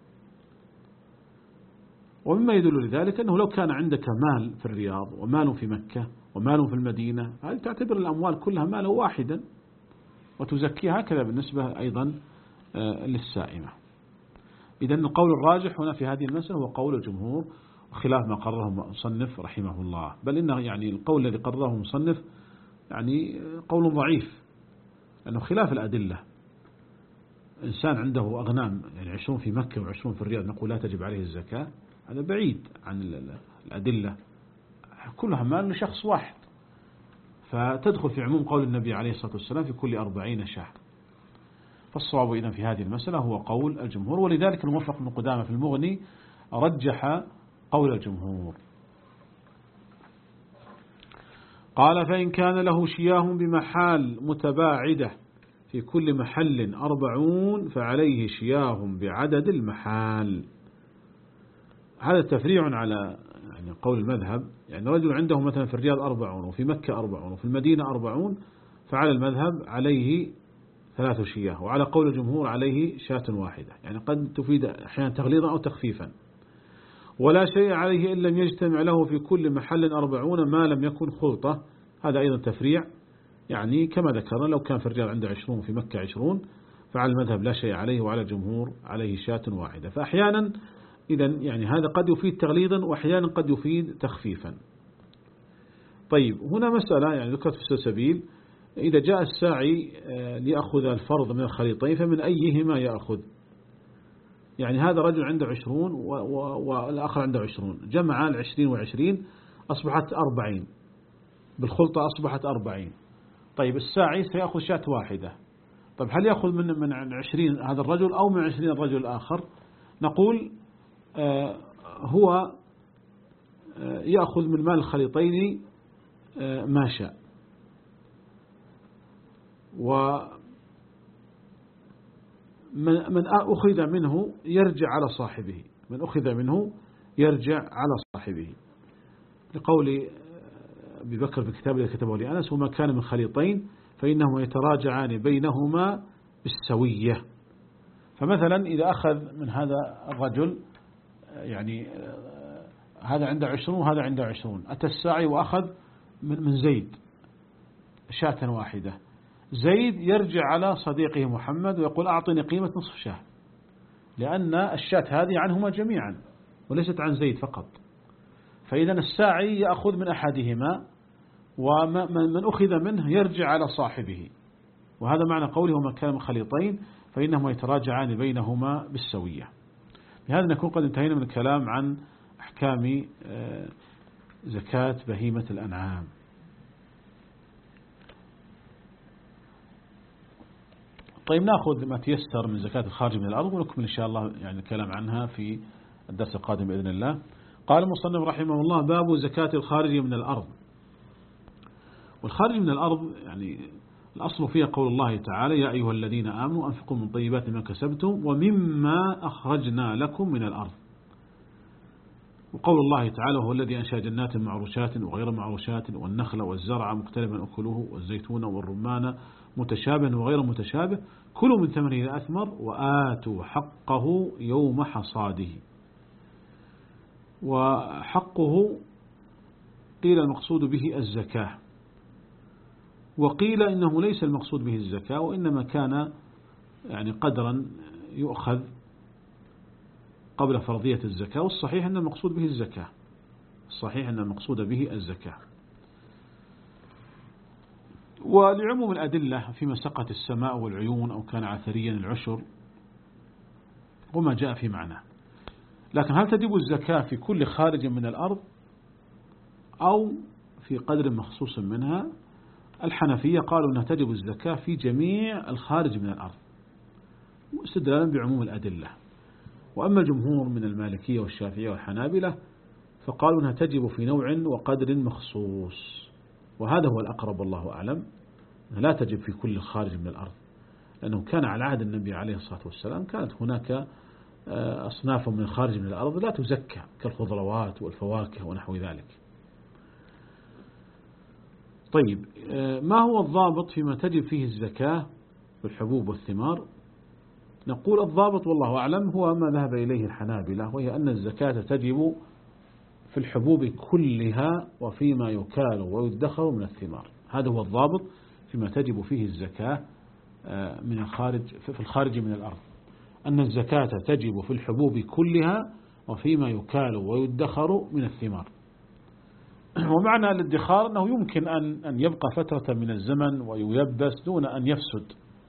ومما يدل لذلك أنه لو كان عندك مال في الرياض ومال في مكة ومال في المدينة، هذه تعتبر الأموال كلها مالا واحدا وتزكيها، هكذا بالنسبة أيضا للسائمة. إذن القول الراجح هنا في هذه المسألة هو قول الجمهور، خلاف ما قرره مصنف رحمه الله، بل إنه يعني القول الذي قرره مصنف يعني قول ضعيف، لأنه خلاف الأدلة. إنسان عنده أغنام يعني عشرون في مكة وعشرون في الرياض نقول لا تجب عليه الزكاة، هذا بعيد عن الأدلة، كلها مال لشخص واحد، فتدخل في عموم قول النبي عليه الصلاة والسلام في كل أربعين شهر. فالصواب إذن في هذه المسألة هو قول الجمهور، ولذلك الموفق بن قدامة في المغني رجح قول الجمهور. قال: فإن كان له شياه بمحال متباعدة في كل محل أربعون فعليه شياه بعدد المحال. هذا تفريع على يعني قول المذهب، يعني رجل عنده مثلا في الرياض أربعون وفي مكة أربعون وفي المدينة أربعون، فعلى المذهب عليه ثلاث شياه، وعلى قول الجمهور عليه شاة واحدة، يعني قد تفيد أحيانا تغليظا أو تخفيفا. ولا شيء عليه إن لم يجتمع له في كل محل أربعون ما لم يكن خلطة. هذا أيضا تفريع، يعني كما ذكرنا لو كان في الرياض عنده عشرون في مكة عشرون فعلى المذهب لا شيء عليه، وعلى الجمهور عليه شاة واحدة. فأحيانا إذن يعني هذا قد يفيد تغليظا وأحيانا قد يفيد تخفيفا. طيب، هنا مسألة يعني ذكرت في السلسبيل، إذا جاء الساعي ليأخذ الفرض من الخليطين فمن أيهما يأخذ؟ يعني هذا رجل عنده عشرون والآخر عنده عشرون، جمع العشرين وعشرين أصبحت أربعين، بالخلطة أصبحت أربعين. طيب الساعي سيأخذ شاة واحدة. طيب هل يأخذ من من عشرين هذا الرجل أو من عشرين الرجل الآخر؟ نقول آه هو آه يأخذ من مال الخليطين آه ما شاء، ومن من أخذ منه يرجع على صاحبه، من أخذ منه يرجع على صاحبه، لقول أبي بكر في كتابه الذي كتبه لأنس: وما كان من خليطين فإنهما يتراجعان بينهما بالسوية. فمثلا إذا أخذ من هذا الرجل يعني هذا عنده عشرون وهذا عنده عشرون، أتى الساعي وأخذ من زيد شاة واحدة، زيد يرجع على صديقه محمد ويقول: أعطني قيمة نصف شاة، لأن الشاة هذه عنهما جميعا وليست عن زيد فقط. فإذا الساعي يأخذ من أحدهما، ومن أخذ منه يرجع على صاحبه، وهذا معنى قوله: وما كان من خليطين فإنهما يتراجعان بينهما بالسوية. بهذا نكون قد انتهينا من الكلام عن أحكام زكاة بهيمة الأنعام. طيب نأخذ ما تيسر من زكاة الخارج من الأرض ونكمل إن شاء الله يعني الكلام عنها في الدرس القادم بإذن الله. قال المصنف رحمه الله: باب زكاة الخارج من الأرض. والخارج من الأرض يعني الأصل فيها قول الله تعالى: يا أيها الذين آمنوا أنفقوا من طيبات ما كسبتم ومما أخرجنا لكم من الأرض. وقول الله تعالى: وهو الذي أنشأ جنات معروشات وغير معروشات والنخل والزرع مختلفا أكله والزيتون والرمان متشابه وغير متشابه كلوا من ثمره إذا أثمر وآتوا حقه يوم حصاده. وحقه قيل المقصود به الزكاة، وقيل إنه ليس المقصود به الزكاة وإنما كان يعني قدرا يؤخذ قبل فرضية الزكاة، والصحيح أن المقصود به الزكاة، الصحيح أن المقصود به الزكاة. ولعموم الأدلة فيما سقت السماء والعيون أو كان عثريا العشر وما جاء في معناه. لكن هل تجب الزكاة في كل خارج من الأرض أو في قدر مخصوص منها؟ الحنفية قالوا أنها تجب الزكاة في جميع الخارج من الأرض استدلالا بعموم الأدلة. وأما الجمهور من المالكية والشافعية والحنابلة فقالوا أنها تجب في نوع وقدر مخصوص، وهذا هو الأقرب والله أعلم، لا تجب في كل خارج من الأرض، لأنه كان على عهد النبي عليه الصلاة والسلام كانت هناك أصناف من الخارج من الأرض لا تزكى كالخضروات والفواكه ونحو ذلك. طيب ما هو الضابط فيما تجب فيه الزكاة بالحبوب والثمار؟ نقول الضابط والله أعلم هو ما ذهب إليه الحنابلة، وهي أن الزكاة تجب في الحبوب كلها وفيما يكال ويدخر من الثمار. هذا هو الضابط فيما تجب فيه الزكاة من الخارج في الخارج من الأرض، أن الزكاة تجب في الحبوب كلها وفيما يكال ويدخر من الثمار. ومعنى الادخار أنه يمكن أن أن يبقى فترة من الزمن وييبس دون أن يفسد.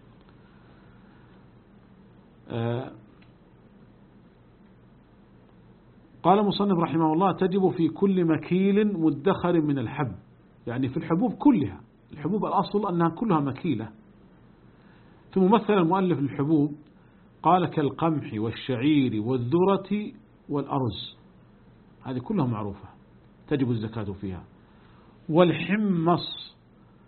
قال المصنف رحمه الله: تجب في كل مكيل مدخر من الحب، يعني في الحبوب كلها. الحبوب الأصل أنها كلها مكيلة. ثم مثل المؤلف للحبوب قال: كالقمح والشعير والذرة والأرز، هذه كلها معروفة تجب الزكاة فيها. والحمص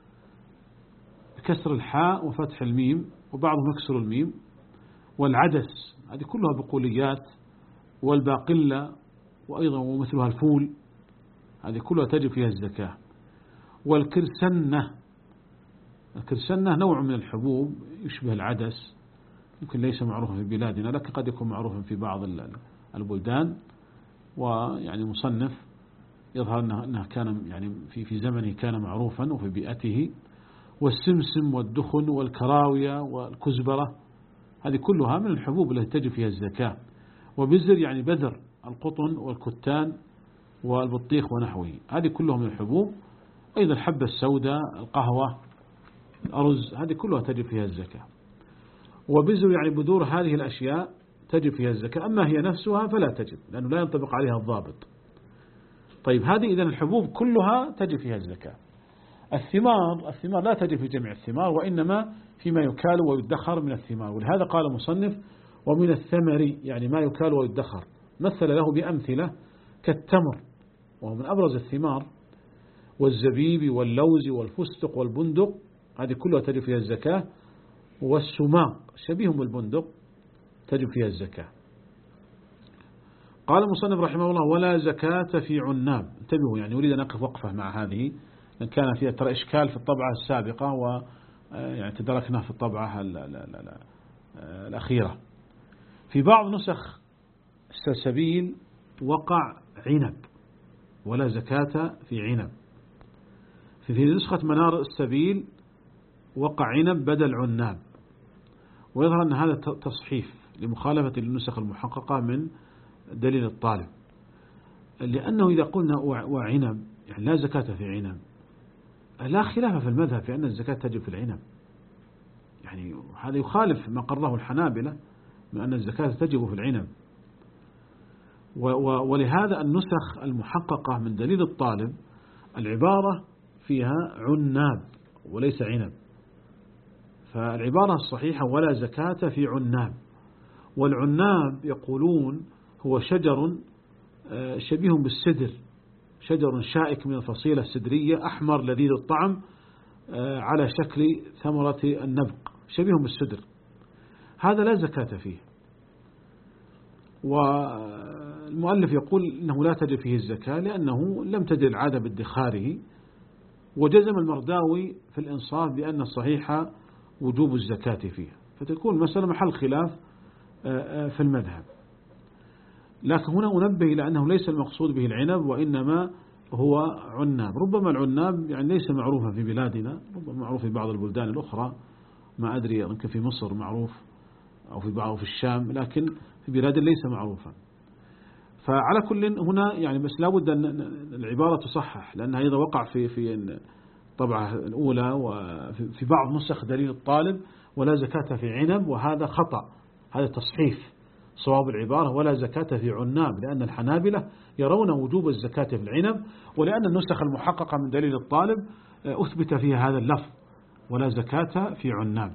بكسر الحاء وفتح الميم وبعضهم يكسر الميم. والعدس، هذه كلها بقوليات. والباقلة وأيضا ومثلها الفول، هذه كلها تجب فيها الزكاة. والكرسنة، الكرسنة نوع من الحبوب يشبه العدس، يمكن ليس معروفا في بلادنا لكن قد يكون معروفا في بعض البلدان، ويعني مصنف يظهر أنه كان يعني في في زمنه كان معروفا وفي بيئته. والسمسم والدخن والكراوية والكزبرة، هذه كلها من الحبوب التي تجب فيها الزكاة. وبزر يعني بذر القطن والكتان والبطيخ ونحوه، هذه كلها من الحبوب. أيضا الحبة السوداء، القهوة، الأرز، هذه كلها تجب فيها الزكاة. وبزر يعني بذور هذه الأشياء تجب فيها الزكاة، أما هي نفسها فلا تجب لأنه لا ينطبق عليها الضابط. طيب هذه إذن الحبوب كلها تجب فيها الزكاة. الثمار الثمار لا تجب في جميع الثمار، وإنما فيما يكال ويدخر من الثمار. ولهذا قال المصنف ومن الثمر، يعني ما يكال ويدخر، مثل له بأمثلة كالتمر وهو من أبرز الثمار، والزبيب واللوز والفستق والبندق، هذه كلها تجب فيها الزكاة، والسماق شبيه بالبندق تجب فيها الزكاة. قال المصنف رحمه الله ولا زكاة في عناب. انتبهوا، يعني أريد أن أقف وقفة مع هذه، لأن كان فيها ترى إشكال في الطبعة السابقة، و يعني تدركنا في الطبعة الأخيرة. في بعض نسخ السلسبيل وقع عنب ولا زكاة في عنب. في نسخة منار السبيل وقع عنب بدل عناب، ويظهر أن هذا تصحيف لمخالفة النسخ المحققة من دليل الطالب، لأنه إذا قلنا وعنب يعني لا زكاة في عنب، لا خلاف في المذهب في أن الزكاة تجب في العنب، يعني هذا يخالف ما قرره الحنابلة من أن الزكاة تجب في العنب. ولهذا النسخ المحققة من دليل الطالب العبارة فيها عناب وليس عنب، فالعبارة الصحيحة ولا زكاة في عناب. والعناب يقولون هو شجر شبيه بالسدر، شجر شائك من الفصيلة السدرية أحمر لذيذ الطعم على شكل ثمرة النبق، شبيه بالسدر، هذا لا زكاة فيه. والمؤلف يقول إنه لا تجب فيه الزكاة لأنه لم تجد العادة بادخاره، وجزم المرداوي في الإنصاف بأن الصحيح وجوب الزكاة فيه، فتكون المسألة محل خلاف في المذهب. لكن هنا أنبه إلى أنه ليس المقصود به العنب، وإنما هو عناب. ربما العناب يعني ليس معروفا في بلادنا، ربما معروف في بعض البلدان الأخرى، ما أدري، يمكن في مصر معروف أو في بعض في الشام، لكن في بلاد ليس معروفا. فعلى كل هنا يعني بس لابد أن العبارة تصحح، لأنها أيضا وقع في في الطبعة الأولى وفي بعض نسخ دليل الطالب ولا زكاة في عنب، وهذا خطأ، هذا تصحيف. صواب العبارة ولا زكاة في عناب، لأن الحنابلة يرون وجوب الزكاة في العنب، ولأن النسخ المحققة من دليل الطالب أثبت فيها هذا اللفظ ولا زكاة في عناب.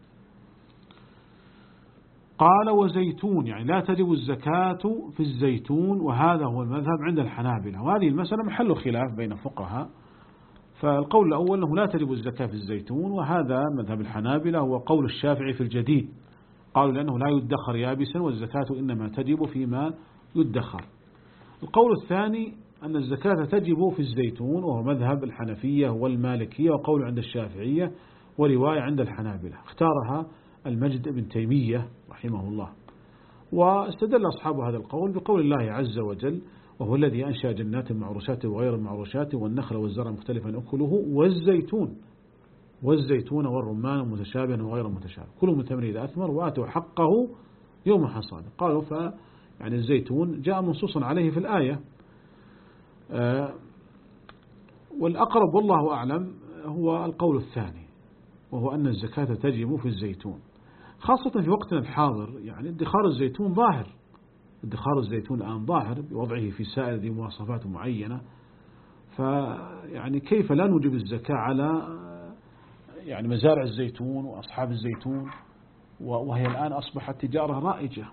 قال وزيتون، يعني لا تجب الزكاة في الزيتون، وهذا هو المذهب عند الحنابلة، وهذه المسألة محل خلاف بين الفقهاء. فالقول الأول أنه لا تجب الزكاة في الزيتون، وهذا مذهب الحنابلة هو قول الشافعي في الجديد، قالوا لأنه لا يدخر يابسا والزكاة إنما تجب فيما يدخر. القول الثاني أن الزكاة تجب في الزيتون، وهو مذهب الحنفية والمالكية وقول عند الشافعية ورواية عند الحنابلة، اختارها المجد بن تيمية رحمه الله. واستدل أصحاب هذا القول بقول الله عز وجل وهو الذي أنشأ جنات معروشات وغير المعروشات والنخل والزرع مختلفا أكله والزيتون والزيتون والرمان متشابها وغير متشابه كلوا من ثمره إذا أثمر وآتوا حقه يوم حصاده. قالوا ف يعني الزيتون جاء منصوصا عليه في الآية. آه والأقرب والله أعلم هو القول الثاني، وهو أن الزكاة تجب في الزيتون، خاصة في وقتنا الحاضر. يعني ادخار الزيتون ظاهر، ادخار الزيتون الآن ظاهر بوضعه في سائل ذي مواصفات معينة، فيعني كيف لا نوجب الزكاة على يعني مزارع الزيتون وأصحاب الزيتون، وهي الآن أصبحت تجارة رائجة.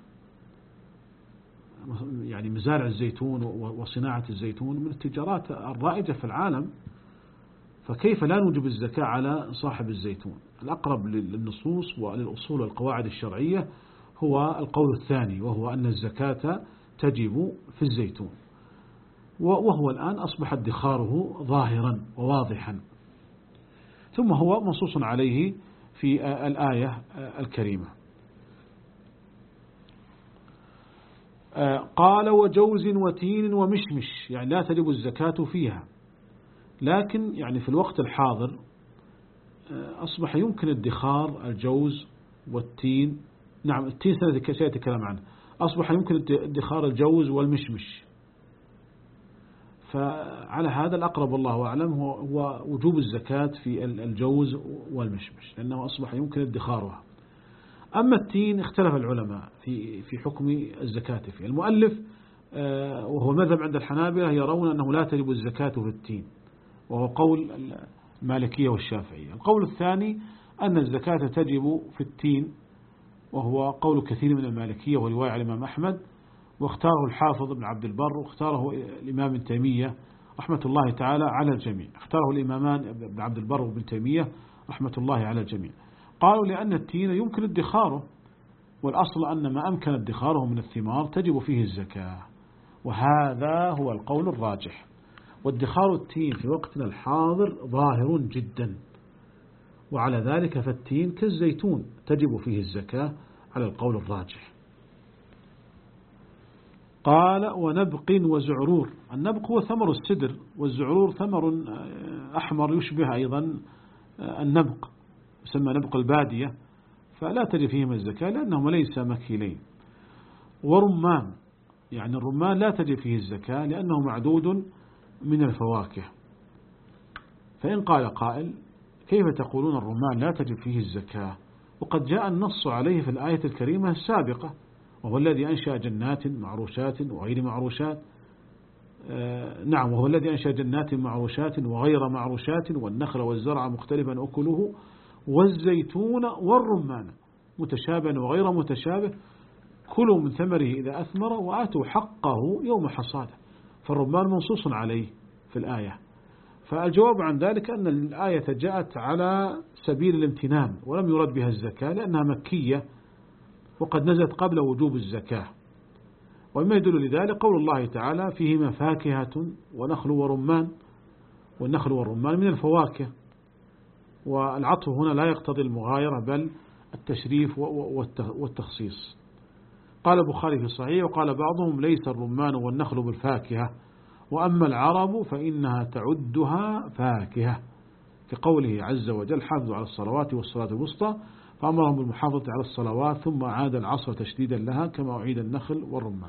يعني مزارع الزيتون وصناعة الزيتون من التجارات الرائجة في العالم، فكيف لا نوجب الزكاة على صاحب الزيتون؟ الأقرب للنصوص وللأصول والقواعد الشرعية هو القول الثاني، وهو أن الزكاة تجب في الزيتون، وهو الآن أصبح ادخاره ظاهرا وواضحا، ثم هو منصوص عليه في الآية الكريمة. قال وجوز وتين ومشمش، يعني لا تجب الزكاة فيها، لكن يعني في الوقت الحاضر أصبح يمكن ادخار الجوز والتين. نعم التين سيأتي الكلام عنه. أصبح يمكن ادخار الجوز والمشمش، فعلى هذا الأقرب الله أعلم هو وجوب الزكاة في الجوز والمشمش، لأنه أصبح يمكن ادخارها. أما التين اختلف العلماء في في حكم الزكاة فيه. المؤلف وهو مذهب عند الحنابلة يرون أنه لا تجب الزكاة في التين، وهو قول المالكية والشافعية. القول الثاني أن الزكاة تجب في التين، وهو قول كثير من المالكية ورواية على الإمام أحمد، واختاره الحافظ ابن عبد البر، واختاره الإمام ابن تيمية رحمة الله تعالى على الجميع. اختاره الإمامان ابن عبد البر وابن تيمية رحمة الله على الجميع. قالوا لأن التين يمكن ادخاره، والأصل أن ما أمكن ادخاره من الثمار تجب فيه الزكاة، وهذا هو القول الراجح. وادخار التين في وقتنا الحاضر ظاهر جدا، وعلى ذلك فالتين كالزيتون تجب فيه الزكاة على القول الراجح. قال ونبق وزعرور. النبق هو ثمر السدر، والزعرور ثمر أحمر يشبه أيضا النبق، يسمى نبق البادية، فلا تجب فيهما الزكاة لأنهما ليس مكيلين. ورمان، يعني الرمان لا تجب فيه الزكاة لأنه معدود من الفواكه. فإن قال قائل كيف تقولون الرمان لا تجب فيه الزكاة وقد جاء النص عليه في الآية الكريمة السابقة، وهو الذي أنشأ جنات معروشات وغير معروشات آه نعم وهو الذي أنشأ جنات معروشات وغير معروشات والنخل والزرع مختلفا أكله والزيتون والرمان متشابها وغير متشابه كلوا من ثمره إذا أثمر وآتوا حقه يوم حصاده. فالرمان منصوص عليه في الآية. فالجواب عن ذلك أن الآية جاءت على سبيل الامتنان ولم يرد بها الزكاة لأنها مكية وقد نزلت قبل وجوب الزكاة. وما يدل لذلك قول الله تعالى فيهما فاكهة ونخل ورمان، والنخل والرمان من الفواكه، والعطف هنا لا يقتضي المغايرة بل التشريف والتخصيص. قال البخاري في الصحيح وقال بعضهم ليس الرمان والنخل بالفاكهة، وأما العرب فإنها تعدها فاكهة، في قوله عز وجل حافظوا على الصلوات والصلاة الوسطى، فأمرهم بالمحافظة على الصلوات ثم أعاد العصر تشديدا لها كما أعيد النخل والرمان.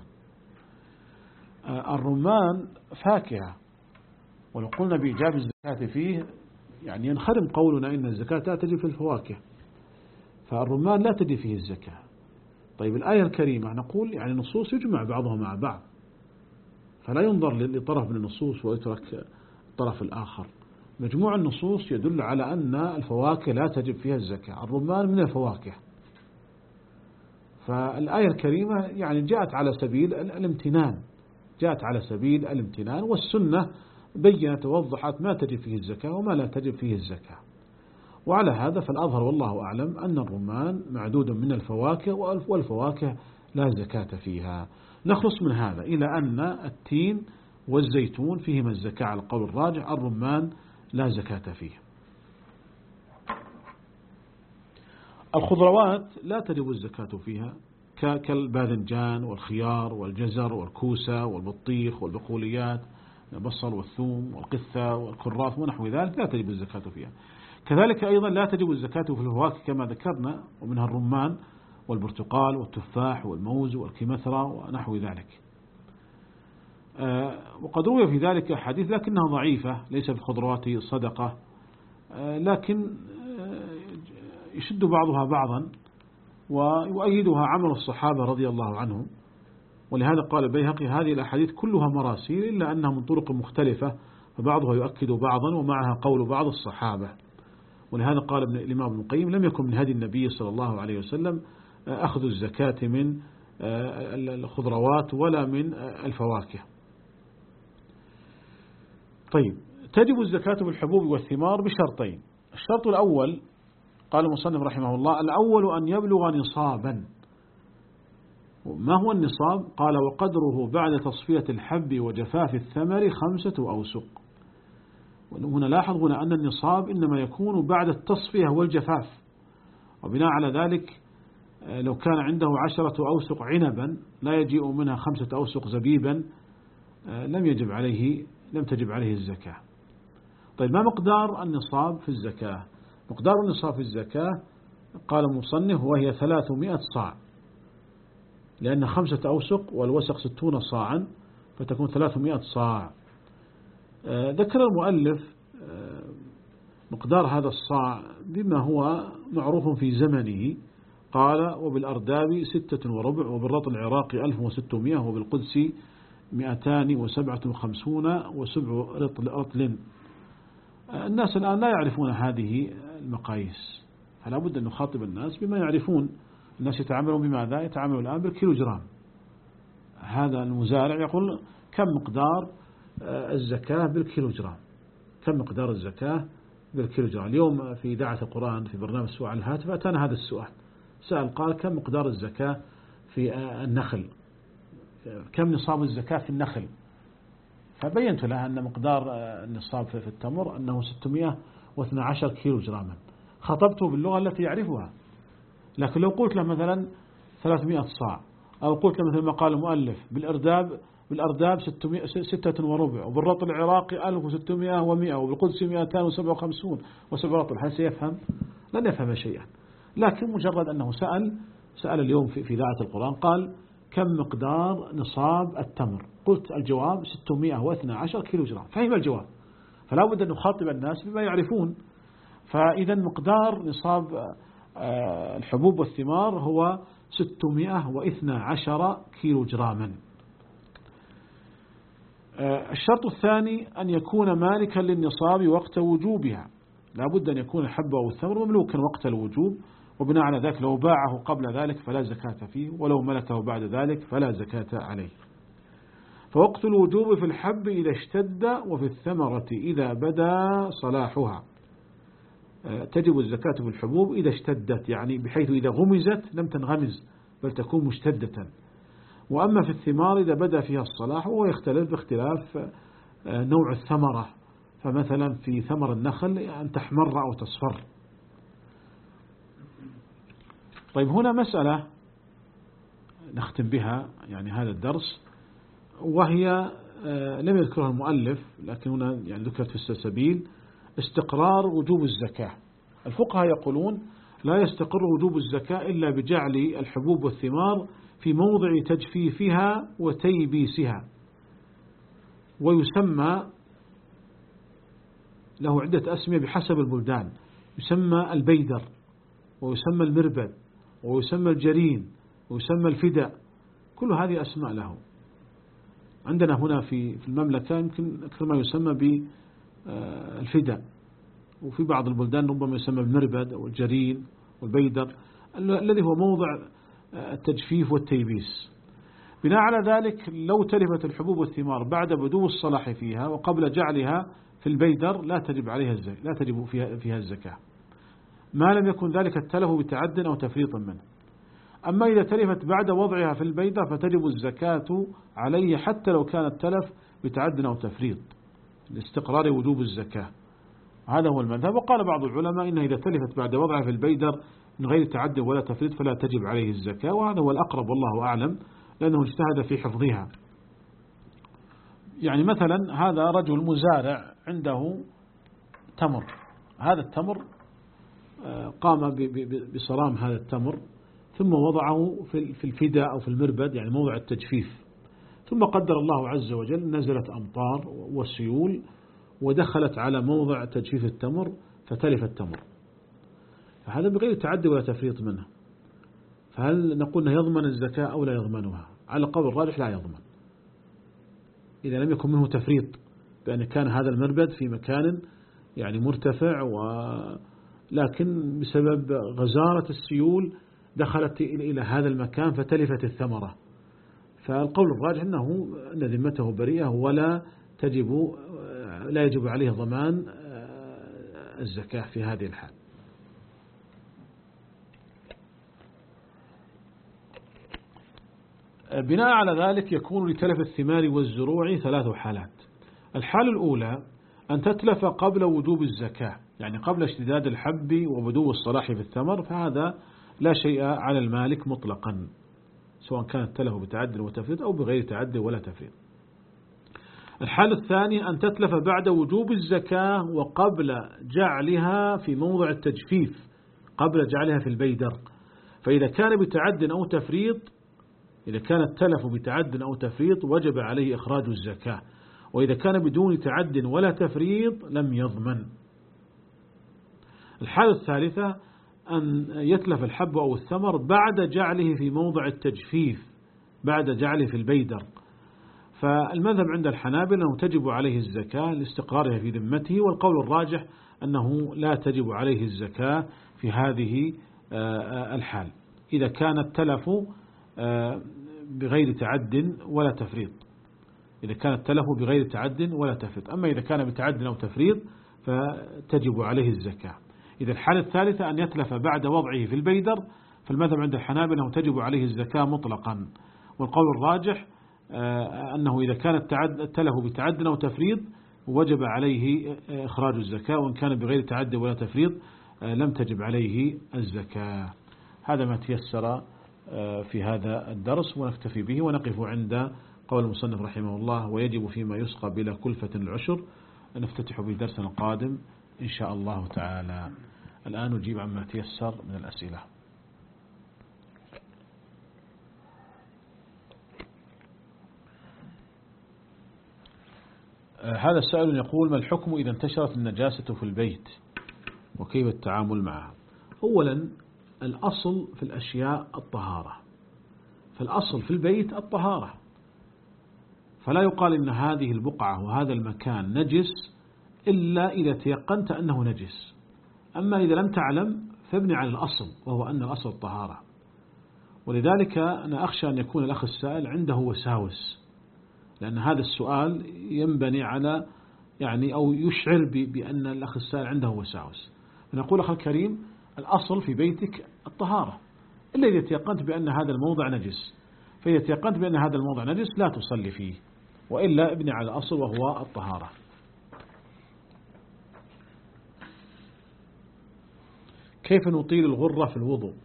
الرمان فاكهة، ولو قلنا بإيجاب الزكاة فيه يعني ينخرم قولنا إن الزكاة لا تجب في الفواكه، فالرمان لا تجب فيه الزكاة. طيب الآية الكريمة نقول يعني نصوص يجمع بعضها مع بعض، فلا ينظر لطرف من النصوص ويترك الطرف الآخر. مجموع النصوص يدل على أن الفواكه لا تجب فيها الزكاة، الرمان من الفواكه. فالآية الكريمة يعني جاءت على سبيل الامتنان، جاءت على سبيل الامتنان، والسنة بيّنت ووضحت ما تجب فيه الزكاة وما لا تجب فيه الزكاة. وعلى هذا فالأظهر والله أعلم أن الرمان معدود من الفواكه، والفواكه لا زكاة فيها. نخلص من هذا إلى أن التين والزيتون فيهما الزكاة على القول الراجح، الرمان لا زكاة فيه. الخضروات لا تجب الزكاة فيها كالباذنجان والخيار والجزر والكوسة والبطيخ والبقوليات، البصل والثوم والقثة والكراث ونحو ذلك لا تجب الزكاة فيها. كذلك أيضا لا تجب الزكاة في الفواكه كما ذكرنا، ومنها الرمان والبرتقال والتفاح والموز والكمثرى ونحو ذلك. وقد روي في ذلك أحاديث لكنها ضعيفة، ليس في الخضروات صدقة، لكن يشد بعضها بعضا ويؤيدها عمل الصحابة رضي الله عنهم. ولهذا قال البيهقي هذه الأحاديث كلها مراسيل إلا أنها من طرق مختلفة، فبعضها يؤكد بعضا ومعها قول بعض الصحابة. ولهذا قال ابن الإمام ابن القيم لم يكن من هدي النبي صلى الله عليه وسلم أخذ الزكاة من الخضروات ولا من الفواكه. طيب تجب الزكاة بالحبوب والثمار بشرطين. الشرط الأول قال المصنف رحمه الله الأول أن يبلغ نصابا. ما هو النصاب؟ قال وقدره بعد تصفية الحب وجفاف الثمر خمسة أوسق. وهنا لاحظ هنا أن النصاب إنما يكون بعد التصفية والجفاف، وبناء على ذلك لو كان عنده عشرة أوسق عنبا لا يجيء منها خمسة أوسق زبيبا لم يجب عليه لم تجب عليه الزكاة. طيب ما مقدار النصاب في الزكاة؟ مقدار النصاب في الزكاة قال المصنف وهي ثلاثمائة صاع، لأن خمسة أوسق والوسق ستون صاعا فتكون ثلاثمائة صاع. ذكر المؤلف مقدار هذا الصاع بما هو معروف في زمنه، قال وبالأرداب ستة وربع، وبالرطل العراقي ألف وستمائة، وبالقدس مئتان وسبعة وخمسون وسبع رطل. الناس الآن لا يعرفون هذه المقاييس، فلا بد أن نخاطب الناس بما يعرفون. الناس يتعاملون بماذا؟ يتعاملون الآن بالكيلوجرام. هذا المزارع يقول كم مقدار الزكاة بالكيلوجرام، كم مقدار الزكاة بالكيلوجرام. اليوم في إذاعة القرآن في برنامج سؤال على الهاتف أتانا هذا السؤال، سأل قال كم مقدار الزكاة في النخل، كم نصاب الزكاة في النخل، فبينت له أن مقدار النصاب في التمر أنه ستمائة واثني عشر كيلو جراما. خطبته باللغة التي يعرفها، لكن لو قلت له مثلا ثلاثمائة صاع، أو قلت له مثل ما قال المؤلف بالأرداب بالأرداب ستة وربع، وبالرطل العراقي ألف وستمائة ومئة، وبالقدس مئتان وسبعة وخمسون وسبع رطل، هل سيفهم؟ لن يفهم شيئا. لكن مجرد أنه سأل سأل اليوم في إذاعة القرآن قال كم مقدار نصاب التمر، قلت الجواب ستمائة واثني عشر كيلو جرام، فهم الجواب. فلا بد أن نخاطب الناس بما يعرفون. فإذا مقدار نصاب الحبوب والثمار هو ستمائة واثني عشر كيلو جراما. الشرط الثاني أن يكون مالكا للنصاب وقت وجوبها، لا بد أن يكون الحب أو الثمر مملوكا وقت الوجوب، وبناء على ذلك لو باعه قبل ذلك فلا زكاة فيه، ولو ملكه بعد ذلك فلا زكاة عليه. فوقت الوجوب في الحب إذا اشتد، وفي الثمرة إذا بدا صلاحها. تجب الزكاة في الحبوب إذا اشتدت، يعني بحيث إذا غمزت لم تنغمز بل تكون مشتدة. وأما في الثمار إذا بدا فيها الصلاح، وهو يختلف باختلاف نوع الثمرة، فمثلا في ثمر النخل أن تحمر أو تصفر. طيب هنا مسألة نختم بها يعني هذا الدرس، وهي لم يذكرها المؤلف لكن هنا يعني ذكرت في السلسبيل، استقرار وجوب الزكاة. الفقهاء يقولون لا يستقر وجوب الزكاة إلا بجعل الحبوب والثمار في موضع تجفيفها وتيبيسها، ويسمى له عدة أسمية بحسب البلدان، يسمى البيدر، ويسمى المربد، ويسمى الجرين، ويسمى الفداء، كل هذه أسماء له. عندنا هنا في في المملكة يمكن أكثر ما يسمى بالفداء، وفي بعض البلدان ربما يسمى بالمربد أو الجرين والبيدر الذي هو موضع التجفيف والتيبيس. بناء على ذلك لو تلفت الحبوب والثمار بعد بدو الصلاح فيها وقبل جعلها في البيدر لا تجب عليها الزكاة، لا تجب فيها فيها الزكاة ما لم يكن ذلك التلف بتعد أو تفريط منه. أما إذا تلفت بعد وضعها في البيدر فتجب الزكاة عليه حتى لو كان التلف بتعد أو تفريط لاستقرار وجوب الزكاة. هذا هو المذهب. وقال بعض العلماء إنها إذا تلفت بعد وضعها في البيدر من غير تعد ولا تفريط فلا تجب عليه الزكاة، وهذا هو الأقرب والله أعلم لأنه اجتهد في حفظها. يعني مثلا هذا رجل مزارع عنده تمر، هذا التمر قام بصرام هذا التمر ثم وضعه في الفداء أو في المربد يعني موضع التجفيف، ثم قدر الله عز وجل نزلت أمطار والسيول ودخلت على موضع تجفيف التمر فتلف التمر، فهذا بغير تعدي ولا تفريط منه. فهل نقول أنه يضمن الزكاة أو لا يضمنها؟ على القول الراجح لا يضمن إذا لم يكن منه تفريط، بأن كان هذا المربد في مكان يعني مرتفع ولكن بسبب غزارة السيول دخلت إلى هذا المكان فتلفت الثمرة. فالقول الراجح أنه أن ذمته بريئة ولا تجب لا يجب عليه ضمان الزكاة في هذه الحال. بناء على ذلك يكون لتلف الثمار والزروع ثلاث حالات. الحالة الأولى أن تتلف قبل وجوب الزكاة، يعني قبل اشتداد الحب وبدو الصلاح في الثمر، فهذا لا شيء على المالك مطلقا سواء كانت تلف بتعد وتفريط أو بغير تعد ولا تفريط. الحالة الثانية أن تتلف بعد وجوب الزكاة وقبل جعلها في موضع التجفيف، قبل جعلها في البيدر، فإذا كان بتعد أو تفريط إذا كان التلف بتعد أو تفريط وجب عليه إخراج الزكاة، وإذا كان بدون تعد ولا تفريط لم يضمن. الحالة الثالثة أن يتلف الحب أو الثمر بعد جعله في موضع التجفيف، بعد جعله في البيدر، فالمذهب عند الحنابلة أنه تجب عليه الزكاة لاستقرارها في ذمته، والقول الراجح أنه لا تجب عليه الزكاة في هذه الحال إذا كان التلف بغير تعد ولا تفريط، إذا كان التلف بغير تعد ولا تفريط. أما إذا كان بتعد أو تفريط فتجب عليه الزكاة. إذا الحالة الثالثة أن يتلف بعد وضعه في البيدر، فالمذهب عند الحنابلة أنه تجب عليه الزكاة مطلقا، والقول الراجح أنه إذا كان التلف بتعد أو تفريط وجب عليه إخراج الزكاة، وإن كان بغير تعد ولا تفريط لم تجب عليه الزكاة. هذا ما تيسر في هذا الدرس، ونكتفي به ونقف عند قول المصنف رحمه الله: ويجب فيما يسقى بلا كلفة العشر. نفتتح به درسنا القادم إن شاء الله تعالى. الآن نجيب عما تيسر من الأسئلة. هذا السائل يقول: ما الحكم إذا انتشرت النجاسة في البيت وكيف التعامل معها؟ أولا الأصل في الأشياء الطهارة، فالأصل في البيت الطهارة، فلا يقال إن هذه البقعة وهذا المكان نجس إلا إذا تيقنت أنه نجس. أما إذا لم تعلم فابني على الأصل، وهو أن الأصل الطهارة. ولذلك أنا أخشى أن يكون الأخ السائل عنده وساوس، لأن هذا السؤال ينبني على يعني أو يشعر بأن الأخ السائل عنده وساوس. فنقول أخي الكريم: الأصل في بيتك الطهارة، إلا إذا تيقنت بأن هذا الموضع نجس. فإذا تيقنت بأن هذا الموضع نجس لا تصلي فيه، وإلا ابني على الأصل وهو الطهارة. كيف نطيل الغرة في الوضوء؟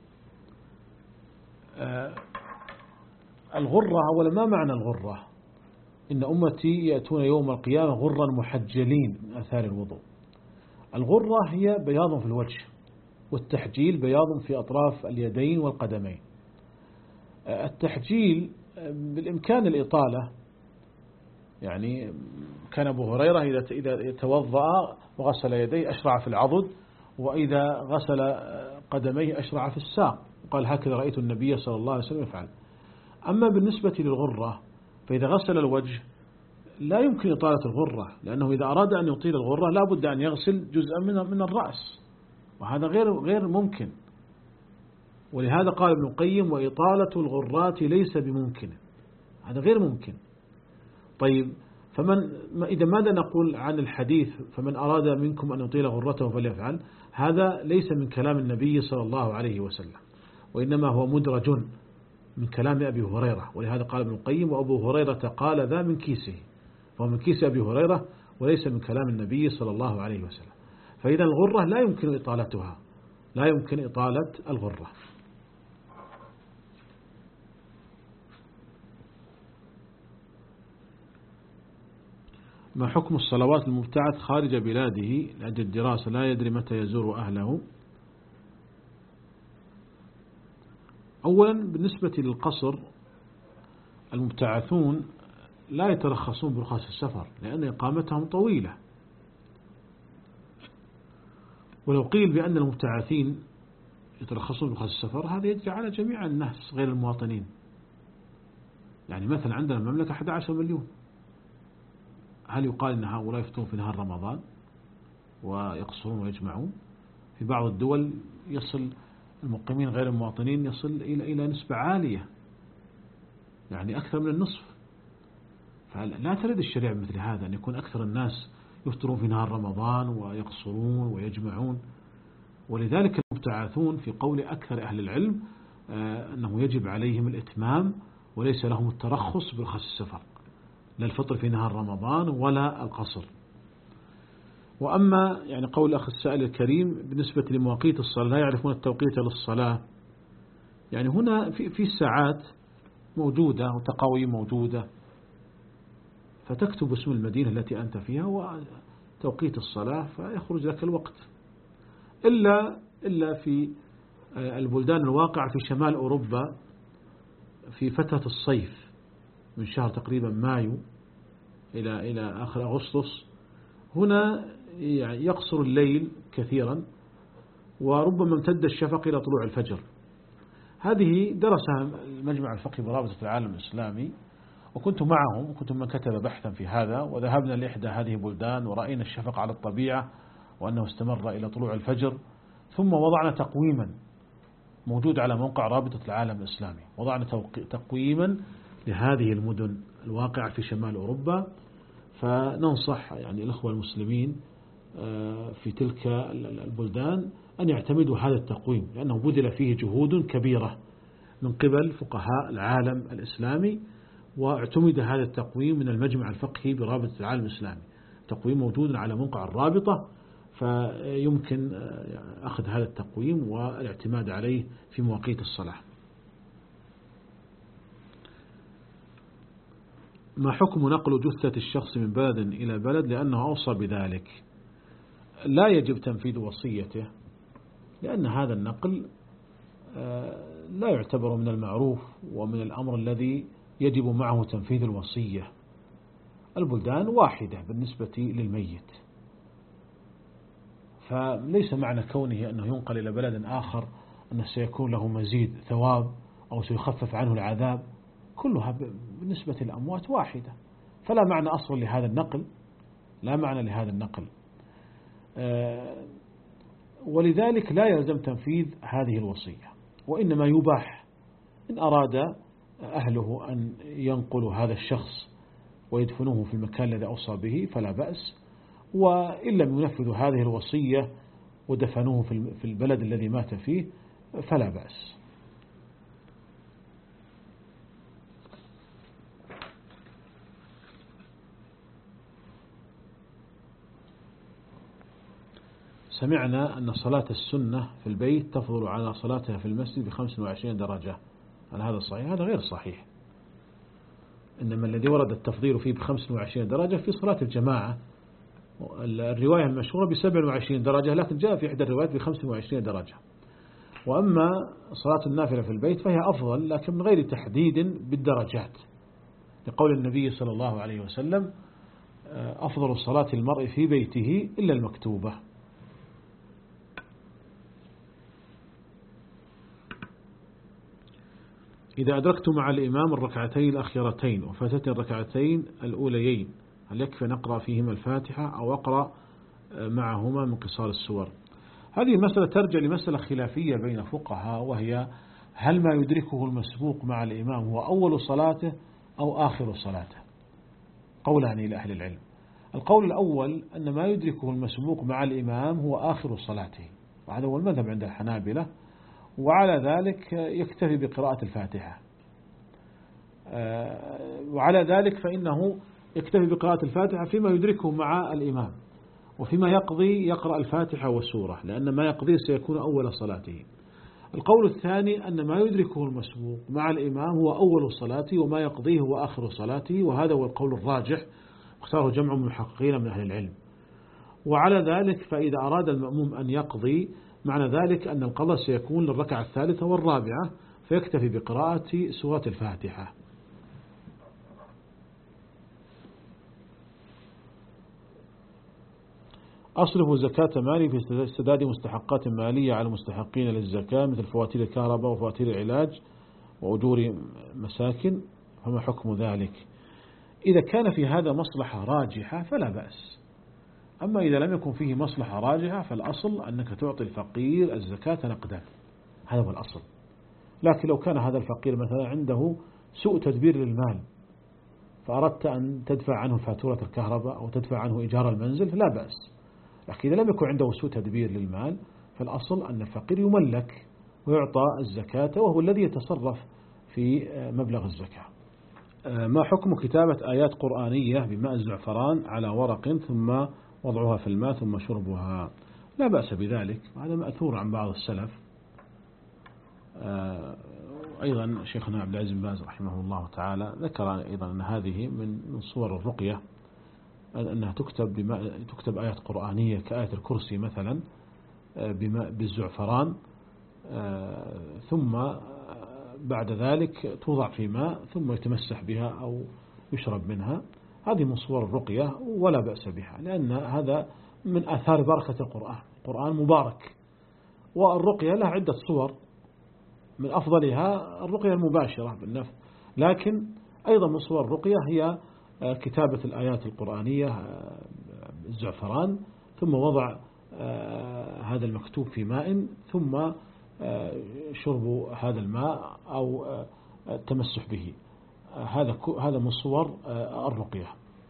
آه الغرة أولا، ما معنى الغرة؟ إن أمتي يأتون يوم القيامة غرا محجلين من أثار الوضوء. الغرة هي بياض في الوجه، والتحجيل بياض في أطراف اليدين والقدمين. التحجيل بالإمكان الإطالة، يعني كان أبو هريرة إذا توضأ وغسل يديه أشرع في العضد، وإذا غسل قدميه أشرع في الساق، وقال: هكذا رأيت النبي صلى الله عليه وسلم يفعل. أما بالنسبة للغرة فإذا غسل الوجه لا يمكن إطالة الغرة، لأنه إذا أراد أن يطيل الغرة لا بد أن يغسل جزءا من الرأس، وهذا غير غير ممكن. ولهذا قال ابن القيم: وإطالة الغرات ليس بممكن، هذا غير ممكن. طيب، فمن إذا ماذا نقول عن الحديث: فمن أراد منكم أن يطيل غرته فليفعل؟ هذا ليس من كلام النبي صلى الله عليه وسلم، وإنما هو مدرج من كلام أبي هريرة. ولهذا قال ابن القيم: وأبو هريرة قال ذا من كيسه، فهو من كيس أبي هريرة وليس من كلام النبي صلى الله عليه وسلم. فإذا الغرة لا يمكن إطالتها، لا يمكن إطالة الغرة. ما حكم الصلوات المبتعث خارج بلاده لأجل الدراسة لا يدري متى يزور أهله؟ أولا بالنسبة للقصر، المبتعثون لا يترخصون برخص السفر لأن إقامتهم طويلة. ولو قيل بأن المبتعثين يترخصون برخص السفر هذا يجري على جميع الناس غير المواطنين. يعني مثلا عندنا المملكة أحد عشر مليون، هل يقال أن هؤلاء يفتون في نهار رمضان ويقصرون ويجمعون؟ في بعض الدول يصل المقيمين غير المواطنين يصل إلى إلى نسبة عالية، يعني أكثر من النصف. فلا ترد الشريعة مثل هذا أن يكون أكثر الناس يفطرون في نهار رمضان ويقصرون ويجمعون. ولذلك المبتعثون في قول أكثر أهل العلم أنه يجب عليهم الإتمام وليس لهم الترخص برخص السفر، لا الفطر في نهار رمضان ولا القصر. وأما يعني قول الأخ السائل الكريم بالنسبة لمواقيت الصلاة لا يعرفون التوقيت للصلاة، يعني هنا في في الساعات موجودة وتقاويم موجودة، فتكتب اسم المدينة التي أنت فيها وتوقيت الصلاة فيخرج لك الوقت. إلا إلا في البلدان الواقعة في شمال أوروبا في فترة الصيف من شهر تقريبا مايو إلى إلى آخر أغسطس، هنا يقصر الليل كثيرا وربما امتد الشفق إلى طلوع الفجر. هذه درسها المجمع الفقهي برابطة العالم الإسلامي، وكنت معهم، كنت من كتب بحثا في هذا، وذهبنا لإحدى هذه البلدان ورأينا الشفق على الطبيعة وأنه استمر إلى طلوع الفجر. ثم وضعنا تقويما موجود على موقع رابطة العالم الإسلامي، وضعنا تقويما لهذه المدن الواقعة في شمال أوروبا. فننصح يعني الأخوة المسلمين في تلك البلدان أن يعتمدوا هذا التقويم، لأنه بذل فيه جهود كبيرة من قبل فقهاء العالم الإسلامي، واعتمد هذا التقويم من المجمع الفقهي برابطة العالم الإسلامي. تقويم موجود على موقع الرابطة، فيمكن أخذ هذا التقويم والاعتماد عليه في مواقيت الصلاة. ما حكم نقل جثة الشخص من بلد إلى بلد لأنه أوصى بذلك؟ لا يجب تنفيذ وصيته، لأن هذا النقل لا يعتبر من المعروف ومن الأمر الذي يجب معه تنفيذ الوصية. البلدان واحدة بالنسبة للميت، فليس معنى كونه أنه ينقل إلى بلد آخر أنه سيكون له مزيد ثواب أو سيخفف عنه العذاب، كلها بالنسبة للأموات واحدة، فلا معنى أصلا لهذا النقل، لا معنى لهذا النقل. ولذلك لا يلزم تنفيذ هذه الوصية، وإنما يباح إن أراد أهله أن ينقلوا هذا الشخص ويدفنوه في المكان الذي أوصى به فلا بأس، وإن لم ينفذوا هذه الوصية ودفنوه في البلد الذي مات فيه فلا بأس. سمعنا أن صلاة السنة في البيت تفضل على صلاتها في المسجد بخمس وعشرين درجة، هل هذا صحيح؟ هذا غير صحيح، إنما الذي ورد التفضيل فيه بخمس وعشرين درجة في صلاة الجماعة. الرواية المشهورة بسبع وعشرين درجة، لكن جاء في إحدى الروايات بخمس وعشرين درجة. وأما صلاة النافلة في البيت فهي أفضل، لكن من غير تحديد بالدرجات، لقول النبي صلى الله عليه وسلم: أفضل الصلاة المرء في بيته إلا المكتوبة. إذا أدركت مع الإمام الركعتين الأخيرتين وفاتتني الركعتين الأوليين، هل يكفي نقرأ فيهما الفاتحة أو أقرأ معهما من قصار السور؟ هذه المسألة ترجع لمسألة خلافية بين فقهاء، وهي هل ما يدركه المسبوق مع الإمام هو أول صلاته أو آخر صلاته؟ قولان لأهل العلم. القول الأول أن ما يدركه المسبوق مع الإمام هو آخر صلاته، وهذا هو المذهب عند الحنابلة، وعلى ذلك يكتفي بقراءة الفاتحة، وعلى ذلك فإنه يكتفي بقراءة الفاتحة فيما يدركه مع الإمام، وفيما يقضي يقرأ الفاتحة والسورة، لأن ما يقضي سيكون أول صلاته. القول الثاني أن ما يدركه المسبوق مع الإمام هو أول صلاته، وما يقضيه هو آخر صلاته، وهذا هو القول الراجح اختاره جمع من المحققين من أهل العلم. وعلى ذلك فإذا أراد المأموم أن يقضي، معنى ذلك أن القضاء سيكون للركعة الثالثة والرابعة، فيكتفي بقراءة سورة الفاتحة. أصرف زكاة مالي في سداد مستحقات مالية على المستحقين للزكاة مثل فواتير الكهرباء وفواتير العلاج وأجور مساكن، فما حكم ذلك؟ إذا كان في هذا مصلحة راجحة فلا بأس، أما إذا لم يكن فيه مصلحة راجحة فالأصل أنك تعطي الفقير الزكاة نقدا، هذا هو الأصل. لكن لو كان هذا الفقير مثلا عنده سوء تدبير للمال، فأردت أن تدفع عنه فاتورة الكهرباء أو تدفع عنه إيجار المنزل فلا بأس. لكن إذا لم يكن عنده سوء تدبير للمال فالأصل أن الفقير يملك ويعطى الزكاة، وهو الذي يتصرف في مبلغ الزكاة. ما حكم كتابة آيات قرآنية بماء الزعفران على ورق ثم وضعها في الماء ثم شربها؟ لا بأس بذلك، هذا مأثور عن بعض السلف. أيضا شيخنا عبد العزيز بن باز رحمه الله تعالى ذكر أيضا أن هذه من صور الرقية، أنها تكتب بماء، تكتب آيات قرآنية كآية الكرسي مثلا بماء بالزعفران، ثم بعد ذلك توضع في ماء ثم يتمسح بها أو يشرب منها. هذه من صور الرقية ولا بأس بها، لأن هذا من آثار بركة القرآن. القرآن مبارك، والرقية لها عدة صور، من أفضلها الرقية المباشرة بالنفس، لكن أيضا من صور الرقية هي كتابة الآيات القرآنية الزعفران، ثم وضع هذا المكتوب في ماء، ثم شرب هذا الماء أو التمسح به. هذا هذا من صور الرقية.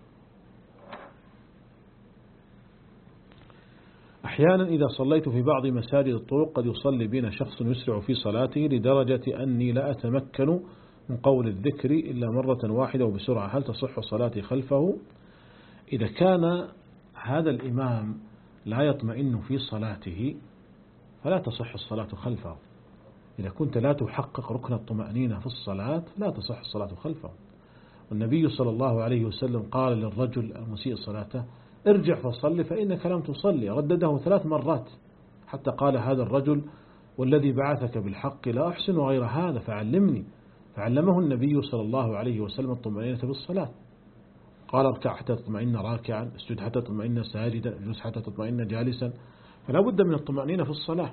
أحيانا إذا صليت في بعض مساجد الطرق قد يصلي بنا شخص يسرع في صلاته لدرجة أني لا أتمكن من قول الذكر إلا مرة واحدة وبسرعة، هل تصح صلاتي خلفه؟ إذا كان هذا الإمام لا يطمئن في صلاته فلا تصح الصلاة خلفه. إذا كنت لا تحقق ركن الطمأنينة في الصلاة لا تصح الصلاة خلفه. والنبي صلى الله عليه وسلم قال للرجل المسيء صلاته ارجع فصلي فإنك لم تصلي، ردده ثلاث مرات حتى قال هذا الرجل والذي بعثك بالحق لا أحسن غير هذا فعلمني، فعلمه النبي صلى الله عليه وسلم الطمأنينة بالصلاة. قال اركع حتى تطمئن راكعا، اسجد حتى تطمئن ساجدا، اجلس حتى تطمئن جالسا، فلا بد من الطمأنينة في الصلاة.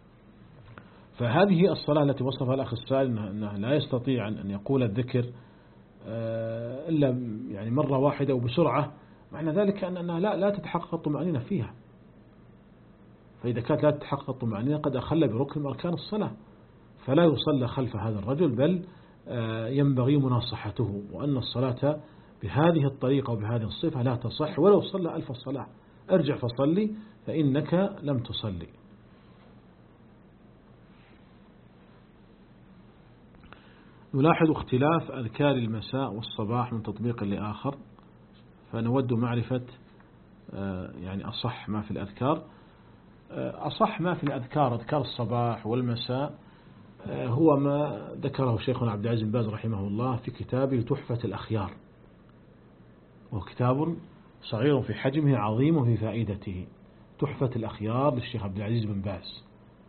فهذه الصلاة التي وصفها الأخ السائل أنه لا يستطيع أن يقول الذكر إلا يعني مرة واحدة وبسرعة، معنى ذلك أنها لا, لا تتحقق الطمأنينة فيها. فإذا كانت لا تتحقق الطمأنينة قد أخل بركن من أركان الصلاة، فلا يصلى خلف هذا الرجل، بل ينبغي مناصحته، وأن الصلاة بهذه الطريقة وبهذه الصفة لا تصح ولو صلى ألف الصلاة. ارجع فصلي فإنك لم تصلي. نلاحظ اختلاف أذكار المساء والصباح من تطبيق لآخر، فنود معرفة يعني أصح ما في الأذكار. أصح ما في الأذكار أذكار الصباح والمساء هو ما ذكره شيخنا عبد العزيز بن باز رحمه الله في كتابه تحفة الأخيار، وهو كتاب صغير في حجمه عظيم في فائدته. تحفة الأخيار للشيخ عبد العزيز بن باز.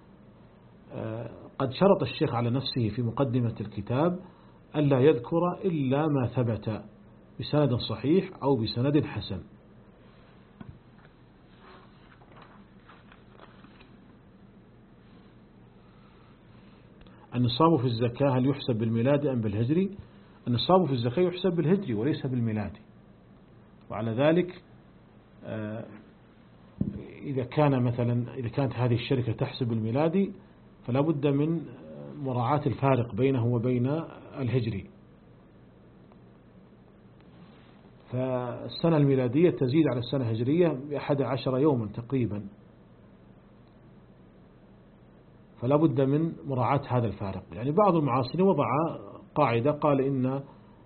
قد شرط الشيخ على نفسه في مقدمة الكتاب ألا يذكر إلا ما ثبت بسند صحيح أو بسند حسن. النصاب في الزكاة هل يحسب بالميلادي أم بالهجري؟ النصاب في الزكاة يحسب بالهجري وليس بالميلادي، وعلى ذلك إذا كان مثلا إذا كانت هذه الشركة تحسب بالميلادي فلا بد من مراعاة الفارق بينه وبين الهجري. فالسنة الميلادية تزيد على السنة الهجرية بأحد عشر يوما تقريبا، فلا بد من مراعاة هذا الفارق. يعني بعض المعاصرين وضع قاعدة قال إن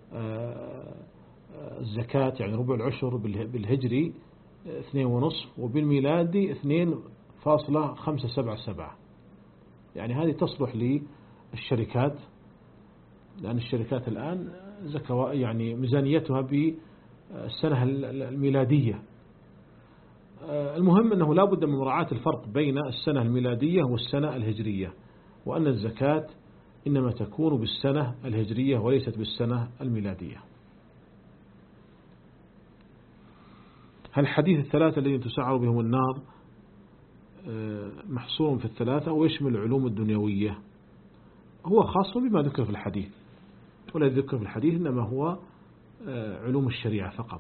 الزكاة يعني ربع العشر بالهجري اثنين ونصف وبالميلادي اثنين فاصلة خمسة سبعة سبعة. يعني هذه تصلح للشركات، لأن الشركات الآن زكاة يعني ميزانيتها بالسنة الميلادية. المهم أنه لا بد من مراعاة الفرق بين السنة الميلادية والسنة الهجرية، وأن الزكاة إنما تكون بالسنة الهجرية وليست بالسنة الميلادية. هل حديث الثلاثة الذين تسعر بهم النار محصور في الثلاثة أو يشمل العلوم الدنيوية؟ هو خاص بما ذكر في الحديث، ولا ذكر في الحديث إنما هو علوم الشريعة فقط.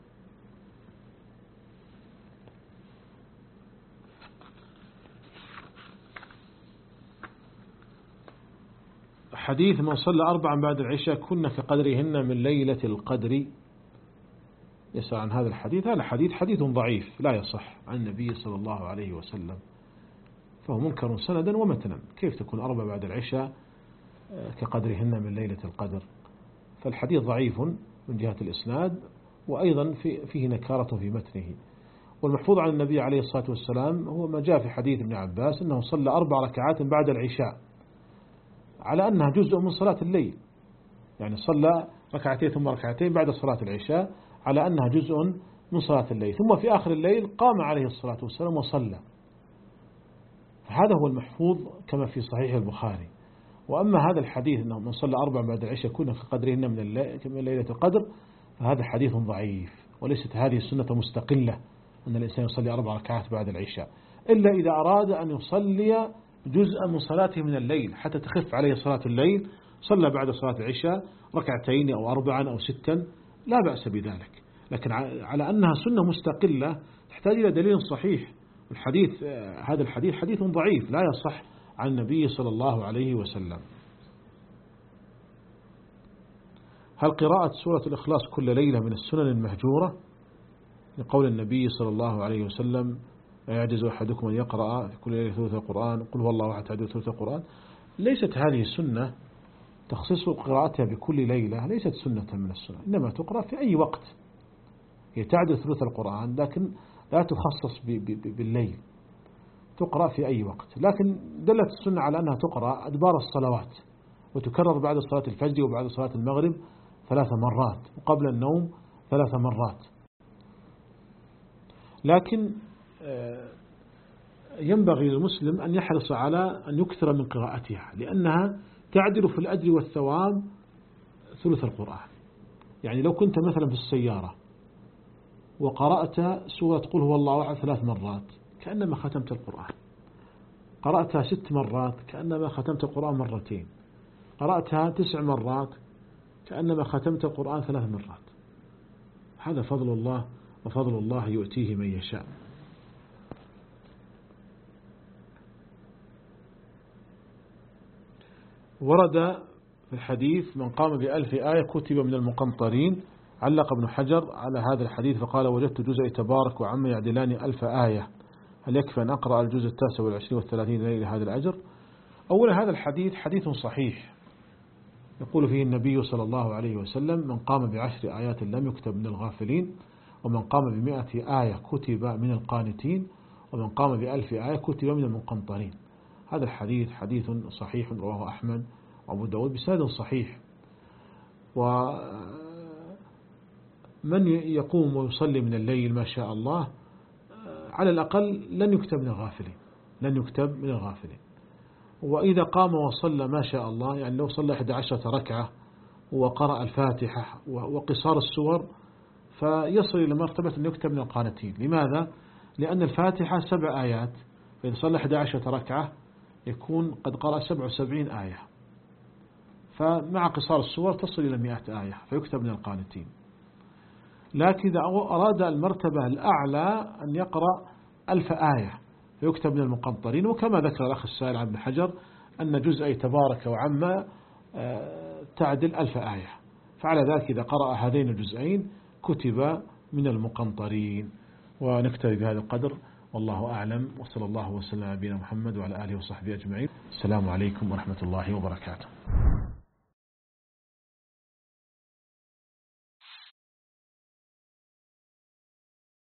حديث من صلى أربعا بعد العشاء كنا كقدرهن من ليلة القدر، يسأل عن هذا الحديث. هذا الحديث حديث ضعيف لا يصح عن النبي صلى الله عليه وسلم، فهو منكر سندا ومتنا. كيف تكون أربع بعد العشاء كقدرهن من ليلة القدر؟ فالحديث ضعيف من جهة الإسناد، وأيضا فيه نكارة في متنه. والمحفوظ عن النبي عليه الصلاة والسلام هو ما جاء في حديث ابن عباس أنه صلى أربع ركعات بعد العشاء على أنها جزء من صلاة الليل، يعني صلى ركعتين ثم ركعتين بعد صلاة العشاء على أنها جزء من صلاة الليل، ثم في آخر الليل قام عليه الصلاة والسلام وصلى. فهذا هو المحفوظ كما في صحيح البخاري. وأما هذا الحديث أنه من صلى أربع بعد العشاء كنا كقدرهن من ليلة القدر، فهذا حديث ضعيف، وليست هذه السنة مستقلة أن الإنسان يصلي أربع ركعات بعد العشاء، إلا إذا أراد أن يصلي جزءا من صلاته من الليل حتى تخف عليه صلاة الليل، صلى بعد صلاة العشاء ركعتين أو أربعا أو ستا لا بأس بذلك، لكن على أنها سنة مستقلة تحتاج إلى دليل صحيح. الحديث هذا الحديث حديث ضعيف لا يصح عن النبي صلى الله عليه وسلم. هل قراءة سورة الإخلاص كل ليلة من السنن المهجورة؟ لقول النبي صلى الله عليه وسلم يعجز أحدكم أن يقرأ في كل ليلة ثلث القرآن، قل هو الله أحد تعدل ثلث القرآن. ليست هذه السنة تخصيص قراءتها بكل ليلة، ليست سنة من السنة، إنما تقرأ في أي وقت. هي تعدل ثلث القرآن لكن لا تخصص بالليل، تقرأ في أي وقت. لكن دلت السنة على أنها تقرأ أدبار الصلوات، وتكرر بعد صلاة الفجر وبعد صلاة المغرب ثلاث مرات، وقبل النوم ثلاث مرات. لكن ينبغي للمسلم أن يحرص على أن يكثر من قراءتها، لأنها تعدل في الأجر والثواب ثلث القرآن. يعني لو كنت مثلا في السيارة وقرأت سورة قل هو الله أحد ثلاث مرات كأنما ختمت القرآن، قرأتها ست مرات كأنما ختمت القرآن مرتين، قرأتها تسع مرات كأنما ختمت القرآن ثلاث مرات. هذا فضل الله، وفضل الله يؤتيه من يشاء. ورد في الحديث من قام بألف آية كتب من المقنطرين. علق ابن حجر على هذا الحديث فقال وجدت جزء تبارك وعم يعدلان ألف آية، هل يكفي أن أقرأ الجزء التاسع والعشرين والثلاثين ليلة هذا الأجر؟ أولا هذا الحديث حديث صحيح يقول فيه النبي صلى الله عليه وسلم من قام بعشر آيات لم يكتب من الغافلين، ومن قام بمئة آية كتب من القانتين، ومن قام بألف آية كتب من المقنطرين. هذا الحديث حديث صحيح رواه أحمد وأبو داود بسند صحيح. ومن يقوم ويصلي من الليل ما شاء الله على الأقل لن يكتب من الغافلين، لن يكتب من الغافلين. وإذا قام وصلى ما شاء الله، يعني لو صلى إحدى عشرة ركعة وقرأ الفاتحة وقصار السور فيصل إلى مرتبة أن يكتب من القانتين. لماذا؟ لأن الفاتحة سبع آيات، فإذا صلى إحدى عشرة ركعة يكون قد قرأ سبع وسبعين آية، فمع قصار السور تصل إلى مئة آية فيكتب من القانتين. لكن إذا أراد المرتبة الأعلى أن يقرأ ألف آية فيكتب من المقنطرين. وكما ذكر الأخ السائل عن ابن حجر أن جزء تبارك وعما تعدل ألف آية، فعلى ذلك إذا قرأ هذين الجزئين كتب من المقنطرين. ونكتفي بهذا القدر والله أعلم، وصلى الله وسلم على نبينا محمد وعلى آله وصحبه أجمعين. السلام عليكم ورحمة الله وبركاته.